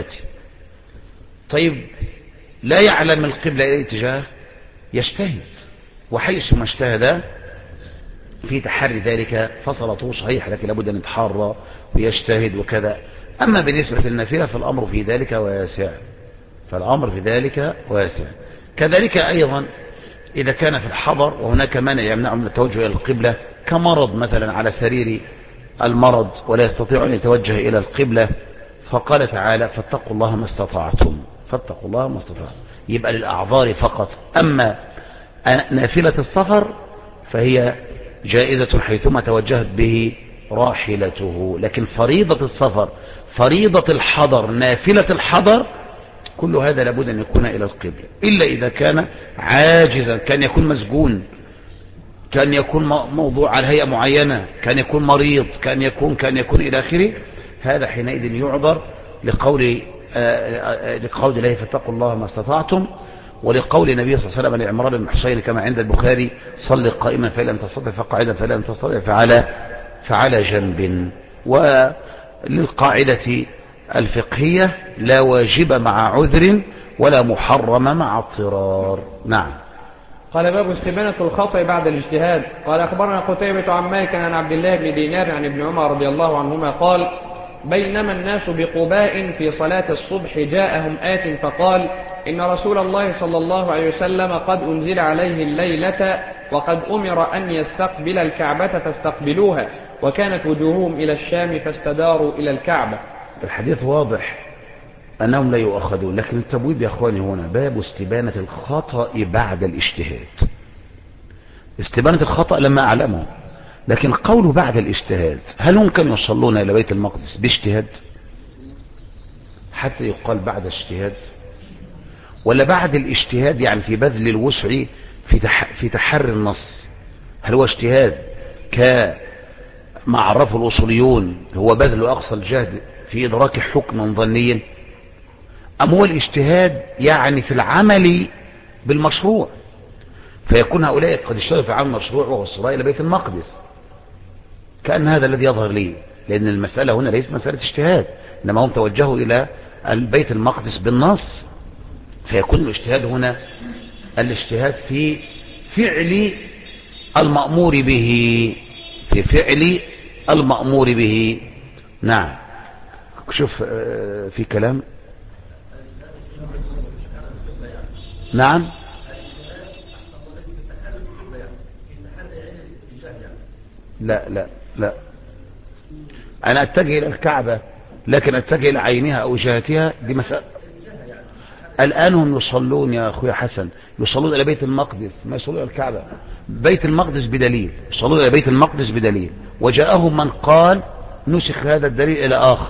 طيب لا يعلم القبلة إلى اتجاه، يجتهد، وحيث ما اجتهد في تحري ذلك فصلته صحيح، لكن لابد أن يتحرى ويجتهد وكذا. أما بالنسبة للنافلة فالأمر في ذلك واسع، فالأمر في ذلك واسع. كذلك أيضا إذا كان في الحضر وهناك مانع يمنع من التوجه إلى القبلة، كمرض مثلا على سرير المرض ولا يستطيع أن يتوجه إلى القبلة، فقال تعالى: فاتقوا الله ما استطعتم، فاتقوا الله ما استطعتم. يبقى للأعذار فقط. أما نافلة السفر فهي جائزة حيثما توجهت به راحلته، لكن فريضة السفر، فريضة الحضر، نافلة الحضر، كل هذا لابد أن يكون إلى القبلة، إلا إذا كان عاجزا، كان يكون مسجون، كان يكون موضوع على هيئة معينة، كان يكون مريض، كان يكون إلى آخره. هذا حينئذ يعذر لقول الله: فاتقوا الله ما استطعتم، ولقول النبي صلى الله عليه وسلم لعمران بن حسين كما عند البخاري: صل قائما فإن لم تستطع فقاعدا فإن لم تستطع فعلى جنب. وللقاعدة الفقهية: لا واجب مع عذر ولا محرم مع اضطرار. نعم. قال باب استبانة الخطأ بعد الاجتهاد. قال أخبرنا قتيبة عن مالك عن عبد الله بن دينار عن ابن عمر رضي الله عنهما قال: بينما الناس بقباء في صلاة الصبح جاءهم آت فقال: إن رسول الله صلى الله عليه وسلم قد أنزل عليه الليلة وقد أمر أن يستقبل الكعبة فاستقبلوها، وكانت وجوههم إلى الشام فاستداروا إلى الكعبة. الحديث واضح أنهم لا يؤخذون. لكن التبويب يا أخواني هنا باب استبانة الخطأ بعد الاجتهاد. استبانة الخطأ لما أعلمه، لكن قوله بعد الاجتهاد، هل هم كانوا يصلون إلى بيت المقدس باجتهاد حتى يقال بعد اجتهاد، ولا بعد الاجتهاد يعني في بذل الوسع في تحري النص؟ هل هو اجتهاد كما عرفه الأصوليون هو بذل أقصى الجهد في إدراك حكم ظني، أم هو الاجتهاد يعني في العمل بالمشروع، فيكون هؤلاء قد اشتغلوا في عمل مشروع وهو الصلاة إلى بيت المقدس؟ كأن هذا الذي يظهر لي، لأن المسألة هنا ليست مسألة اجتهاد، إنما هم توجهوا إلى البيت المقدس بالنص، فيكون الاجتهاد هنا الاجتهاد في فعل المأمور به، في فعل المأمور به. نعم. شوف في كلام. نعم. لا لا لا، أنا أتجه إلى الكعبة لكن أتجه إلى عينها أو جهتها، دي مسألة. الآن هم يصلون يا أخوي حسن، يصلون إلى بيت المقدس، ما يصلون إلى الكعبة. بيت المقدس بدليل، يصلون إلى بيت المقدس بدليل، وجاءهم من قال نسخ هذا الدليل إلى آخر.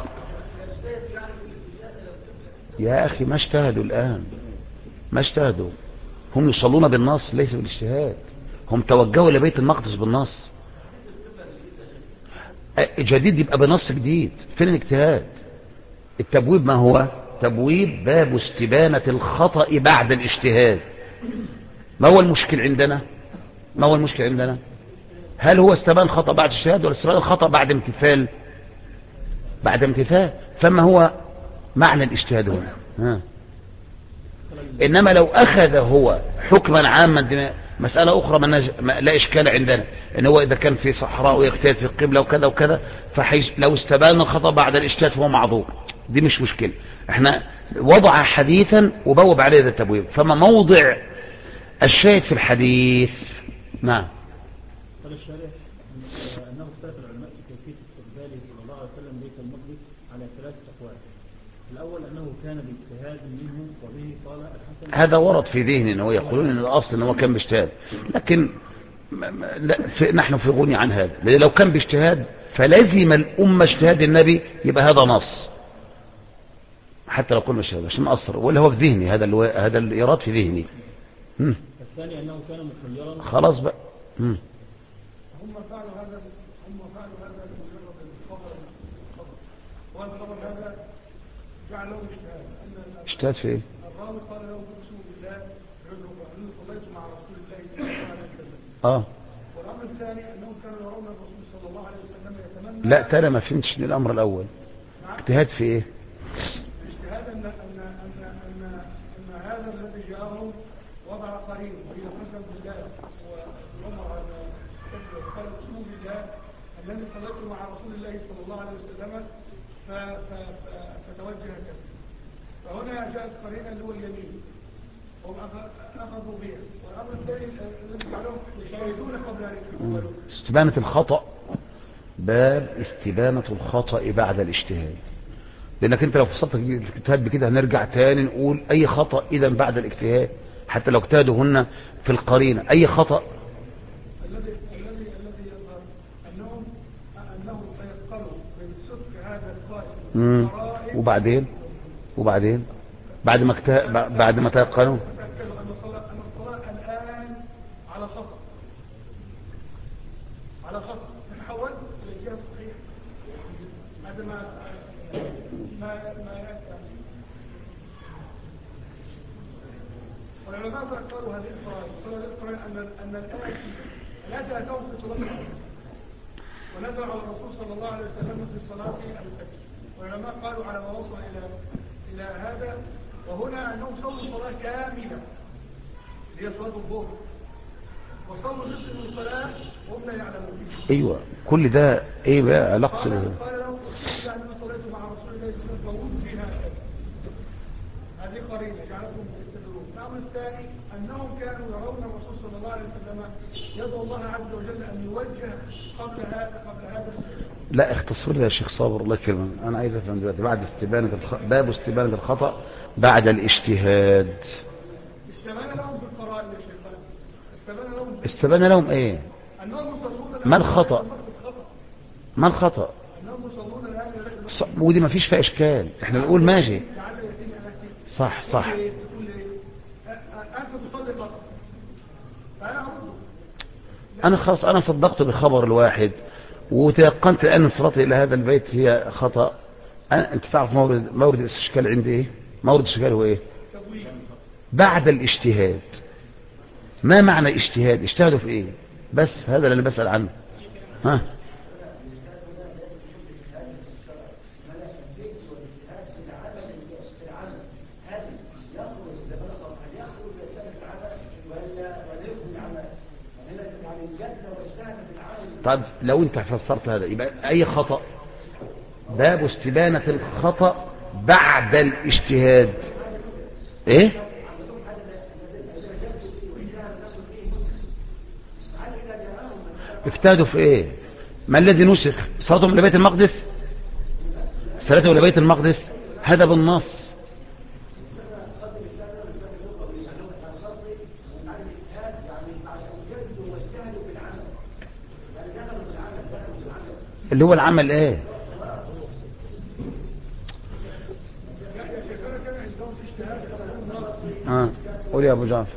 يا أخي ما اجتهدوا الآن، ما اجتهدوا، هم يصلون بالنص ليس بالاجتهاد، هم توجهوا إلى بيت المقدس بالنص. جديد يبقى بنص جديد، فين الاجتهاد؟ التبويب ما هو؟ تبويب باب استبانة الخطأ بعد الاجتهاد. ما هو المشكل عندنا؟ ما هو المشكل عندنا؟ هل هو استبان الخطأ بعد اجتهاد ولا استبان الخطأ بعد امتثال؟ بعد امتثال. فما هو معنى الاجتهاد هنا؟ إنما لو أخذ هو حكما عاما مسألة أخرى لا إشكال عندنا، إن هو إذا كان في صحراء ويجتهد في القبلة وكذا وكذا، لو استبان الخطأ بعد الاجتهاد فهو معذور، دي مش مشكلة. احنا وضع حديثا وبوب عليه ذا التبويب، فما موضع الشاهد في الحديث؟ نعم. قال الشارح أنه اختلف العلماء في كيفية استقباله صلى الله عليه وسلم بيت المقدس على 3 أقوال. الأول أنه كان باجتهاد منه، وبه قال الحسن. هذا ورد في ذهني أنه يقولون أن الأصل أنه كان باجتهاد، لكن نحن في غني عن هذا، لأن لو كان باجتهاد فلازم الأمة اجتهاد النبي، يبقى هذا نص حتى لو كنا اجتهاد عشان أصر، ولا هو في ذهني، هذا الإيراد في ذهني. الثاني أنه كان مخيرا. خلاص بقى. هم فعلوا هذا بمجرد الخبر، وهذا الخبر هذا جعله اجتهاد في ايه؟ الراوي قال له رسول الله أنه صليت مع رسول الله صلى الله عليه وسلم. والأمر الثاني أنهم كانوا يرون الرسول صلى الله عليه وسلم يتمنى. لا ترى ما فهمتش الأمر الأول. اجتهاد في ايه؟ اجتهاد أن هذا الذي جاءهم وضع قرين وهي قسم بالله وعمر قال رسول الله الذي صليت مع رسول الله صلى الله عليه وسلم فتوجه كذا. فهنا جاءت قرينه اللي هو اليمين، هم اخذوا بها. والامر الثاني الذي جعلهم يشاهدون قبل ان يقبلوا. استبانة الخطأ، باب استبانة الخطأ بعد الاجتهاد. لانك انت لو فصلت الاجتهاد بكده هنرجع تاني نقول اي خطأ اذا بعد الاجتهاد، حتى لو اجتهدوا هن في القرينة اي خطأ. الذي يظهر انهم تيقنوا من صدق هذا القائل. وبعدين بعد ما تيقنوا تأكدوا ان الصلاة الان على خطأ، تحول الى الجهة الصحيحة. هذا ما يأتي. والعلماء ذكروا هذه القرائن أن الآية أتوا في صلاة الفجر ونزل على الرسول صلى الله عليه وسلم في صلاة الفجر. والعلماء قالوا على ما وصل إلى هذا، وهنا أنهم صلوا صلاة كاملة هي صلاة الظهر، وصلوا جزء من الصلاة وهم لا يعلمون. أيوة، كل ده إيه بقى علاقة؟ قال لهم رسول الله صليت مع رسول الله صلى الله عليه وسلم فوجد فيها هذه قرينة جعلتهم يستدلون. الأمر الثاني أنهم كانوا يرون الرسول صلى الله عليه وسلم يدعو الله عز وجل أن يوجه قبل هذا لا اختصر لي يا شيخ صابر الله يكرمك، انا عايز افهم دلوقتي. بعد باب استبانة الخطأ بعد الاجتهاد. استبان لهم بالقرائن يا شيخ. استبان لهم ايه؟ ما الخطأ؟ ما الخطأ؟ ودي ما فيش فيها اشكال، احنا بنقول ماشي صح صح. انا خلاص انا صدقت بخبر الواحد وتيقنت الان صلاتي الى هذا البيت هي خطأ. انت تعرف مورد الاستشكال عندي ايه؟ مورد الاستشكال هو ايه؟ بعد الاجتهاد. ما معنى اجتهاد؟ اجتهدوا في ايه؟ بس هذا اللي انا بسأل عنه. ها طب لو انت فسرت هذا يبقى اي خطأ؟ باب استبانة الخطأ بعد الاجتهاد ايه؟ اجتهدوا في ايه؟ ما الذي نسخ؟ صلاتهم الى بيت المقدس؟ صلاتهم الى بيت المقدس هذا بالنص. اللي هو العمل ايه؟ قول يا ابو جعفر.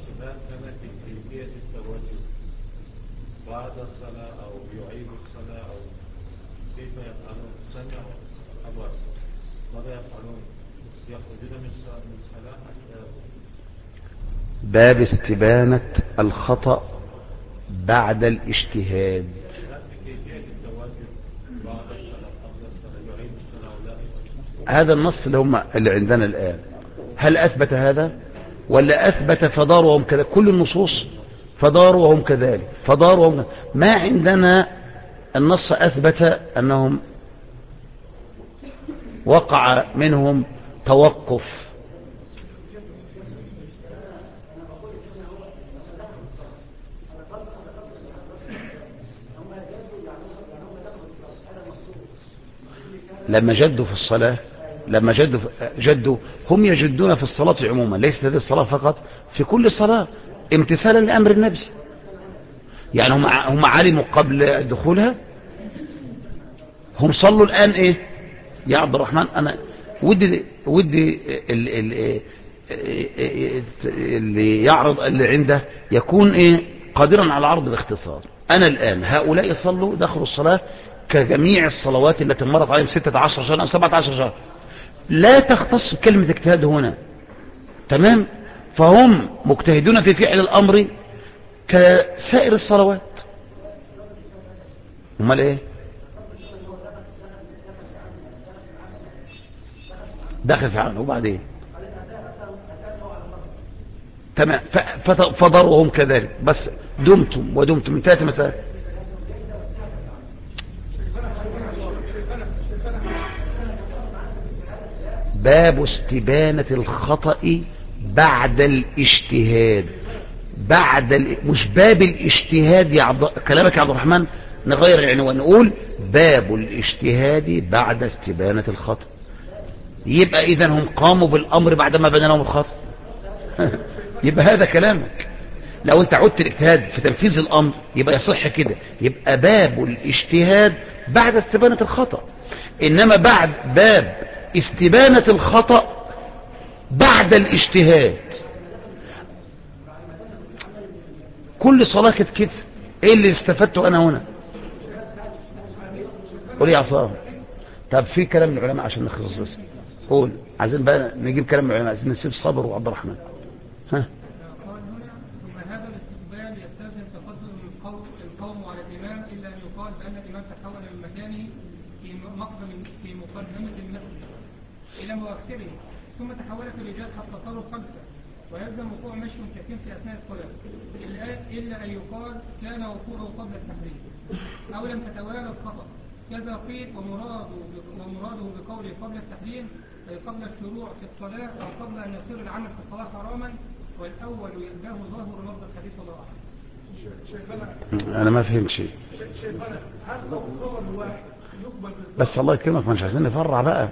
بعد الصلاة أو يعيد الصلاة أو كيف يفعلون؟ سمع أبو أسد ماذا يفعلون؟ يخرجون من الصلاة حتى. باب استبانة الخطأ بعد الاجتهاد. كيفية التواجد بعد الصلاة قبل الصلاة يعيد الصلاة أو لا؟ هذا النص اللي عندنا الآن هل أثبت هذا ولا أثبت فدار وهم كذلك؟ كل النصوص فدار وهم كذلك فدار وهم كذلك. ما عندنا النص أثبت أنهم وقع منهم توقف. لما جدوا في الصلاة لما جدوا هم يجدون في الصلاة عموما، ليست هذه الصلاة فقط، في كل صلاة امتثالا لأمر النبي. يعني هم علموا قبل دخولها، هم صلوا الآن ايه يا عبد الرحمن؟ انا ودي اللي يعرض اللي عنده يكون ايه قادرا على عرض باختصار. انا الآن هؤلاء صلوا دخلوا الصلاة كجميع الصلوات التي مرت عليهم 16 شهرا أو 17 شهرا، لا تختص كلمة اجتهاد هنا، تمام؟ فهم مجتهدون في فعل الأمر كسائر الصلوات. امال ايه؟ داخل في عنه وبعدين تمام فضرهم كذلك. بس دمتم انتهت مثلا. باب استبانة الخطأ بعد الاجتهاد. مش باب الاجتهاد كلامك يا عبد الرحمن، نغير العنوان نقول باب الاجتهاد بعد استبانة الخطأ. يبقى اذا هم قاموا بالامر بعدما بنى لهم الخطأ. يبقى هذا كلامك. لو انت عدت الاجتهاد في تنفيذ الامر يبقى يصح كده، يبقى باب الاجتهاد بعد استبانة الخطأ. انما بعد باب استبانة الخطأ بعد الاجتهاد، كل صلاة كده. ايه اللي استفدته انا هنا؟ قول يا عصام. طب في كلام من العلماء عشان نخلص بس. قول. عايزين بقى نجيب كلام من العلماء، عايزين نسيب صبر وعبد الرحمن. ها ثم هذا الاستقبال يستلزم تقدم القوم على الإمام إلا أن يقال بأن الإمام تحول من مكانه في مقدمة المسجد إلى مؤخره، ثم تحولت الرجال حتى صاروا 5، ويلزم وقوع مشي كثير في أثناء الصلاة إلا أن يقال كان وقوعه قبل التحريم أو لم تتوالى الخطأ. كذا قيل ومراده بقوله قبل التحريم أي قبل الشروع في الصلاة أو قبل أن يصير العمل في الصلاة حراما، والأول يلزم ظاهر لفظ الحديث والله أعلم. أنا ما فهمت شيء. بس الله يكرمك، مش عايزين نفرع بقى.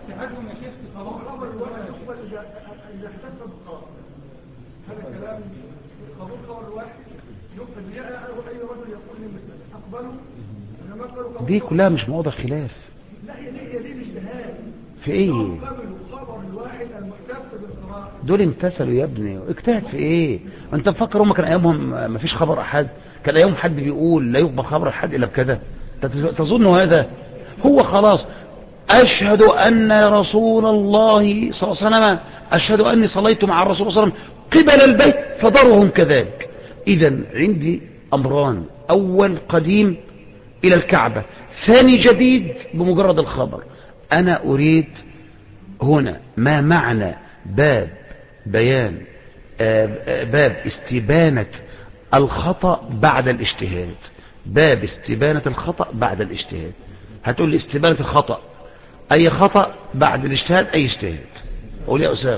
هذا كلام قبول خبر الواحد يقبل أي رجل يقول لي أقبله. دي كلها مش موضع خلاف. لا هي دي الاجتهاد في ايه؟ قبلوا خبر الواحد المحتف بالقراءة. دول امتثلوا يا ابني، اجتهد في ايه؟ انت مفكر هم كان ايامهم ما فيش خبر احد؟ كان ايامهم حد بيقول لا يقبل خبر احد الا بكذا؟ تظن هذا؟ هو خلاص اشهد ان رسول الله صلى الله عليه وسلم، اشهد اني صليت مع الرسول صلى الله عليه وسلم قبل البيت فضرهم كذلك. اذا عندي امران: اول قديم الى الكعبة، ثاني جديد بمجرد الخبر. انا اريد هنا ما معنى باب بيان باب استبانة الخطأ بعد الاجتهاد. باب استبانة الخطأ بعد الاجتهاد. هتقول لي استبانة الخطأ اي خطأ بعد الاجتهاد اي اجتهاد. قول يا أسامة.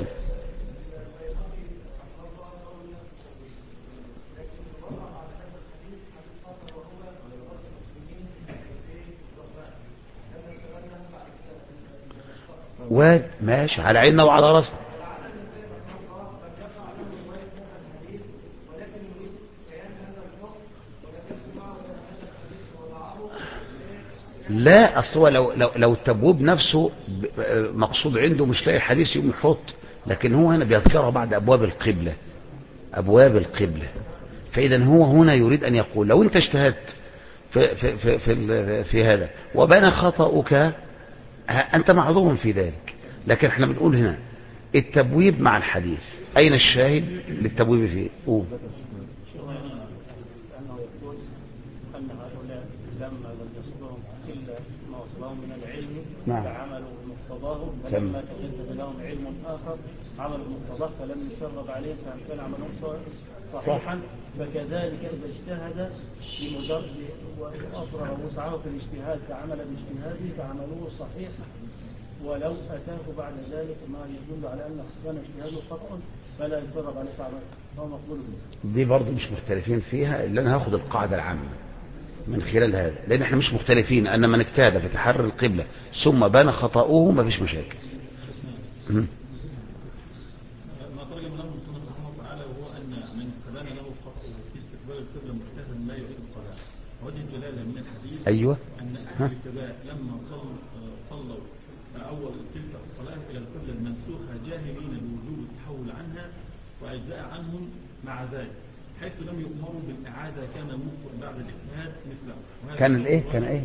ماشي على عيننا وعلى راسنا. لا اصل لو التبويب نفسه مقصود عنده مش لاقي حديث يقوم يحط، لكن هو هنا بيذكرها بعد ابواب القبلة، ابواب القبلة. فاذا هو هنا يريد ان يقول لو انت اجتهدت في هذا وبان خطأك انت معذور في ذلك. لكن احنا بنقول هنا التبويب مع الحديث، اين الشاهد للتبويب فيه؟ أنه يقول أن هؤلاء لما لم يصلهم إلا ما وصلهم من العلم فعملوا مقتضاه، فلما تجدد لهم علم آخر عملوا مقتضاه فلم يشرب عليهم فهم كان عملهم صحيحا. فكذلك إذا اجتهد بمجرد وأفرغ وسعه في الاجتهاد فعمل باجتهاده فعملوه صحيح، ولو أتاه بعد ذلك ما يدل على أن كان اجتهاده خطأ فلا يشرب عليه فعمل فهو مقبول به. دي برضه مش مختلفين فيها، إلا أنا هاخد القاعدة العامة من خلال هذا، لأن احنا مش مختلفين أن من اجتهد في تحرر القبلة ثم بان خطأه ما فيش مشاكل. ما ترجم له من سنة الله تعالى وهو أن من تبان له خطأ في استقبال القبلة مجتهدا لا يعيد الصلاة. وجه الدلالة من الحديث أيوة أن أهل الكبائر لما صلوا أول تلك الصلاة إلى القبلة المنسوخة جاهلين بوجوب التحول عنها وأجزاء عنهم مع ذلك، حيث لم يؤمروا بالإعادة كان المخطئ بعد الاجتهاد مثله. كان الإيه؟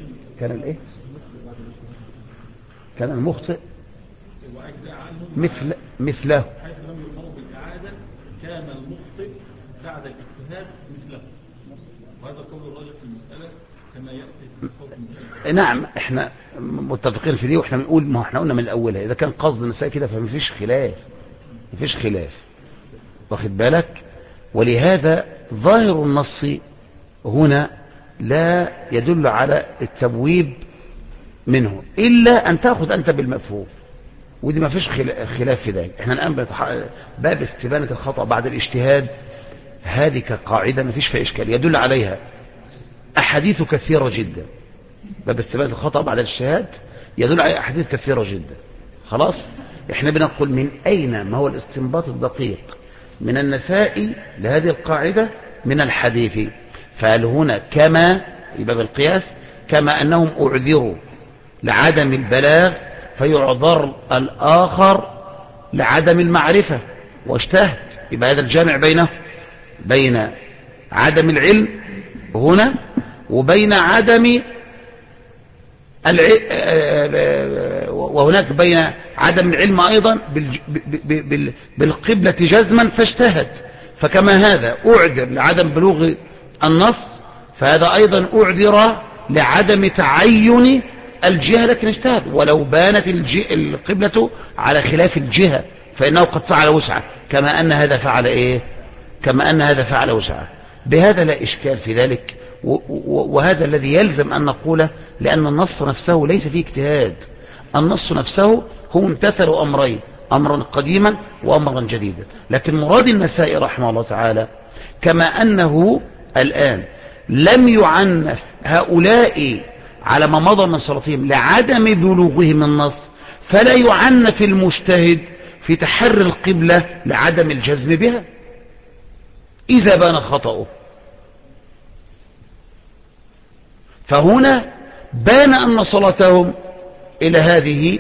كان المخطئ وأجزاء عنهم مثله، حيث لم يؤمروا بالإعادة كان المخطئ بعد الاجتهاد مثله. وهذا قول الراجح في المسألة كما يأتي في الحكم. نعم احنا متفقين في دي، واحنا بنقول ما احنا قلنا من الاولها اذا كان قصد النساء كده فمفيش خلاف، واخد بالك. ولهذا ظاهر النص هنا لا يدل على التبويب منه الا ان تاخذ انت بالمفهوم، ودي ما فيش خلاف في ذلك. احنا الان باب استبانة الخطأ بعد الاجتهاد هذه كقاعدة ما فيش فيها اشكال، يدل عليها أحاديث كثيرة جدا. باب استبانة الخطأ بعد الاجتهاد يدل على أحاديث كثيرة جدا. خلاص احنا بنقول من أين ما هو الاستنباط الدقيق من النساء لهذه القاعدة من الحديث. فهل هنا كما باب القياس كما أنهم أعذروا لعدم البلاغ فيعذر الآخر لعدم المعرفة واجتهد، يبقى هذا الجامع بين عدم العلم هنا وبين عدم وهناك بين عدم العلم أيضا بالقبلة جزما فاجتهد. فكما هذا أعذر لعدم بلوغ النص فهذا أيضا أعذر لعدم تعين الجهة لكن اجتهد، ولو بانت القبلة على خلاف الجهة فإنه قد فعل وسعة، كما أن هذا فعل إيه؟ كما أن هذا فعل وسعة. بهذا لا إشكال في ذلك، وهذا الذي يلزم أن نقوله، لأن النص نفسه ليس فيه اجتهاد. النص نفسه هو امتثل أمرين، أمرا قديما وأمرا جديدا. لكن مراد النسائي رحمه الله تعالى كما أنه الآن لم يعنف هؤلاء على ما مضى من صلاتهم لعدم بلوغهم النص، فلا يعنف المجتهد في تحري القبلة لعدم الجزم بها إذا بان خطأه. فهنا بان أن صلاتهم إلى هذه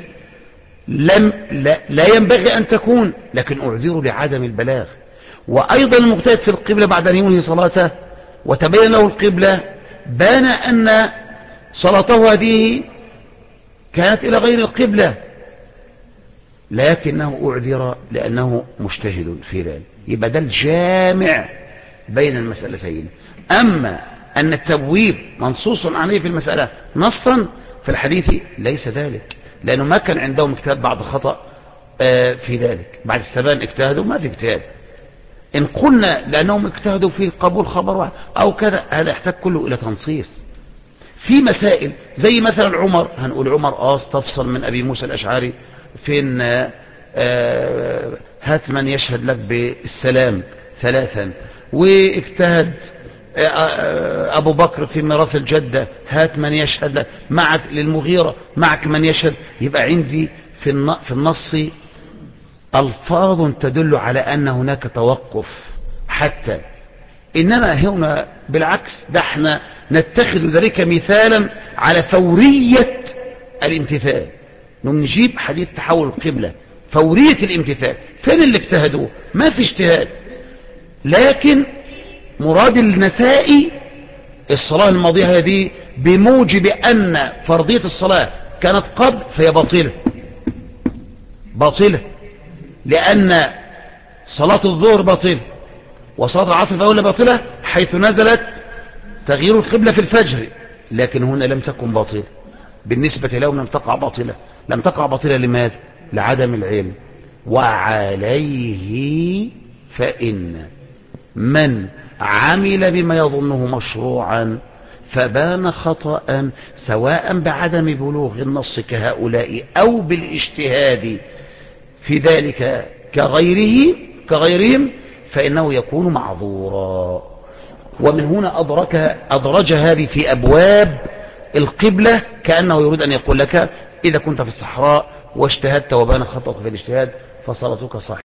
لا ينبغي أن تكون، لكن أعذروا لعدم البلاغ. وأيضا المجتهد في القبلة بعد أن ينهي صلاته وتبين له القبلة بان أن صلاته هذه كانت إلى غير القبلة، لكنه أعذر لأنه مجتهد في ذلك. يبقى ده الجامع بين المسألتين. أما أن التبويب منصوص عليه في المسألة نصا في الحديث ليس ذلك، لأنه ما كان عندهم اجتهاد بعد خطأ في ذلك. بعد السبان اجتهدوا ما في اجتهاد. إن قلنا لأنهم اجتهدوا في قبول خبر واحد أو كذا، هذا يحتاج كله إلى تنصيص. في مسائل زي مثلا عمر، هنقول عمر استفصل من أبي موسى الأشعري فين هات من يشهد لك بالسلام 3، واجتهد أبو بكر في ميراث الجدة هات من يشهد لك، معك للمغيرة معك من يشهد. يبقى عندي في النص ألفاظ تدل على أن هناك توقف حتى، إنما هنا بالعكس، ده احنا نتخذ ذلك مثالا على فورية الامتثال. نجيب حديث تحول القبلة فورية الامتثال، فين اللي اجتهدوه؟ ما في اجتهاد، لكن مراد النسائي الصلاة الماضية هذه بموجب أن فرضية الصلاة كانت قبل فهي باطلة، لأن صلاة الظهر باطلة وصلاة العصر فأولى باطلة حيث نزلت تغيير القبلة في الفجر، لكن هنا لم تكن باطلة بالنسبة لهم، لم تقع باطلة. لم تقع باطلة لماذا؟ لعدم العلم. وعليه فإن من عمل بما يظنه مشروعا فبان خطأ سواء بعدم بلوغ النص كهؤلاء أو بالاجتهاد في ذلك كغيرهم فإنه يكون معذورا. ومن هنا أدرج هذه في أبواب القبلة، كأنه يريد أن يقول لك إذا كنت في الصحراء واجتهدت وبان خطأك في الاجتهاد فصلاتك صحيحة.